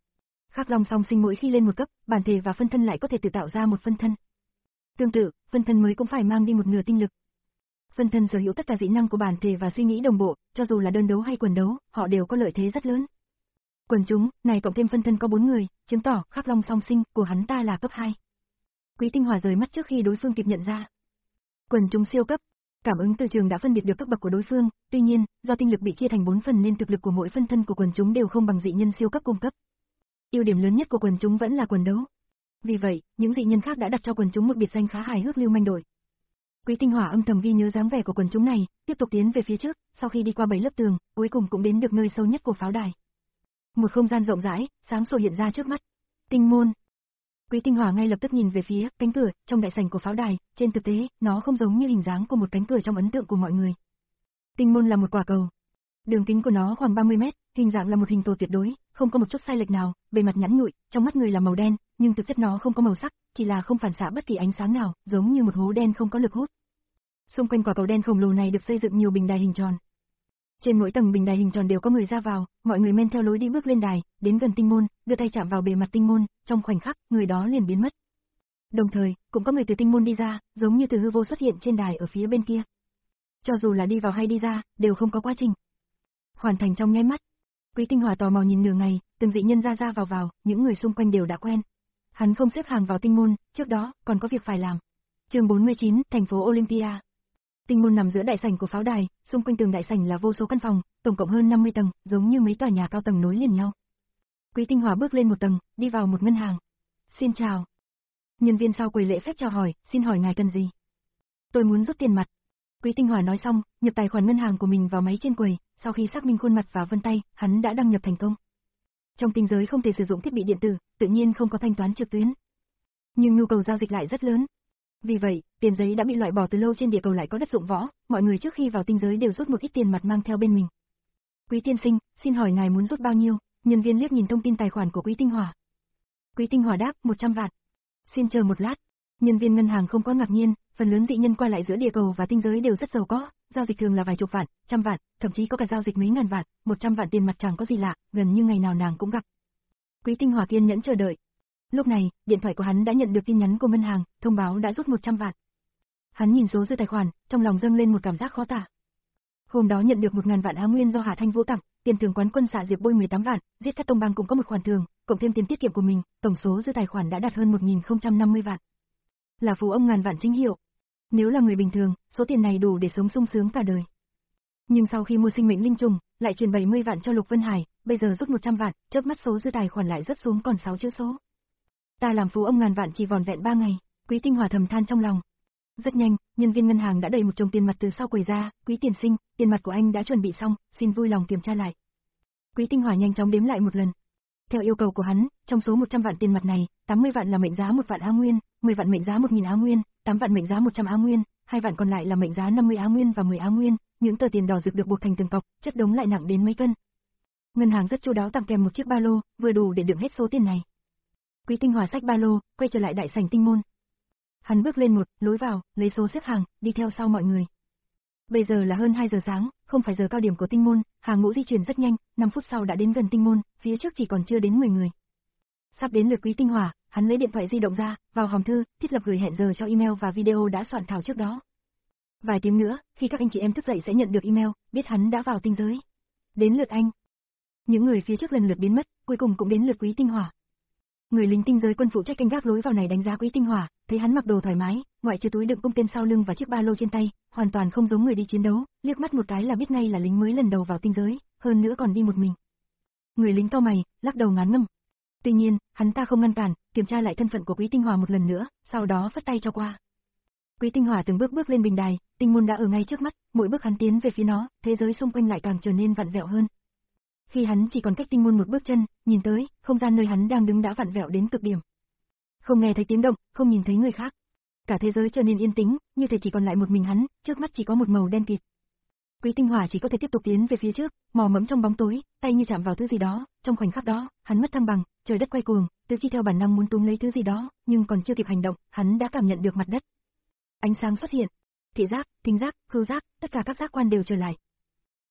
Khắc Long song sinh mỗi khi lên một cấp, bản thể và phân thân lại có thể tự tạo ra một phân thân. Tương tự, phân thân mới cũng phải mang đi một nửa tinh lực. Phân thân sở hữu tất cả dị năng của bản thể và suy nghĩ đồng bộ, cho dù là đơn đấu hay quần đấu, họ đều có lợi thế rất lớn. Quần chúng, này cộng thêm phân thân có bốn người, chứng tỏ Khắc Long song sinh của hắn ta là cấp hai. Quý Tinh Hỏa rời mắt trước khi đối phương kịp nhận ra. Quần chúng siêu cấp, cảm ứng từ trường đã phân biệt được cấp bậc của đối phương, tuy nhiên, do tinh lực bị chia thành bốn phần nên thực lực của mỗi phân thân của quần chúng đều không bằng dị nhân siêu cấp cung cấp. Ưu điểm lớn nhất của quần chúng vẫn là quần đấu. Vì vậy, những dị nhân khác đã đặt cho quần chúng một biệt danh khá hài hước Lưu Manh Đội. Quý Tinh Hỏa âm thầm ghi nhớ dáng vẻ của quần chúng này, tiếp tục tiến về phía trước, sau khi đi qua bảy lớp tường, cuối cùng cũng đến được nơi sâu nhất của pháo đài. Một không gian rộng rãi, sáng sủa hiện ra trước mắt. Tinh môn. Quý Tinh Hỏa ngay lập tức nhìn về phía cánh cửa trong đại sảnh của pháo đài, trên thực tế, nó không giống như hình dáng của một cánh cửa trong ấn tượng của mọi người. Tinh môn là một quả cầu. Đường kính của nó khoảng ba mươi mét, hình dạng là một hình tổ tuyệt đối, không có một chút sai lệch nào, bề mặt nhẵn nhụi, trong mắt người là màu đen, nhưng thực chất nó không có màu sắc, chỉ là không phản xạ bất kỳ ánh sáng nào, giống như một hố đen không có lực hút. Xung quanh quả cầu đen khổng lồ này được xây dựng nhiều bình đài hình tròn. Trên mỗi tầng bình đài hình tròn đều có người ra vào, mọi người men theo lối đi bước lên đài, đến gần tinh môn, đưa tay chạm vào bề mặt tinh môn, trong khoảnh khắc, người đó liền biến mất. Đồng thời, cũng có người từ tinh môn đi ra, giống như từ hư vô xuất hiện trên đài ở phía bên kia. Cho dù là đi vào hay đi ra, đều không có quá trình. Hoàn thành trong nháy mắt. Quý Tinh Hỏa tò mò nhìn nửa ngày, từng dị nhân ra ra vào vào, những người xung quanh đều đã quen. Hắn không xếp hàng vào tinh môn, trước đó, còn có việc phải làm. Chương bốn mươi chín, thành phố Olympia. Tinh môn nằm giữa đại sảnh của pháo đài, xung quanh tường đại sảnh là vô số căn phòng, tổng cộng hơn năm mươi tầng, giống như mấy tòa nhà cao tầng nối liền nhau. Quý Tinh Hỏa bước lên một tầng, đi vào một ngân hàng. Xin chào. Nhân viên sau quầy lễ phép chào hỏi, xin hỏi ngài cần gì? Tôi muốn rút tiền mặt. Quý Tinh Hỏa nói xong, nhập tài khoản ngân hàng của mình vào máy trên quầy, sau khi xác minh khuôn mặt và vân tay, hắn đã đăng nhập thành công. Trong tinh giới không thể sử dụng thiết bị điện tử, tự nhiên không có thanh toán trực tuyến. Nhưng nhu cầu giao dịch lại rất lớn. Vì vậy, tiền giấy đã bị loại bỏ từ lâu trên địa cầu lại có đất dụng võ, mọi người trước khi vào tinh giới đều rút một ít tiền mặt mang theo bên mình. Quý tiên sinh, xin hỏi ngài muốn rút bao nhiêu? Nhân viên liếc nhìn thông tin tài khoản của Quý Tinh Hỏa. Quý Tinh Hỏa đáp, một trăm vạn. Xin chờ một lát. Nhân viên ngân hàng không quá ngạc nhiên, phần lớn dị nhân qua lại giữa địa cầu và tinh giới đều rất giàu có, giao dịch thường là vài chục vạn, trăm vạn, thậm chí có cả giao dịch mấy ngàn vạn, một trăm vạn tiền mặt chẳng có gì lạ, gần như ngày nào nàng cũng gặp. Quý Tinh Hỏa kiên nhẫn chờ đợi. Lúc này, điện thoại của hắn đã nhận được tin nhắn của ngân hàng, thông báo đã rút một trăm vạn. Hắn nhìn số dư tài khoản, trong lòng dâng lên một cảm giác khó tả. Hôm đó nhận được một ngàn vạn á nguyên do Hạ Thanh Vũ tặng, tiền thưởng quán quân xạ diệp bôi mười tám vạn, giết các tông bang cũng có một khoản thường, cộng thêm tiền tiết kiệm của mình, tổng số dư tài khoản đã đạt hơn một nghìn không trăm năm mươi vạn. Là phú ông ngàn vạn chính hiệu. Nếu là người bình thường, số tiền này đủ để sống sung sướng cả đời. Nhưng sau khi mua sinh mệnh linh trùng, lại truyền bảy mươi vạn cho Lục Vân Hải, bây giờ rút một trăm vạn, chớp mắt số dư tài khoản lại rớt xuống còn sáu chữ số. Ta làm phú ông ngàn vạn chỉ vòn vẹn ba ngày, Quý Tinh Hỏa thầm than trong lòng. Rất nhanh, nhân viên ngân hàng đã đẩy một chồng tiền mặt từ sau quầy ra, Quý tiền sinh, tiền mặt của anh đã chuẩn bị xong, xin vui lòng kiểm tra lại. Quý Tinh Hỏa nhanh chóng đếm lại một lần. Theo yêu cầu của hắn, trong số một trăm vạn tiền mặt này, tám mươi vạn là mệnh giá một vạn á nguyên, mười vạn mệnh giá một nghìn á nguyên, tám vạn mệnh giá một trăm á nguyên, hai vạn còn lại là mệnh giá năm mươi á nguyên và mười á nguyên, những tờ tiền đỏ rực được buộc thành từng cọc, chất đống lại nặng đến mấy cân. Ngân hàng rất chu đáo tặng kèm một chiếc ba lô, vừa đủ để đựng hết số tiền này. Quý Tinh Hỏa xách ba lô, quay trở lại đại sảnh tinh môn. Hắn bước lên một lối vào, lấy số xếp hàng, đi theo sau mọi người. Bây giờ là hơn hai giờ sáng, không phải giờ cao điểm của tinh môn, hàng ngũ di chuyển rất nhanh, năm phút sau đã đến gần tinh môn, phía trước chỉ còn chưa đến mười người. Sắp đến lượt Quý Tinh Hỏa, hắn lấy điện thoại di động ra, vào hòm thư, thiết lập gửi hẹn giờ cho email và video đã soạn thảo trước đó. Vài tiếng nữa, khi các anh chị em thức dậy sẽ nhận được email, biết hắn đã vào tinh giới. Đến lượt anh. Những người phía trước lần lượt biến mất, cuối cùng cũng đến lượt Quý Tinh Hỏa. Người lính tinh giới quân phụ trách canh gác lối vào này đánh giá Quý Tinh Hỏa, thấy hắn mặc đồ thoải mái, ngoại trừ túi đựng cung tên sau lưng và chiếc ba lô trên tay, hoàn toàn không giống người đi chiến đấu, liếc mắt một cái là biết ngay là lính mới lần đầu vào tinh giới, hơn nữa còn đi một mình. Người lính cau mày, lắc đầu ngán ngẩm. Tuy nhiên, hắn ta không ngăn cản, kiểm tra lại thân phận của Quý Tinh Hỏa một lần nữa, sau đó phất tay cho qua. Quý Tinh Hỏa từng bước bước lên bình đài, tinh môn đã ở ngay trước mắt, mỗi bước hắn tiến về phía nó, thế giới xung quanh lại càng trở nên vặn vẹo hơn. Khi hắn chỉ còn cách tinh môn một bước chân, nhìn tới, không gian nơi hắn đang đứng đã vặn vẹo đến cực điểm. Không nghe thấy tiếng động, không nhìn thấy người khác. Cả thế giới trở nên yên tĩnh, như thể chỉ còn lại một mình hắn, trước mắt chỉ có một màu đen kịt. Quý Tinh Hỏa chỉ có thể tiếp tục tiến về phía trước, mò mẫm trong bóng tối, tay như chạm vào thứ gì đó, trong khoảnh khắc đó, hắn mất thăng bằng, trời đất quay cuồng, tứ chi theo bản năng muốn túm lấy thứ gì đó, nhưng còn chưa kịp hành động, hắn đã cảm nhận được mặt đất. Ánh sáng xuất hiện, thị giác, thính giác, khứu giác, tất cả các giác quan đều trở lại.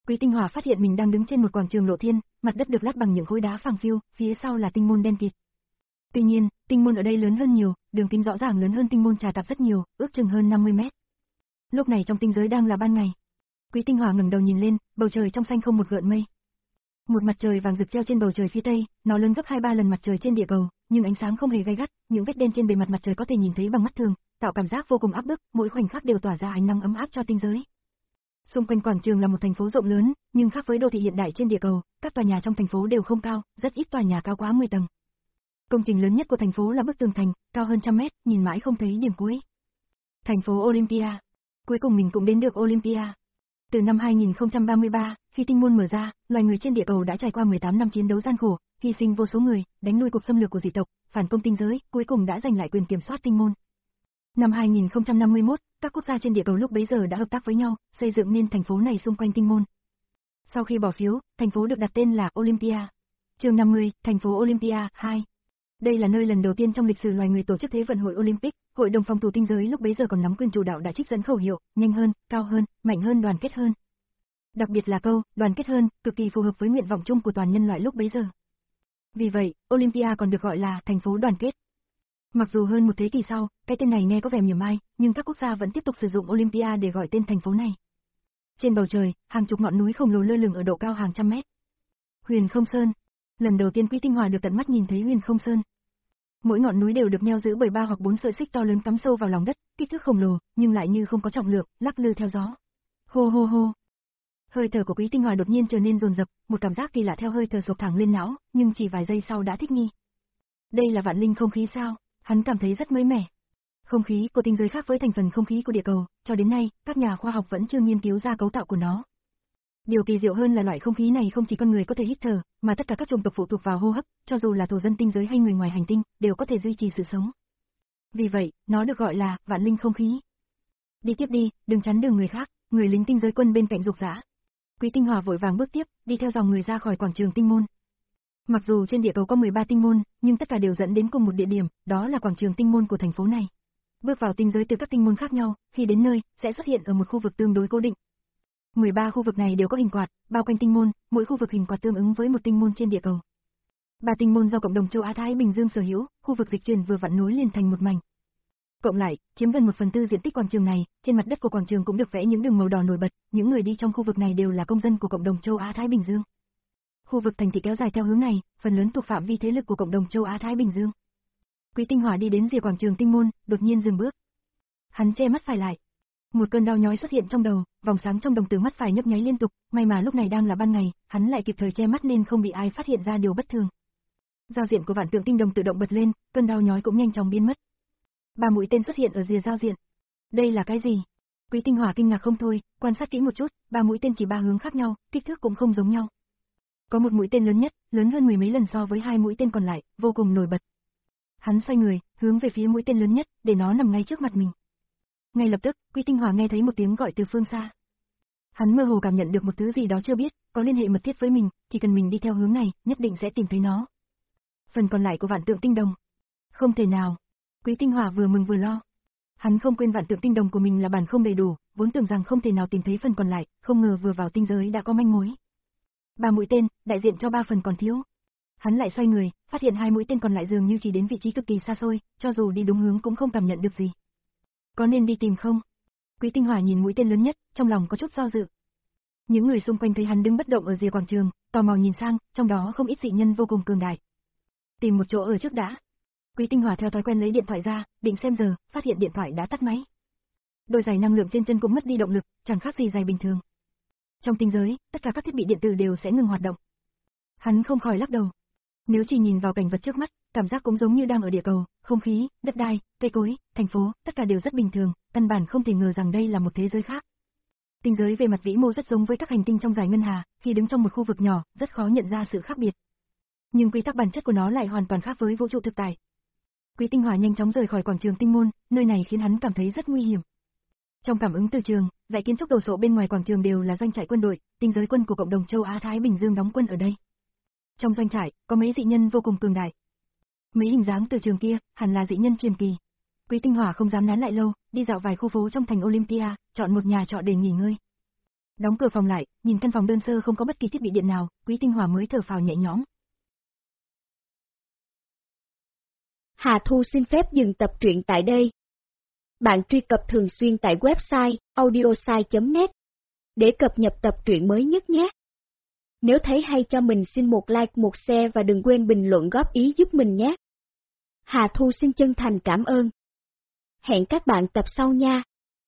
Quý Tinh Hòa phát hiện mình đang đứng trên một quảng trường lộ thiên, mặt đất được lát bằng những khối đá phẳng phiu, phía sau là tinh môn đen kịt. Tuy nhiên, tinh môn ở đây lớn hơn nhiều, đường kính rõ ràng lớn hơn tinh môn Trà Tạp rất nhiều, ước chừng hơn năm mươi mét. Lúc này trong tinh giới đang là ban ngày. Quý Tinh Hòa ngẩng đầu nhìn lên, bầu trời trong xanh không một gợn mây. Một mặt trời vàng rực treo trên bầu trời phía tây, nó lớn gấp hai ba lần mặt trời trên địa cầu, nhưng ánh sáng không hề gay gắt, những vết đen trên bề mặt mặt trời có thể nhìn thấy bằng mắt thường, tạo cảm giác vô cùng áp bức, mỗi khoảnh khắc đều tỏa ra ánh nắng ấm áp cho tinh giới. Xung quanh quảng trường là một thành phố rộng lớn, nhưng khác với đô thị hiện đại trên địa cầu, các tòa nhà trong thành phố đều không cao, rất ít tòa nhà cao quá mười tầng. Công trình lớn nhất của thành phố là bức tường thành, cao hơn trăm mét, nhìn mãi không thấy điểm cuối. Thành phố Olympia. Cuối cùng mình cũng đến được Olympia. Từ năm hai nghìn không trăm ba mươi ba, khi tinh môn mở ra, loài người trên địa cầu đã trải qua mười tám năm chiến đấu gian khổ, hy sinh vô số người, đánh lui cuộc xâm lược của dị tộc, phản công tinh giới, cuối cùng đã giành lại quyền kiểm soát tinh môn. Năm hai nghìn không trăm năm mươi mốt, các quốc gia trên địa cầu lúc bấy giờ đã hợp tác với nhau, xây dựng nên thành phố này xung quanh tinh môn. Sau khi bỏ phiếu, thành phố được đặt tên là Olympia. Chương năm mươi, thành phố Olympia hai. Đây là nơi lần đầu tiên trong lịch sử loài người tổ chức Thế vận hội Olympic, hội đồng phòng thủ tinh giới lúc bấy giờ còn nắm quyền chủ đạo đã trích dẫn khẩu hiệu, nhanh hơn, cao hơn, mạnh hơn, đoàn kết hơn. Đặc biệt là câu, đoàn kết hơn, cực kỳ phù hợp với nguyện vọng chung của toàn nhân loại lúc bấy giờ. Vì vậy, Olympia còn được gọi là thành phố đoàn kết. Mặc dù hơn một thế kỷ sau, cái tên này nghe có vẻ mỉa mai, nhưng các quốc gia vẫn tiếp tục sử dụng Olympia để gọi tên thành phố này. Trên bầu trời, hàng chục ngọn núi khổng lồ lơ lửng ở độ cao hàng trăm mét. Huyền Không Sơn. Lần đầu tiên Quý Tinh Hòa được tận mắt nhìn thấy Huyền Không Sơn. Mỗi ngọn núi đều được neo giữ bởi ba hoặc bốn sợi xích to lớn cắm sâu vào lòng đất, kích thước khổng lồ, nhưng lại như không có trọng lượng, lắc lư theo gió. Hô hô hô. Hơi thở của Quý Tinh Hòa đột nhiên trở nên dồn dập, một cảm giác kỳ lạ theo hơi thở sộc thẳng lên não, nhưng chỉ vài giây sau đã thích nghi. Đây là vạn linh không khí sao? Hắn cảm thấy rất mới mẻ. Không khí của tinh giới khác với thành phần không khí của địa cầu, cho đến nay, các nhà khoa học vẫn chưa nghiên cứu ra cấu tạo của nó. Điều kỳ diệu hơn là loại không khí này không chỉ con người có thể hít thở, mà tất cả các chủng tộc phụ thuộc vào hô hấp, cho dù là thổ dân tinh giới hay người ngoài hành tinh, đều có thể duy trì sự sống. Vì vậy, nó được gọi là vạn linh không khí. Đi tiếp đi, đừng chắn đường người khác, người lính tinh giới quân bên cạnh rục rã. Quý Tinh Hòa vội vàng bước tiếp, đi theo dòng người ra khỏi quảng trường tinh môn. Mặc dù trên địa cầu có mười ba tinh môn, nhưng tất cả đều dẫn đến cùng một địa điểm, đó là quảng trường tinh môn của thành phố này. Bước vào tinh giới từ các tinh môn khác nhau, khi đến nơi, sẽ xuất hiện ở một khu vực tương đối cố định. mười ba khu vực này đều có hình quạt, bao quanh tinh môn, mỗi khu vực hình quạt tương ứng với một tinh môn trên địa cầu. Ba tinh môn do cộng đồng châu Á Thái Bình Dương sở hữu, khu vực dịch chuyển vừa vặn nối liền thành một mảnh. Cộng lại, chiếm gần một phần tư diện tích quảng trường này, trên mặt đất của quảng trường cũng được vẽ những đường màu đỏ nổi bật, những người đi trong khu vực này đều là công dân của cộng đồng châu Á Thái Bình Dương. Khu vực thành thị kéo dài theo hướng này, phần lớn thuộc phạm vi thế lực của cộng đồng châu Á Thái Bình Dương. Quý Tinh Hòa đi đến rìa quảng trường tinh môn, đột nhiên dừng bước. Hắn che mắt phải lại. Một cơn đau nhói xuất hiện trong đầu, vòng sáng trong đồng tử mắt phải nhấp nháy liên tục, may mà lúc này đang là ban ngày, hắn lại kịp thời che mắt nên không bị ai phát hiện ra điều bất thường. Giao diện của vạn tượng tinh đồng tự động bật lên, cơn đau nhói cũng nhanh chóng biến mất. Ba mũi tên xuất hiện ở rìa giao diện. Đây là cái gì? Quý Tinh Hòa kinh ngạc không thôi, quan sát kỹ một chút, ba mũi tên chỉ ba hướng khác nhau, kích thước cũng không giống nhau. Có một mũi tên lớn nhất, lớn hơn mười mấy lần so với hai mũi tên còn lại, vô cùng nổi bật. Hắn xoay người, hướng về phía mũi tên lớn nhất, để nó nằm ngay trước mặt mình. Ngay lập tức, Quý Tinh Hòa nghe thấy một tiếng gọi từ phương xa. Hắn mơ hồ cảm nhận được một thứ gì đó chưa biết, có liên hệ mật thiết với mình, chỉ cần mình đi theo hướng này, nhất định sẽ tìm thấy nó. Phần còn lại của vạn tượng tinh đồng. Không thể nào. Quý Tinh Hòa vừa mừng vừa lo. Hắn không quên vạn tượng tinh đồng của mình là bản không đầy đủ, vốn tưởng rằng không thể nào tìm thấy phần còn lại, không ngờ vừa vào tinh giới đã có manh mối. Ba mũi tên, đại diện cho ba phần còn thiếu. Hắn lại xoay người, phát hiện hai mũi tên còn lại dường như chỉ đến vị trí cực kỳ xa xôi, cho dù đi đúng hướng cũng không cảm nhận được gì. Có nên đi tìm không? Quý Tinh Hòa nhìn mũi tên lớn nhất, trong lòng có chút do dự. Những người xung quanh thấy hắn đứng bất động ở rìa quảng trường, tò mò nhìn sang, trong đó không ít dị nhân vô cùng cường đại. Tìm một chỗ ở trước đã. Quý Tinh Hòa theo thói quen lấy điện thoại ra, định xem giờ, phát hiện điện thoại đã tắt máy. Đôi giày năng lượng trên chân cũng mất đi động lực, chẳng khác gì giày bình thường. Trong tinh giới, tất cả các thiết bị điện tử đều sẽ ngừng hoạt động. Hắn không khỏi lắc đầu. Nếu chỉ nhìn vào cảnh vật trước mắt, cảm giác cũng giống như đang ở địa cầu, không khí, đất đai, cây cối, thành phố, tất cả đều rất bình thường, căn bản không thể ngờ rằng đây là một thế giới khác. Tinh giới về mặt vĩ mô rất giống với các hành tinh trong dải ngân hà, khi đứng trong một khu vực nhỏ, rất khó nhận ra sự khác biệt. Nhưng quy tắc bản chất của nó lại hoàn toàn khác với vũ trụ thực tại. Quý Tinh Hòa nhanh chóng rời khỏi quảng trường tinh môn, nơi này khiến hắn cảm thấy rất nguy hiểm. Trong cảm ứng từ trường, dãy kiến trúc đồ sộ bên ngoài quảng trường đều là doanh trại quân đội, tinh giới quân của cộng đồng châu Á Thái Bình Dương đóng quân ở đây. Trong doanh trại, có mấy dị nhân vô cùng cường đại. Mấy hình dáng từ trường kia, hẳn là dị nhân truyền kỳ. Quý Tinh Hòa không dám nán lại lâu, đi dạo vài khu phố trong thành Olympia, chọn một nhà trọ để nghỉ ngơi. Đóng cửa phòng lại, nhìn căn phòng đơn sơ không có bất kỳ thiết bị điện nào, Quý Tinh Hòa mới thở phào nhẹ nhõm. Hà Thu xin phép dừng tập truyện tại đây. Bạn truy cập thường xuyên tại website audiosai chấm net để cập nhật tập truyện mới nhất nhé. Nếu thấy hay cho mình xin một like, một share và đừng quên bình luận góp ý giúp mình nhé. Hà Thu xin chân thành cảm ơn. Hẹn các bạn tập sau nha.